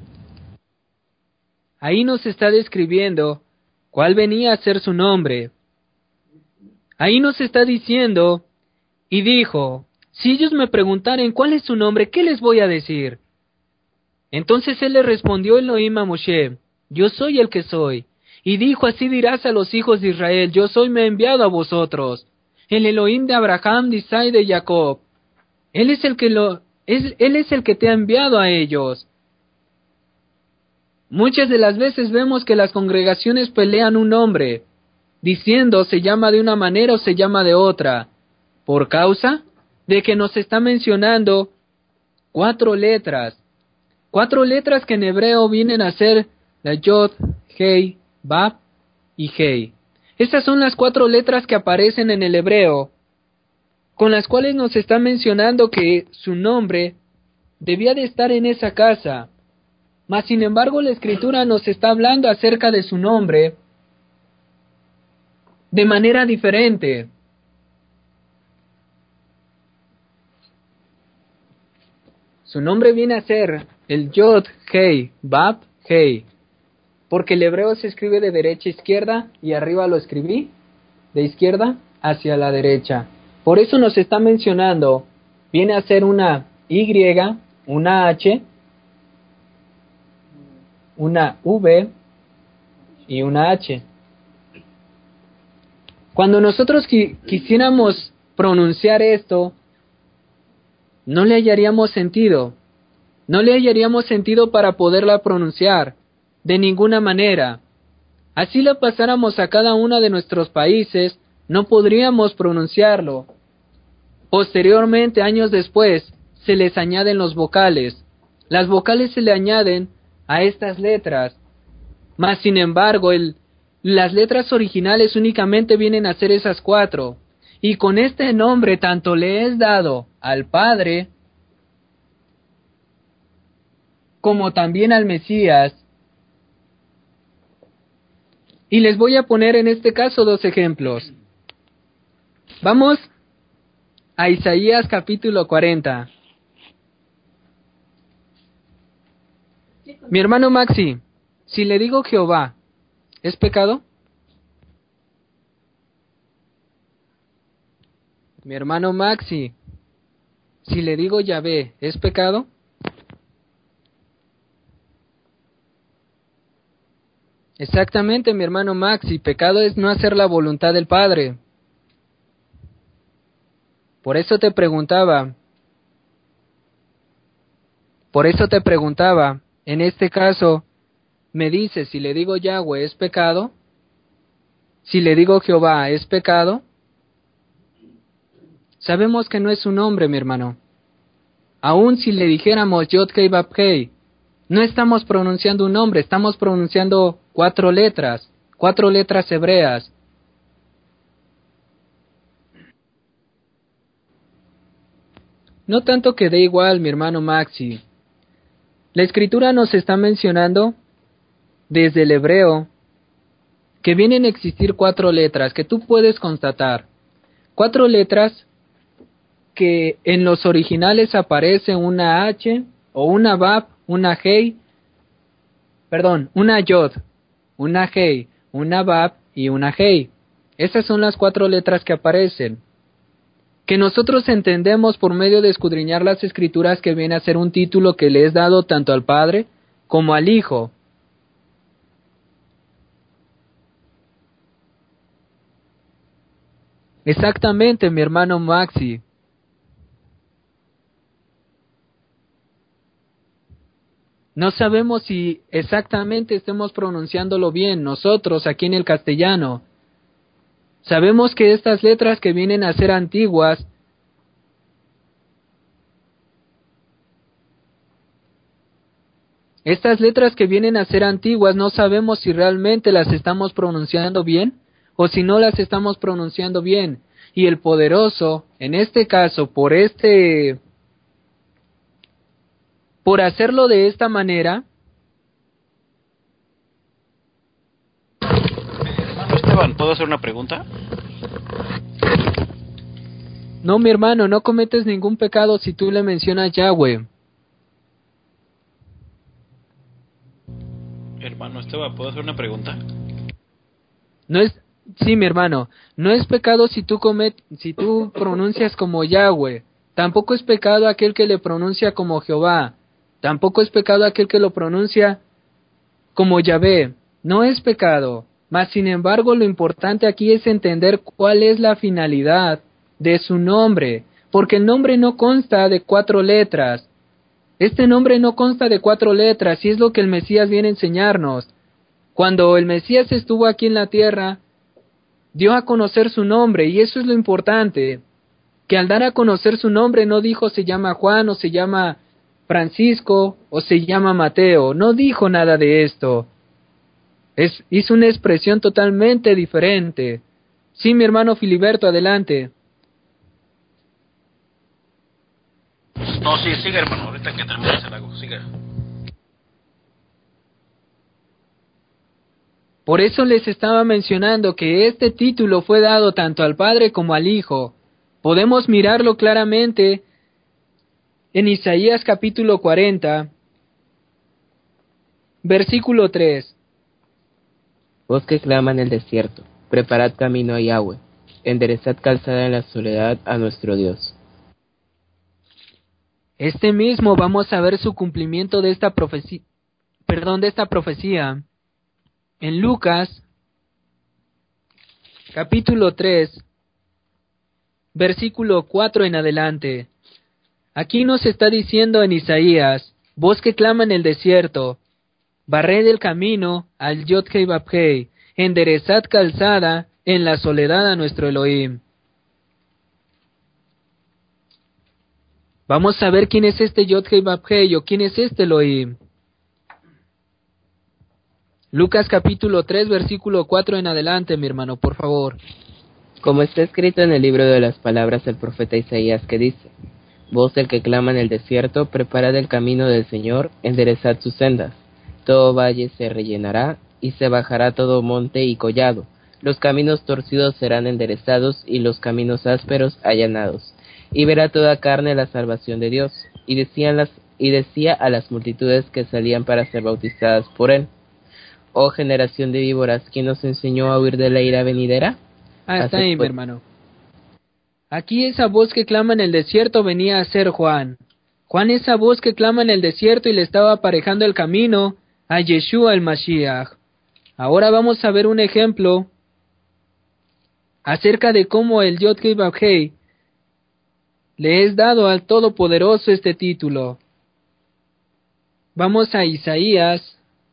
Ahí nos está describiendo cuál venía a ser su nombre. Ahí nos está diciendo, y dijo, si ellos me preguntaren cuál es su nombre, ¿qué les voy a decir? Entonces él le respondió Elohim a Moshe, yo soy el que soy. Y dijo, así dirás a los hijos de Israel, yo soy me he enviado a vosotros. El Elohim de Abraham, de Isaac y de Jacob. Él es el que lo, es, él es el que te ha enviado a ellos. Muchas de las veces vemos que las congregaciones pelean un nombre, diciendo se llama de una manera o se llama de otra, por causa de que nos está mencionando cuatro letras, cuatro letras que en hebreo vienen a ser la Yod, Hei, Bab y Hei. Estas son las cuatro letras que aparecen en el hebreo, con las cuales nos está mencionando que su nombre debía de estar en esa casa. Mas sin embargo la Escritura nos está hablando acerca de su nombre de manera diferente. Su nombre viene a ser el Yod, Hei, Bab, Hei, porque el hebreo se escribe de derecha a izquierda y arriba lo escribí de izquierda hacia la derecha. Por eso nos está mencionando, viene a ser una Y, una H, una V y una H. Cuando nosotros qui- quisiéramos pronunciar esto, no le hallaríamos sentido. No le hallaríamos sentido para poderla pronunciar, de ninguna manera. Así la pasáramos a cada uno de nuestros países, no podríamos pronunciarlo. Posteriormente, años después, se les añaden los vocales. Las vocales se le añaden a estas letras. Mas, sin embargo, el, las letras originales únicamente vienen a ser esas cuatro. Y con este nombre tanto le es dado al Padre como también al Mesías. Y les voy a poner en este caso dos ejemplos. Vamos a Isaías capítulo cuarenta. Mi hermano Maxi, si le digo Jehová, ¿es pecado? Mi hermano Maxi, si le digo Yahvé, ¿es pecado? Exactamente, mi hermano Maxi, pecado es no hacer la voluntad del Padre. Por eso te preguntaba, por eso te preguntaba, en este caso, me dice, si le digo Yahweh, ¿es pecado? Si le digo Jehová, ¿es pecado? Sabemos que no es su nombre, mi hermano. Aun si le dijéramos Yod Kei Bab Kei, no estamos pronunciando un nombre, estamos pronunciando cuatro letras, cuatro letras hebreas. No tanto que dé igual, mi hermano Maxi. La Escritura nos está mencionando desde el hebreo que vienen a existir cuatro letras que tú puedes constatar. Cuatro letras que en los originales aparece una H o una Bab, una Hei, perdón, una Yod, una Hei, una Bab y una Hei. Esas son las cuatro letras que aparecen, que nosotros entendemos por medio de escudriñar las Escrituras, que viene a ser un título que le es dado tanto al Padre como al Hijo. Exactamente, mi hermano Maxi. No sabemos si exactamente estemos pronunciándolo bien nosotros aquí en el castellano. Sabemos que estas letras que vienen a ser antiguas, estas letras que vienen a ser antiguas, no sabemos si realmente las estamos pronunciando bien o si no las estamos pronunciando bien. Y el poderoso, en este caso, por este, por hacerlo de esta manera, Esteban, ¿puedo hacer una pregunta? No, mi hermano, no cometes ningún pecado si tú le mencionas Yahweh. Hermano Esteban, ¿puedo hacer una pregunta? No es, sí, mi hermano, no es pecado si tú comet, si tú pronuncias como Yahweh. Tampoco es pecado aquel que le pronuncia como Jehová. Tampoco es pecado aquel que lo pronuncia como Yahvé. No es pecado. Mas, sin embargo, lo importante aquí es entender cuál es la finalidad de su nombre. Porque el nombre no consta de cuatro letras. Este nombre no consta de cuatro letras y es lo que el Mesías viene a enseñarnos. Cuando el Mesías estuvo aquí en la tierra, dio a conocer su nombre, y eso es lo importante, que al dar a conocer su nombre no dijo se llama Juan, o se llama Francisco, o se llama Mateo, no dijo nada de esto. Es, hizo una expresión totalmente diferente. Sí, mi hermano Filiberto, adelante. No, sí, siga, hermano, ahorita que termine el lago, siga. Por eso les estaba mencionando que este título fue dado tanto al Padre como al Hijo. Podemos mirarlo claramente en Isaías capítulo cuarenta, versículo tres. Voz que clama en el desierto, preparad camino a Yahweh, enderezad calzada en la soledad a nuestro Dios. Este mismo vamos a ver su cumplimiento de esta profecía, perdón, de esta profecía en Lucas capítulo tres, versículo cuatro en adelante. Aquí nos está diciendo en Isaías, voz que clama en el desierto, barred el camino al Yod-Hei Vab-Hei, enderezad calzada en la soledad a nuestro Elohim. Vamos a ver quién es este Yod-Hei Vab-Hei o quién es este Elohim. Lucas capítulo tres, versículo cuatro en adelante, mi hermano, por favor. Como está escrito en el libro de las palabras del profeta Isaías, que dice: Voz del que clama en el desierto, preparad el camino del Señor, enderezad sus sendas. Todo valle se rellenará, y se bajará todo monte y collado. Los caminos torcidos serán enderezados, y los caminos ásperos allanados. Y verá toda carne la salvación de Dios. Y decían las, y decía a las multitudes que salían para ser bautizadas por él: Oh generación de víboras, ¿quién nos enseñó a huir de la ira venidera? Ah, está ahí, mi pues, hermano. Aquí esa voz que clama en el desierto venía a ser Juan. Juan, esa voz que clama en el desierto y le estaba aparejando el camino a Yeshua el Mashiach. Ahora vamos a ver un ejemplo acerca de cómo el Yod-Hei Vab-Hei le es dado al Todopoderoso este título. Vamos a Isaías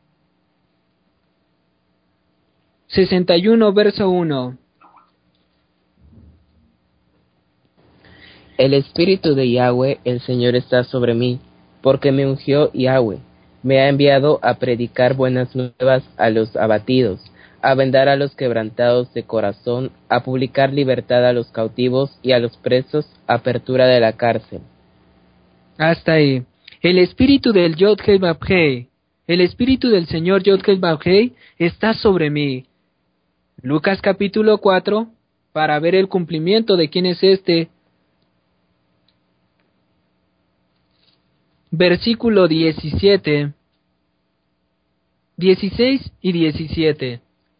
sesenta y uno, verso uno. El Espíritu de Yahweh, el Señor, está sobre mí, porque me ungió Yahweh. Me ha enviado a predicar buenas nuevas a los abatidos, a vendar a los quebrantados de corazón, a publicar libertad a los cautivos y a los presos, apertura de la cárcel. Hasta ahí. El espíritu del Yod-Hei Vab-Hei, el espíritu del Señor Yod-Hei Vab-Hei está sobre mí. Lucas capítulo cuatro, para ver el cumplimiento de quién es este. Versículo diecisiete, dieciséis y diecisiete.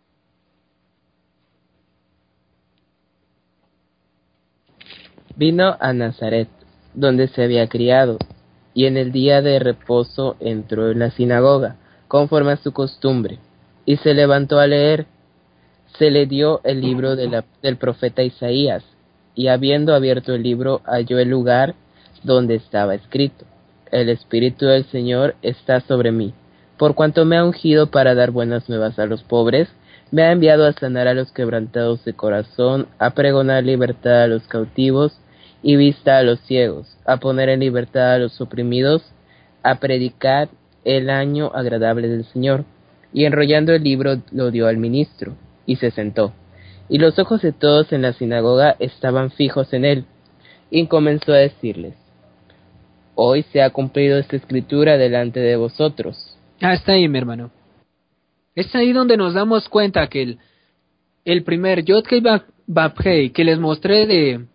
Vino a Nazaret, donde se había criado, y en el día de reposo entró en la sinagoga, conforme a su costumbre, y se levantó a leer. Se le dio el libro de la, del profeta Isaías, y habiendo abierto el libro halló el lugar donde estaba escrito: El Espíritu del Señor está sobre mí, por cuanto me ha ungido para dar buenas nuevas a los pobres, me ha enviado a sanar a los quebrantados de corazón, a pregonar libertad a los cautivos y vista a los ciegos, a poner en libertad a los oprimidos, a predicar el año agradable del Señor. Y enrollando el libro lo dio al ministro, y se sentó. Y los ojos de todos en la sinagoga estaban fijos en él, y comenzó a decirles: Hoy se ha cumplido esta escritura delante de vosotros. Ah, está ahí, mi hermano. Es ahí donde nos damos cuenta que el el primer Yod-Heh-Vav-Heh que les mostré de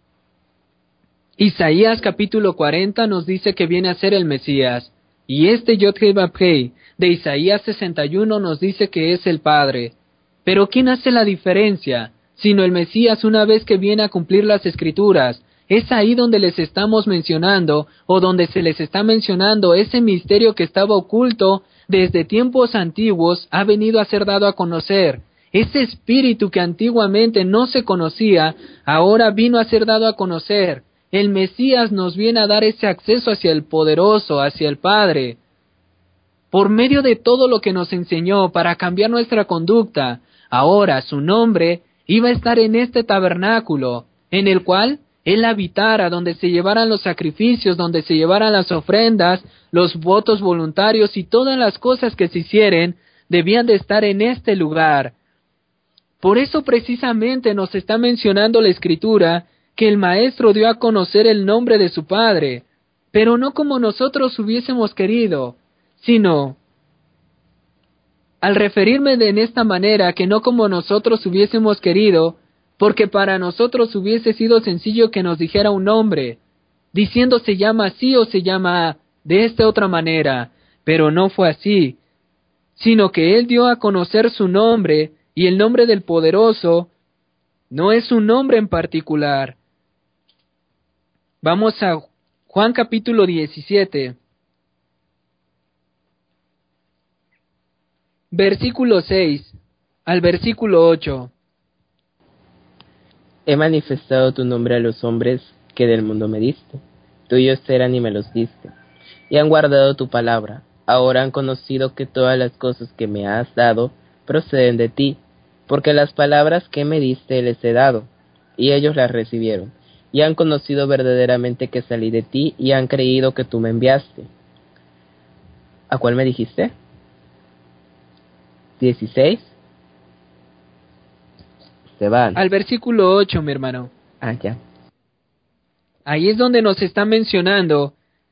Isaías capítulo cuarenta nos dice que viene a ser el Mesías, y este Yod-Heh-Vav-Heh de Isaías sesenta y uno nos dice que es el Padre. Pero ¿quién hace la diferencia? Sino el Mesías, una vez que viene a cumplir las Escrituras. Es ahí donde les estamos mencionando, o donde se les está mencionando ese misterio que estaba oculto desde tiempos antiguos, ha venido a ser dado a conocer. Ese espíritu que antiguamente no se conocía, ahora vino a ser dado a conocer. El Mesías nos viene a dar ese acceso hacia el poderoso, hacia el Padre. Por medio de todo lo que nos enseñó para cambiar nuestra conducta, ahora su nombre iba a estar en este tabernáculo, en el cual Él habitara, donde se llevaran los sacrificios, donde se llevaran las ofrendas, los votos voluntarios y todas las cosas que se hicieren, debían de estar en este lugar. Por eso precisamente nos está mencionando la Escritura que el Maestro dio a conocer el nombre de su Padre, pero no como nosotros hubiésemos querido, sino al referirme de en esta manera que no como nosotros hubiésemos querido, porque para nosotros hubiese sido sencillo que nos dijera un nombre, diciendo se llama así o se llama de esta otra manera, pero no fue así, sino que Él dio a conocer su nombre, y el nombre del Poderoso no es un nombre en particular. Vamos a Juan capítulo diecisiete, versículo seis al versículo ocho. He manifestado tu nombre a los hombres que del mundo me diste. Tuyos eran y me los diste, y han guardado tu palabra. Ahora han conocido que todas las cosas que me has dado proceden de ti, porque las palabras que me diste les he dado, y ellos las recibieron, y han conocido verdaderamente que salí de ti, y han creído que tú me enviaste. ¿A cuál me dijiste? ¿dieciséis? Se van. Al versículo ocho, mi hermano. Ah, ya. Ahí es donde nos está mencionando.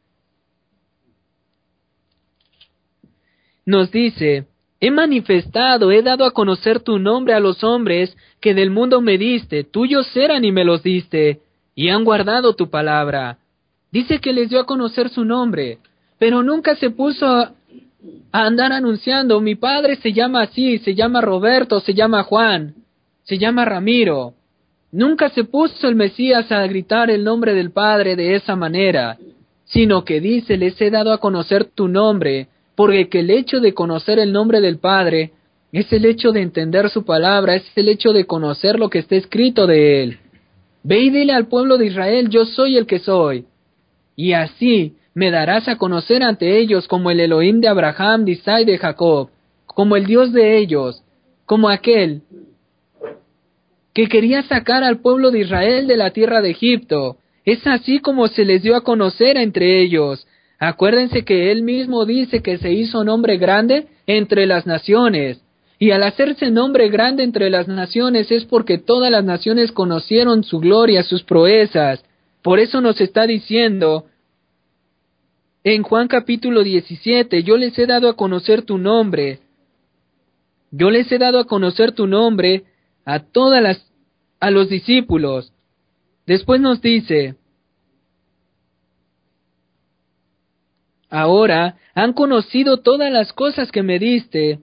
Nos dice, he manifestado, he dado a conocer tu nombre a los hombres que del mundo me diste, tuyos eran y me los diste, y han guardado tu palabra. Dice que les dio a conocer su nombre, pero nunca se puso a, a andar anunciando, mi padre se llama así, se llama Roberto, se llama Juan, se llama Ramiro. Nunca se puso el Mesías a gritar el nombre del Padre de esa manera, sino que dice, les he dado a conocer tu nombre, porque que el hecho de conocer el nombre del Padre es el hecho de entender su palabra, es el hecho de conocer lo que está escrito de Él. Ve y dile al pueblo de Israel, yo soy el que soy, y así me darás a conocer ante ellos como el Elohim de Abraham, de Isaac y de Jacob, como el Dios de ellos, como aquel que quería sacar al pueblo de Israel de la tierra de Egipto. Es así como se les dio a conocer entre ellos. Acuérdense que Él mismo dice que se hizo nombre grande entre las naciones. Y al hacerse nombre grande entre las naciones es porque todas las naciones conocieron su gloria, sus proezas. Por eso nos está diciendo en Juan capítulo diecisiete, yo les he dado a conocer tu nombre. Yo les he dado a conocer tu nombre a todas las, a los discípulos. Después nos dice, ahora han conocido todas las cosas que me diste,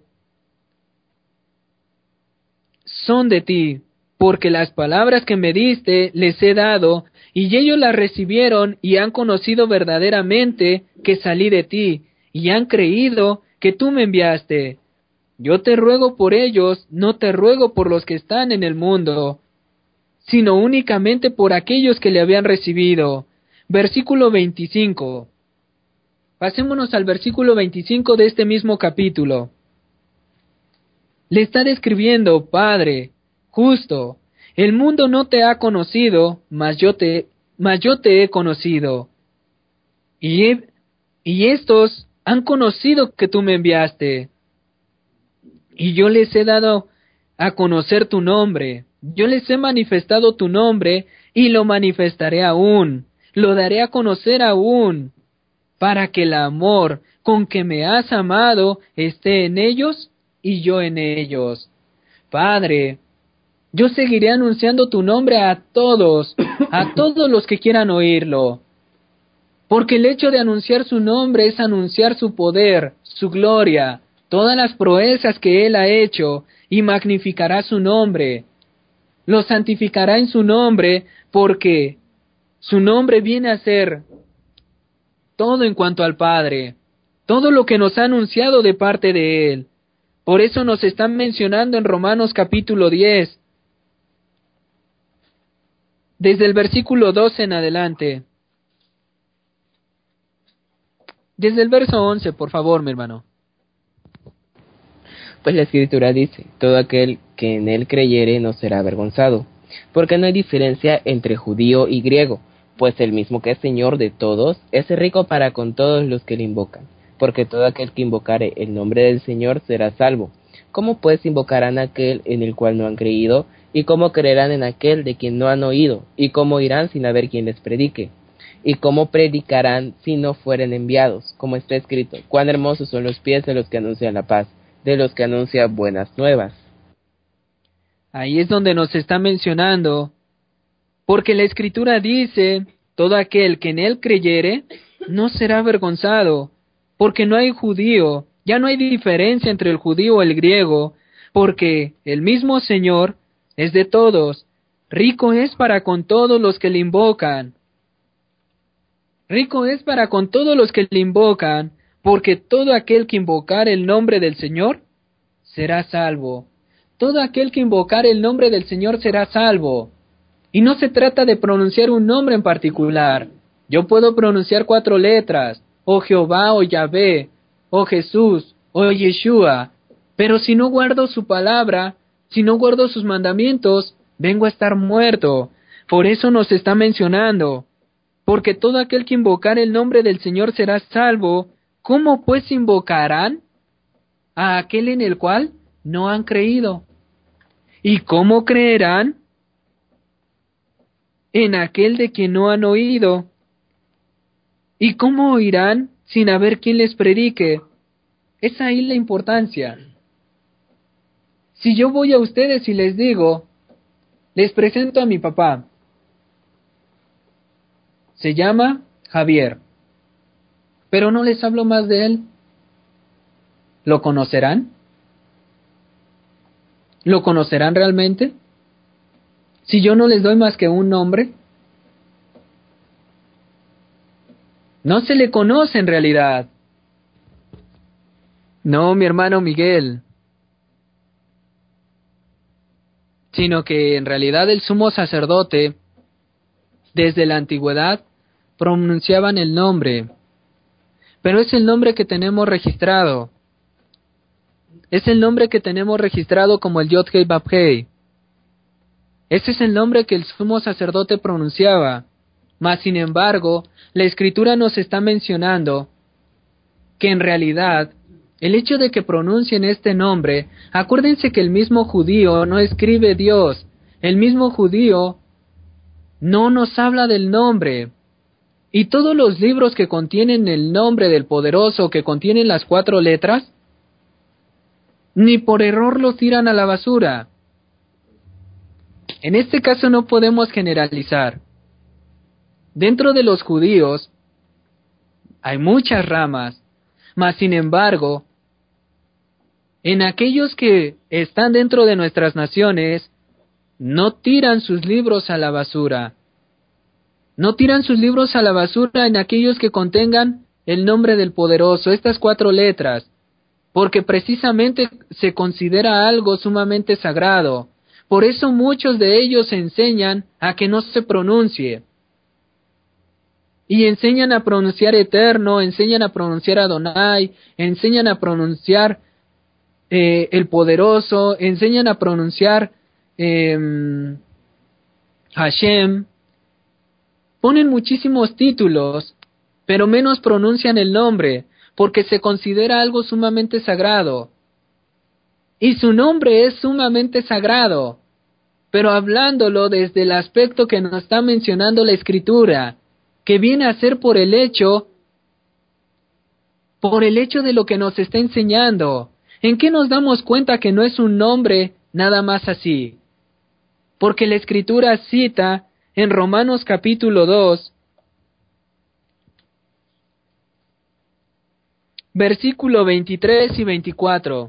son de ti, porque las palabras que me diste les he dado, y ellos las recibieron y han conocido verdaderamente que salí de ti, y han creído que tú me enviaste. Yo te ruego por ellos, no te ruego por los que están en el mundo, sino únicamente por aquellos que le habían recibido. Versículo veinticinco. Pasémonos al versículo veinticinco de este mismo capítulo. Le está describiendo, Padre, justo, el mundo no te ha conocido, mas yo te, mas yo te he conocido. Y, he, y estos han conocido que tú me enviaste. Y yo les he dado a conocer tu nombre. Yo les he manifestado tu nombre y lo manifestaré aún. Lo daré a conocer aún, para que el amor con que me has amado esté en ellos y yo en ellos. Padre, Yo seguiré anunciando tu nombre a todos, a todos los que quieran oírlo. Porque el hecho de anunciar su nombre es anunciar su poder, su gloria, todas las proezas que Él ha hecho, y magnificará su nombre. Lo santificará en su nombre, porque su nombre viene a ser todo en cuanto al Padre, todo lo que nos ha anunciado de parte de Él. Por eso nos están mencionando en Romanos capítulo diez, desde el versículo doce en adelante. Desde el verso once, por favor, mi hermano. Pues la Escritura dice, todo aquel que en Él creyere no será avergonzado, porque no hay diferencia entre judío y griego, pues el mismo que es Señor de todos, es rico para con todos los que le invocan, porque todo aquel que invocare el nombre del Señor será salvo. ¿Cómo pues invocarán a aquel en el cual no han creído? ¿Y cómo creerán en aquel de quien no han oído? ¿Y cómo irán sin haber quien les predique? ¿Y cómo predicarán si no fueren enviados? Como está escrito, cuán hermosos son los pies de los que anuncian la paz, de los que anuncian buenas nuevas. Ahí es donde nos está mencionando, porque la Escritura dice, todo aquel que en Él creyere, no será avergonzado, porque no hay judío, ya no hay diferencia entre el judío y el griego, porque el mismo Señor es de todos, rico es para con todos los que le invocan. Rico es para con todos los que le invocan, porque todo aquel que invocar el nombre del Señor será salvo. Todo aquel que invocar el nombre del Señor será salvo. Y no se trata de pronunciar un nombre en particular. Yo puedo pronunciar cuatro letras, o Jehová, o Yahvé, o Jesús, o Yeshua, pero si no guardo su palabra, si no guardo sus mandamientos, vengo a estar muerto. Por eso nos está mencionando, porque todo aquel que invocar el nombre del Señor será salvo. ¿Cómo pues invocarán a aquel en el cual no han creído? ¿Y cómo creerán en aquel de quien no han oído? ¿Y cómo oirán sin haber quien les predique? Es ahí la importancia. Si yo voy a ustedes y les digo, les presento a mi papá, se llama Javier, pero no les hablo más de él, ¿lo conocerán? ¿Lo conocerán realmente? Si yo no les doy más que un nombre, no se le conoce en realidad. No, mi hermano Miguel, sino que en realidad el sumo sacerdote, desde la antigüedad, pronunciaban el nombre, pero es el nombre que tenemos registrado. Es el nombre que tenemos registrado como el Yod-Hei Vav-Hei. Ese es el nombre que el sumo sacerdote pronunciaba. Mas, sin embargo, la Escritura nos está mencionando que en realidad, el hecho de que pronuncien este nombre, acuérdense que el mismo judío no escribe Dios. El mismo judío no nos habla del nombre. Y todos los libros que contienen el nombre del poderoso, que contienen las cuatro letras, ni por error los tiran a la basura. En este caso no podemos generalizar. Dentro de los judíos hay muchas ramas, mas sin embargo, en aquellos que están dentro de nuestras naciones, no tiran sus libros a la basura. No tiran sus libros a la basura en aquellos que contengan el nombre del poderoso, estas cuatro letras, porque precisamente se considera algo sumamente sagrado. Por eso muchos de ellos enseñan a que no se pronuncie. Y enseñan a pronunciar Eterno, enseñan a pronunciar Adonai, enseñan a pronunciar eh, el Poderoso, enseñan a pronunciar eh, Hashem. Ponen muchísimos títulos, pero menos pronuncian el nombre, porque se considera algo sumamente sagrado. Y su nombre es sumamente sagrado, pero hablándolo desde el aspecto que nos está mencionando la Escritura, que viene a ser por el hecho, por el hecho de lo que nos está enseñando. ¿En qué nos damos cuenta que no es un nombre nada más así? porque la Escritura cita en Romanos capítulo dos, versículo veintitrés y veinticuatro.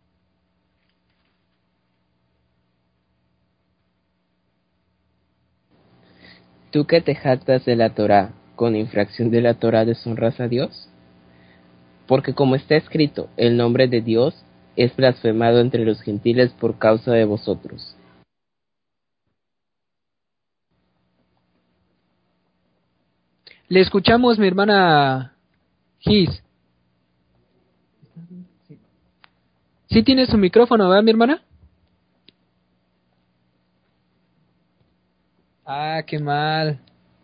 ¿Tú que te jactas de la Torá, con infracción de la Torá deshonras a Dios? Porque como está escrito, el nombre de Dios es blasfemado entre los gentiles por causa de vosotros. Le escuchamos, mi hermana Gis. ¿Sí tiene su micrófono, verdad, mi hermana? Ah, qué mal.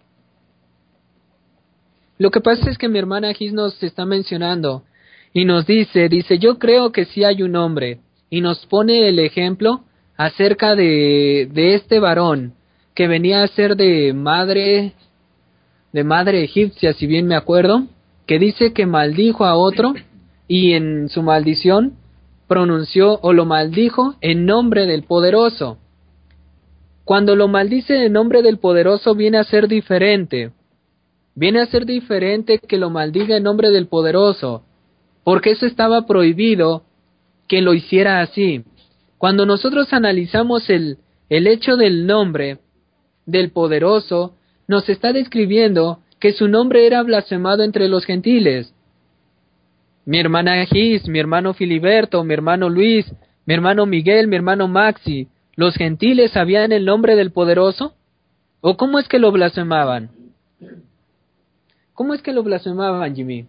Lo que pasa es que mi hermana Gis nos está mencionando y nos dice, dice, yo creo que sí hay un hombre, y nos pone el ejemplo acerca de, de este varón que venía a ser de madre, de madre egipcia, si bien me acuerdo, que dice que maldijo a otro y en su maldición pronunció o lo maldijo en nombre del poderoso. Cuando lo maldice en nombre del poderoso viene a ser diferente. Viene a ser diferente que lo maldiga en nombre del poderoso, porque eso estaba prohibido que lo hiciera así. Cuando nosotros analizamos el, el hecho del nombre del poderoso, nos está describiendo que su nombre era blasfemado entre los gentiles. Mi hermana Gis, mi hermano Filiberto, mi hermano Luis, mi hermano Miguel, mi hermano Maxi, ¿los gentiles sabían el nombre del poderoso? ¿O cómo es que lo blasfemaban? ¿Cómo es que lo blasfemaban, Jimmy?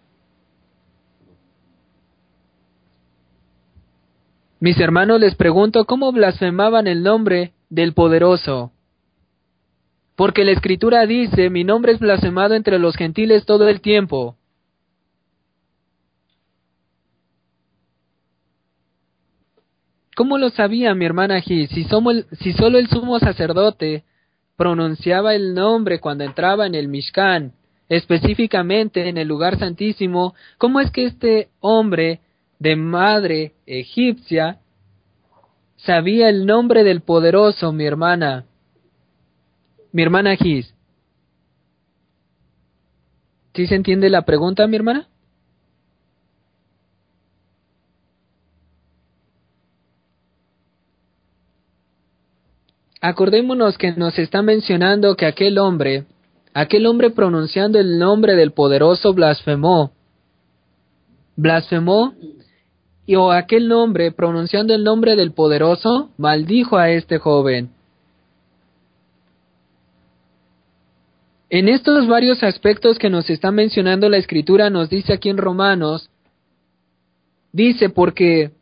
Mis hermanos, les pregunto, ¿cómo blasfemaban el nombre del poderoso? Porque la Escritura dice, mi nombre es blasfemado entre los gentiles todo el tiempo. ¿Cómo lo sabía mi hermana Gis? Si, somos el, si solo el sumo sacerdote pronunciaba el nombre cuando entraba en el Mishkan, específicamente en el lugar santísimo, ¿cómo es que este hombre de madre egipcia sabía el nombre del poderoso, mi hermana? Mi hermana Gis. ¿Sí se entiende la pregunta, mi hermana? Acordémonos que nos está mencionando que aquel hombre, aquel hombre pronunciando el nombre del poderoso blasfemó. Blasfemó y o aquel hombre pronunciando el nombre del poderoso maldijo a este joven. En estos varios aspectos que nos está mencionando la Escritura, nos dice aquí en Romanos, dice porque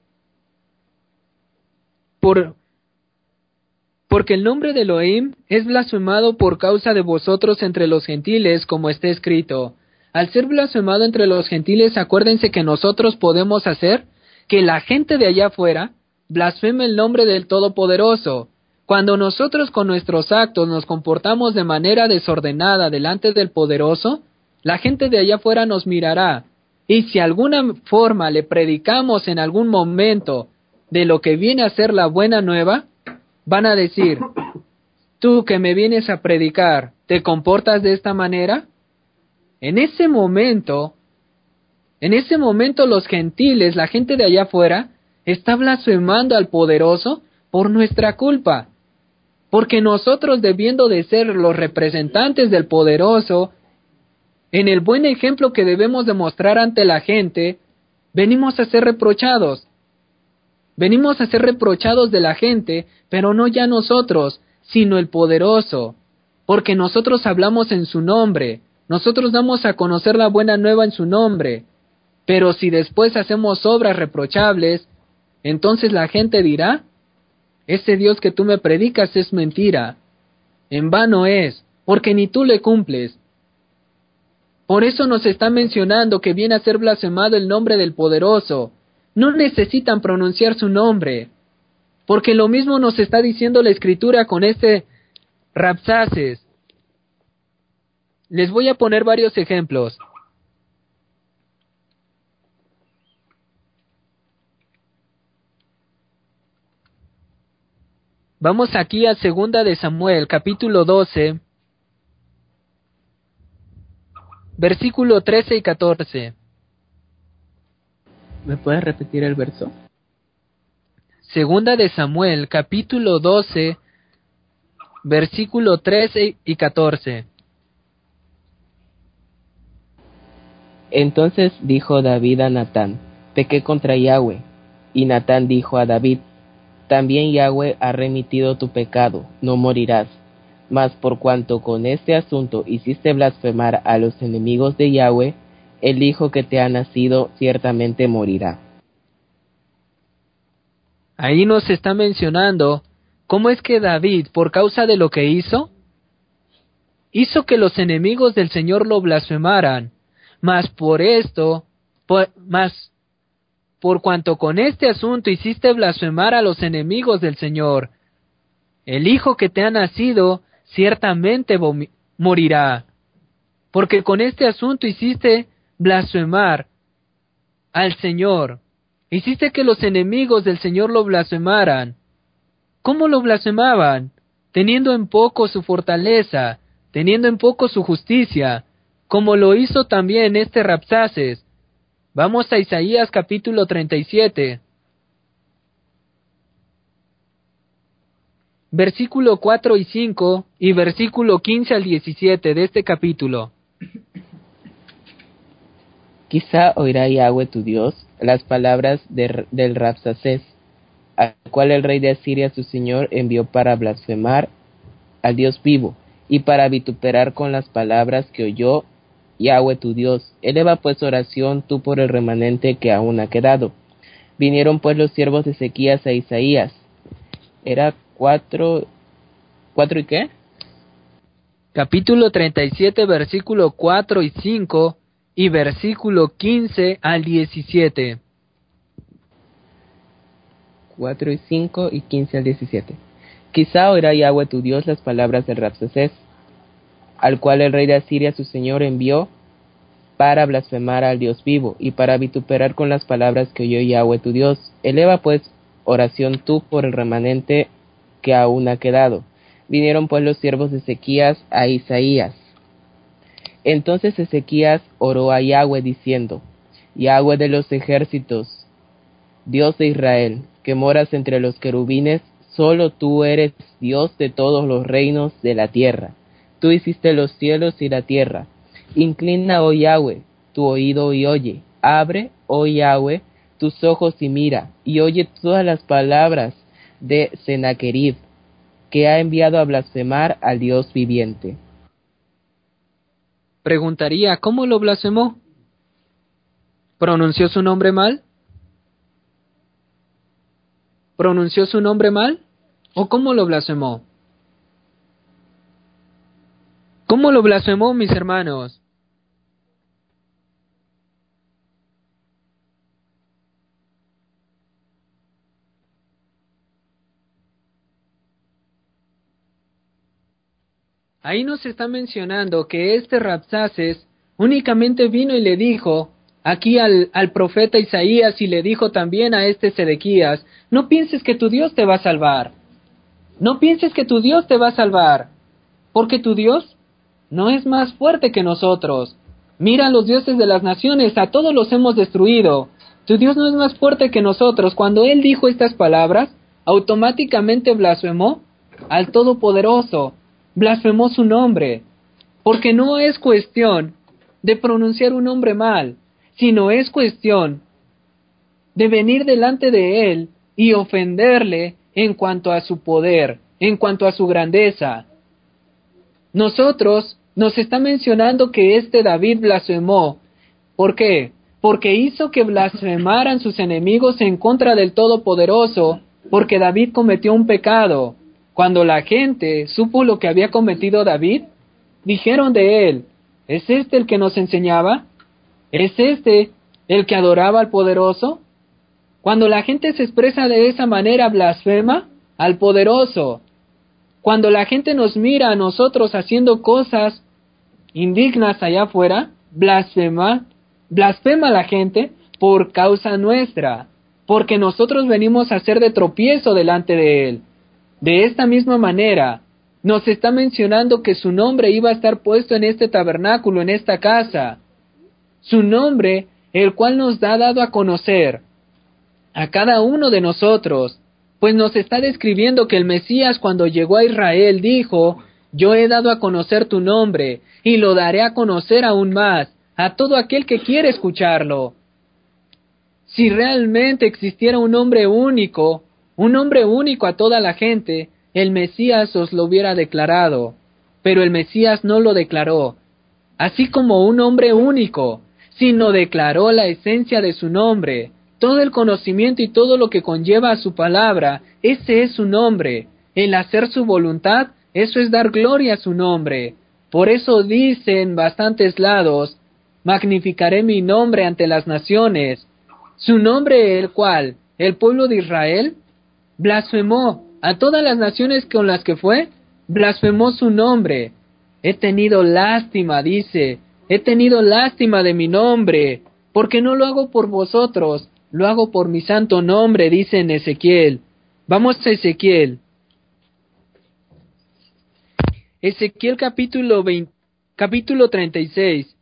por porque el nombre de Elohim es blasfemado por causa de vosotros entre los gentiles, como está escrito. Al ser blasfemado entre los gentiles, acuérdense que nosotros podemos hacer que la gente de allá afuera blasfeme el nombre del Todopoderoso. Cuando nosotros con nuestros actos nos comportamos de manera desordenada delante del Poderoso, la gente de allá afuera nos mirará. Y si alguna forma le predicamos en algún momento de lo que viene a ser la buena nueva, van a decir, tú que me vienes a predicar, ¿te comportas de esta manera? En ese momento, en ese momento los gentiles, la gente de allá afuera, está blasfemando al poderoso por nuestra culpa. Porque nosotros, debiendo de ser los representantes del poderoso, en el buen ejemplo que debemos demostrar ante la gente, venimos a ser reprochados. Venimos a ser reprochados de la gente, pero no ya nosotros, sino el poderoso, porque nosotros hablamos en su nombre, nosotros damos a conocer la buena nueva en su nombre, pero si después hacemos obras reprochables, entonces la gente dirá, ese Dios que tú me predicas es mentira, en vano es, porque ni tú le cumples. Por eso nos está mencionando que viene a ser blasfemado el nombre del poderoso. No necesitan pronunciar su nombre, porque lo mismo nos está diciendo la Escritura con este Rabsaces. Les voy a poner varios ejemplos. Vamos aquí a Segunda de Samuel, capítulo doce, versículo trece y catorce. ¿Me puedes repetir el verso? Segunda de Samuel, capítulo doce, versículo trece y catorce. Entonces dijo David a Natán: pequé contra Yahweh. Y Natán dijo a David: también Yahweh ha remitido tu pecado, no morirás. Mas por cuanto con este asunto hiciste blasfemar a los enemigos de Yahweh, el hijo que te ha nacido ciertamente morirá. Ahí nos está mencionando cómo es que David, por causa de lo que hizo, hizo que los enemigos del Señor lo blasfemaran. Mas por esto, por, mas por cuanto con este asunto hiciste blasfemar a los enemigos del Señor, el hijo que te ha nacido ciertamente morirá. Porque con este asunto hiciste blasfemar al Señor. Hiciste que los enemigos del Señor lo blasfemaran. ¿Cómo lo blasfemaban? Teniendo en poco su fortaleza, teniendo en poco su justicia, como lo hizo también este Rabsaces. Vamos a Isaías capítulo treinta y siete. Versículo cuatro y cinco y versículo quince al diecisiete de este capítulo. Quizá oirá Yahweh tu Dios las palabras de, del Rabsaces, al cual el rey de Asiria su señor envió para blasfemar al Dios vivo, y para vituperar con las palabras que oyó Yahweh tu Dios. Eleva pues oración tú por el remanente que aún ha quedado. Vinieron pues los siervos de Ezequías a Isaías. Era cuatro... ¿Cuatro y qué? Capítulo treinta y siete, versículo cuatro y cinco y versículo quince al diecisiete. Cuatro y cinco y quince al diecisiete. Quizá oirá Yahweh tu Dios las palabras del Rabsaces, al cual el rey de Asiria su señor envió para blasfemar al Dios vivo, y para vituperar con las palabras que oyó Yahweh tu Dios. Eleva pues oración tú por el remanente que aún ha quedado. Vinieron pues los siervos de Ezequías a Isaías. Entonces Ezequías oró a Yahweh diciendo: Yahweh de los ejércitos, Dios de Israel, que moras entre los querubines, solo tú eres Dios de todos los reinos de la tierra. Tú hiciste los cielos y la tierra. Inclina, oh Yahweh, tu oído y oye. Abre, oh Yahweh, tus ojos y mira, y oye todas las palabras de Sennacherib, que ha enviado a blasfemar al Dios viviente. Preguntaría, ¿cómo lo blasfemó? ¿Pronunció su nombre mal? ¿Pronunció su nombre mal? ¿O cómo lo blasfemó? ¿Cómo lo blasfemó, mis hermanos? Ahí nos está mencionando que este Rabsaces únicamente vino y le dijo aquí al, al profeta Isaías, y le dijo también a este Sedequías: no pienses que tu Dios te va a salvar. No pienses que tu Dios te va a salvar. Porque tu Dios no es más fuerte que nosotros. Mira a los dioses de las naciones, a todos los hemos destruido. Tu Dios no es más fuerte que nosotros. Cuando él dijo estas palabras, automáticamente blasfemó al Todopoderoso. Blasfemó su nombre, porque no es cuestión de pronunciar un nombre mal, sino es cuestión de venir delante de él y ofenderle en cuanto a su poder, en cuanto a su grandeza. Nosotros nos está mencionando que este David blasfemó. ¿Por qué? Porque hizo que blasfemaran sus enemigos en contra del Todopoderoso, porque David cometió un pecado. Cuando la gente supo lo que había cometido David, dijeron de él: ¿es este el que nos enseñaba? ¿Es este el que adoraba al Poderoso? Cuando la gente se expresa de esa manera, blasfema al Poderoso. Cuando la gente nos mira a nosotros haciendo cosas indignas allá afuera, blasfema, blasfema a la gente por causa nuestra, porque nosotros venimos a ser de tropiezo delante de él. De esta misma manera, nos está mencionando que su nombre iba a estar puesto en este tabernáculo, en esta casa. Su nombre, el cual nos ha dado a conocer a cada uno de nosotros, pues nos está describiendo que el Mesías, cuando llegó a Israel, dijo: yo he dado a conocer tu nombre, y lo daré a conocer aún más a todo aquel que quiere escucharlo. Si realmente existiera un nombre único, un nombre único a toda la gente, el Mesías os lo hubiera declarado, pero el Mesías no lo declaró, así como un nombre único, sino declaró la esencia de su nombre, todo el conocimiento y todo lo que conlleva a su palabra. Ese es su nombre. El hacer su voluntad, eso es dar gloria a su nombre. Por eso dice en bastantes lados: magnificaré mi nombre ante las naciones. Su nombre, el cual el pueblo de Israel blasfemó a todas las naciones con las que fue, blasfemó su nombre. He tenido lástima, dice, he tenido lástima de mi nombre, porque no lo hago por vosotros, lo hago por mi santo nombre, dice en Ezequiel. Vamos a Ezequiel. Ezequiel capítulo veinte, capítulo treinta y seis.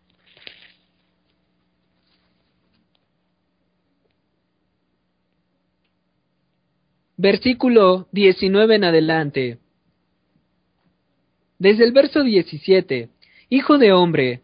Versículo diecinueve en adelante. Desde el verso diecisiete. Hijo de hombre,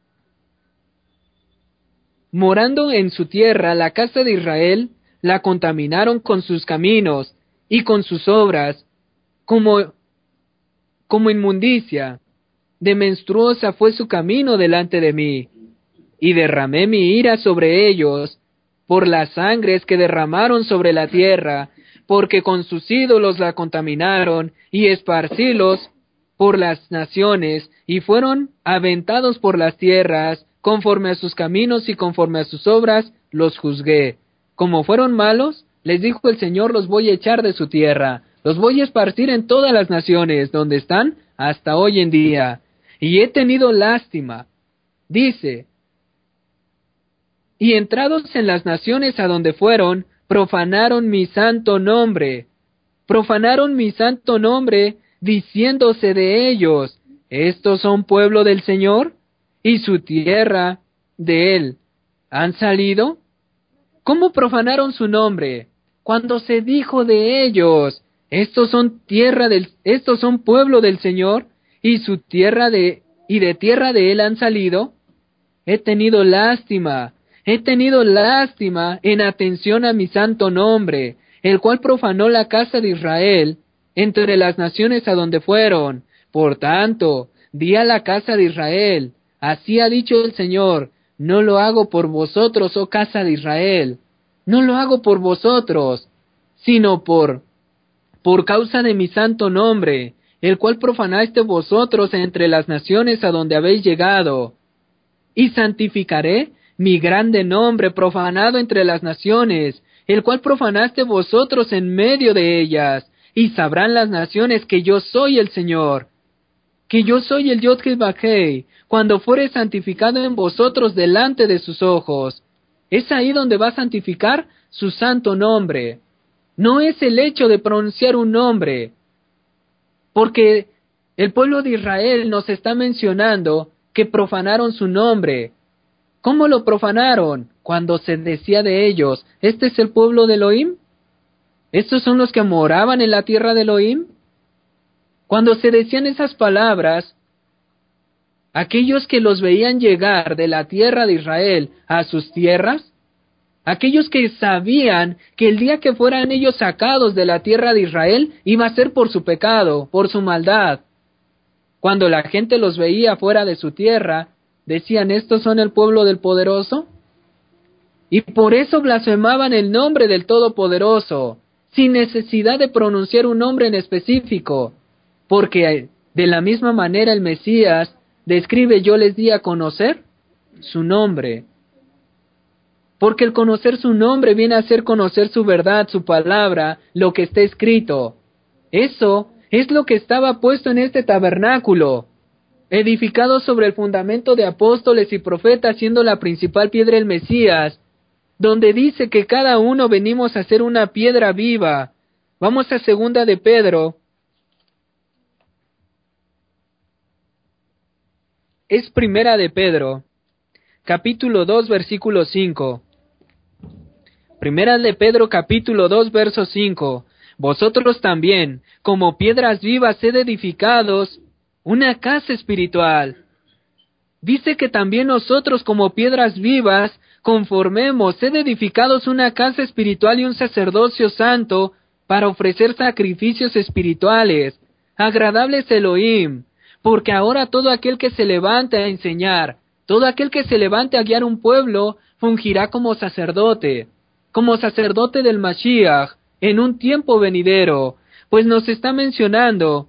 morando en su tierra, la casa de Israel la contaminaron con sus caminos y con sus obras, como, como inmundicia. De menstruosa fue su camino delante de mí, y derramé mi ira sobre ellos, por las sangres que derramaron sobre la tierra, porque con sus ídolos la contaminaron, y esparcílos por las naciones, y fueron aventados por las tierras. Conforme a sus caminos y conforme a sus obras, los juzgué. Como fueron malos, les dijo el Señor, los voy a echar de su tierra, los voy a esparcir en todas las naciones, donde están hasta hoy en día. Y he tenido lástima, dice, y entrados en las naciones a donde fueron, profanaron mi santo nombre, profanaron mi santo nombre, diciéndose de ellos: estos son pueblo del Señor, y su tierra de él han salido. ¿Cómo profanaron su nombre? Cuando se dijo de ellos: estos son tierra del, estos son pueblo del Señor, y su tierra de, y de tierra de él han salido. He tenido lástima, he tenido lástima en atención a mi santo nombre, el cual profanó la casa de Israel entre las naciones a donde fueron. Por tanto, di a la casa de Israel: así ha dicho el Señor, no lo hago por vosotros, oh casa de Israel, no lo hago por vosotros, sino por, por causa de mi santo nombre, el cual profanaste vosotros entre las naciones a donde habéis llegado. Y santificaré mi grande nombre profanado entre las naciones, el cual profanaste vosotros en medio de ellas, y sabrán las naciones que yo soy el Señor, que yo soy el Yod-Heh-Vah-Heh, cuando fuere santificado en vosotros delante de sus ojos. Es ahí donde va a santificar su santo nombre. No es el hecho de pronunciar un nombre, porque el pueblo de Israel nos está mencionando que profanaron su nombre. ¿Cómo lo profanaron? Cuando se decía de ellos: ¿este es el pueblo de Elohim? ¿Estos son los que moraban en la tierra de Elohim? Cuando se decían esas palabras, aquellos que los veían llegar de la tierra de Israel a sus tierras, aquellos que sabían que el día que fueran ellos sacados de la tierra de Israel iba a ser por su pecado, por su maldad. Cuando la gente los veía fuera de su tierra, decían: ¿estos son el pueblo del Poderoso? Y por eso blasfemaban el nombre del Todopoderoso, sin necesidad de pronunciar un nombre en específico, porque de la misma manera el Mesías describe: yo les di a conocer su nombre. Porque el conocer su nombre viene a ser conocer su verdad, su palabra, lo que está escrito. Eso es lo que estaba puesto en este tabernáculo, edificado sobre el fundamento de apóstoles y profetas, siendo la principal piedra el Mesías, donde dice que cada uno venimos a ser una piedra viva, Vamos a segunda de Pedro. Es primera de Pedro, capítulo dos, versículo cinco. Primera de Pedro, capítulo dos, verso cinco. Vosotros también, como piedras vivas, sed edificados una casa espiritual. Dice que también nosotros, como piedras vivas, conformemos, sed edificados una casa espiritual y un sacerdocio santo, para ofrecer sacrificios espirituales, agradables a Elohim, porque ahora todo aquel que se levante a enseñar, todo aquel que se levante a guiar un pueblo, fungirá como sacerdote, como sacerdote del Mashiach, en un tiempo venidero, pues nos está mencionando: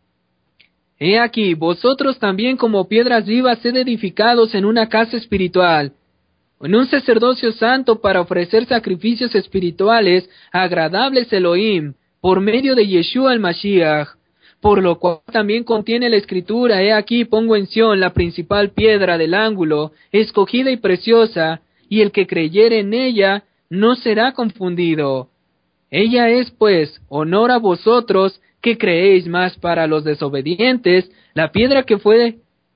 he aquí, vosotros también como piedras vivas sed edificados en una casa espiritual, en un sacerdocio santo para ofrecer sacrificios espirituales agradables a Elohim, por medio de Yeshua el Mashiach, por lo cual también contiene la Escritura: he aquí pongo en Sión la principal piedra del ángulo, escogida y preciosa, y el que creyere en ella no será confundido. Ella es, pues, honor a vosotros que creéis, más para los desobedientes, la piedra que fue,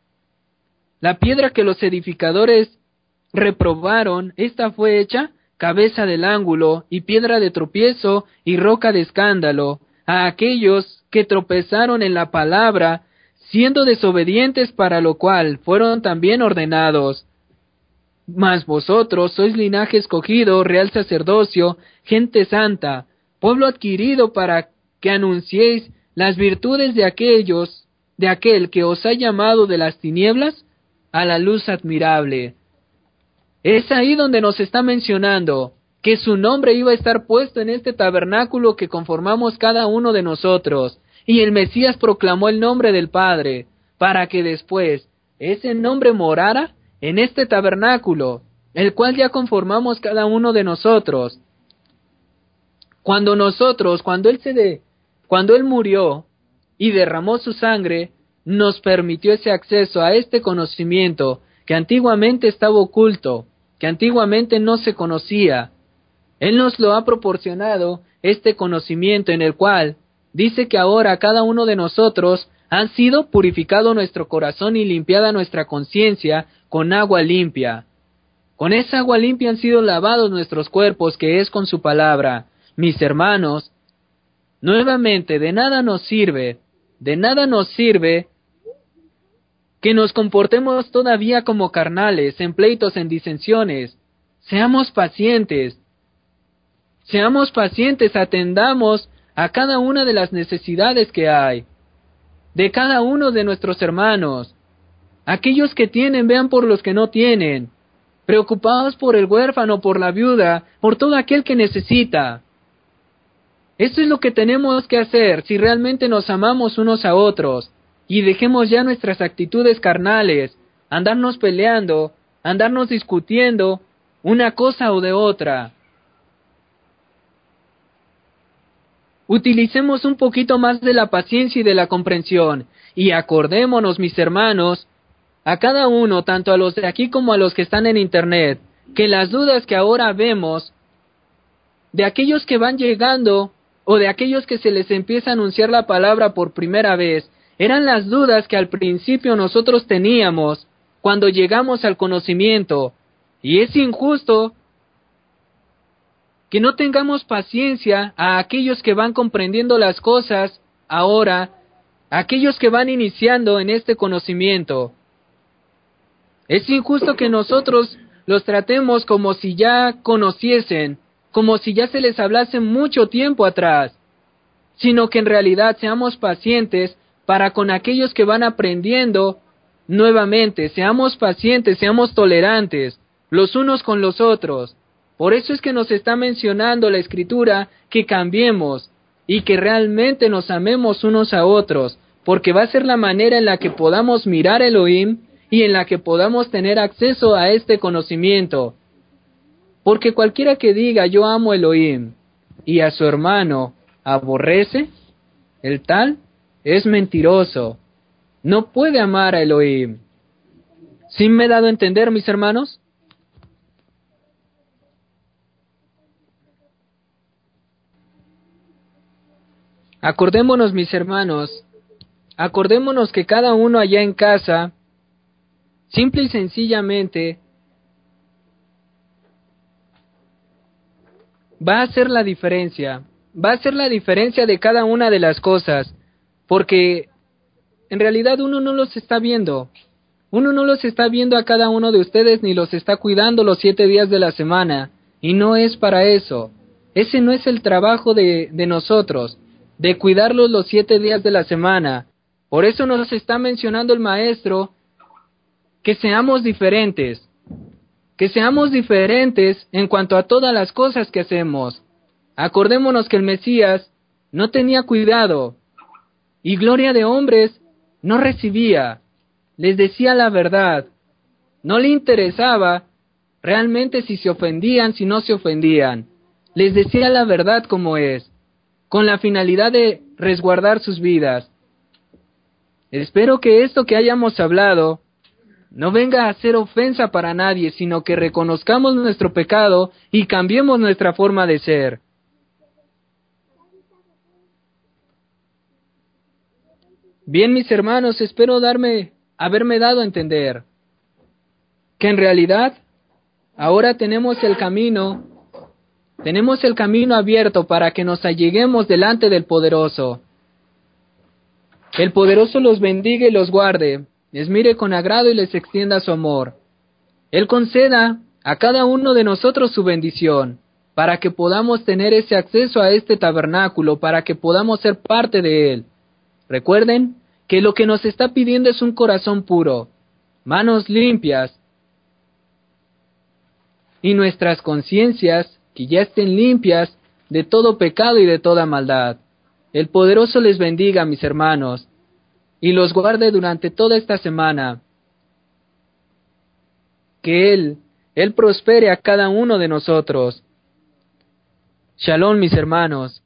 la piedra que los edificadores reprobaron, esta fue hecha cabeza del ángulo, y piedra de tropiezo, y roca de escándalo, a aquellos que tropezaron en la palabra, siendo desobedientes, para lo cual fueron también ordenados. Mas vosotros sois linaje escogido, real sacerdocio, gente santa, pueblo adquirido, para que anunciéis las virtudes de aquellos, de aquel que os ha llamado de las tinieblas a la luz admirable. Es ahí donde nos está mencionando que su nombre iba a estar puesto en este tabernáculo que conformamos cada uno de nosotros, y el Mesías proclamó el nombre del Padre, para que después ese nombre morara en este tabernáculo, el cual ya conformamos cada uno de nosotros. Cuando nosotros, cuando Él se de, cuando Él murió y derramó su sangre, nos permitió ese acceso a este conocimiento que antiguamente estaba oculto, que antiguamente no se conocía. Él nos lo ha proporcionado, este conocimiento en el cual dice que ahora cada uno de nosotros han sido purificado nuestro corazón y limpiada nuestra conciencia con agua limpia. Con esa agua limpia han sido lavados nuestros cuerpos, que es con su palabra. Mis hermanos, nuevamente, de nada nos sirve, de nada nos sirve que nos comportemos todavía como carnales, en pleitos, en disensiones. Seamos pacientes, seamos pacientes, atendamos a cada una de las necesidades que hay, de cada uno de nuestros hermanos. Aquellos que tienen, vean por los que no tienen, preocupados por el huérfano, por la viuda, por todo aquel que necesita. Esto es lo que tenemos que hacer si realmente nos amamos unos a otros, y dejemos ya nuestras actitudes carnales, andarnos peleando, andarnos discutiendo una cosa o de otra. Utilicemos un poquito más de la paciencia y de la comprensión, y acordémonos, mis hermanos, a cada uno, tanto a los de aquí como a los que están en internet, que las dudas que ahora vemos, de aquellos que van llegando, o de aquellos que se les empieza a anunciar la palabra por primera vez, eran las dudas que al principio nosotros teníamos, cuando llegamos al conocimiento, y es injusto que no tengamos paciencia a aquellos que van comprendiendo las cosas ahora, a aquellos que van iniciando en este conocimiento. Es injusto que nosotros los tratemos como si ya conociesen, como si ya se les hablase mucho tiempo atrás, sino que en realidad seamos pacientes para con aquellos que van aprendiendo nuevamente. Seamos pacientes, seamos tolerantes, los unos con los otros. Por eso es que nos está mencionando la Escritura que cambiemos y que realmente nos amemos unos a otros, porque va a ser la manera en la que podamos mirar a Elohim y en la que podamos tener acceso a este conocimiento. Porque cualquiera que diga yo amo a Elohim y a su hermano aborrece, el tal es mentiroso. No puede amar a Elohim. ¿Sí me he dado a entender, mis hermanos? Acordémonos, mis hermanos, acordémonos que cada uno allá en casa, simple y sencillamente, va a hacer la diferencia, va a hacer la diferencia de cada una de las cosas, porque en realidad uno no los está viendo, uno no los está viendo a cada uno de ustedes ni los está cuidando los siete días de la semana, y no es para eso, ese no es el trabajo de, de nosotros, de cuidarlos los siete días de la semana. Por eso nos está mencionando el maestro que seamos diferentes, que seamos diferentes en cuanto a todas las cosas que hacemos. Acordémonos que el Mesías no tenía cuidado y gloria de hombres no recibía, les decía la verdad, no le interesaba realmente si se ofendían, si no se ofendían, les decía la verdad como es, con la finalidad de resguardar sus vidas. Espero que esto que hayamos hablado no venga a ser ofensa para nadie, sino que reconozcamos nuestro pecado y cambiemos nuestra forma de ser. Bien, mis hermanos, espero darme, haberme dado a entender que en realidad ahora tenemos el camino, tenemos el camino abierto para que nos alleguemos delante del Poderoso. El Poderoso los bendiga y los guarde, les mire con agrado y les extienda su amor. Él conceda a cada uno de nosotros su bendición, para que podamos tener ese acceso a este tabernáculo, para que podamos ser parte de él. Recuerden que lo que nos está pidiendo es un corazón puro, manos limpias, y nuestras conciencias que ya estén limpias de todo pecado y de toda maldad. El Poderoso les bendiga, mis hermanos, y los guarde durante toda esta semana. Que Él, Él prospere a cada uno de nosotros. Shalom, mis hermanos.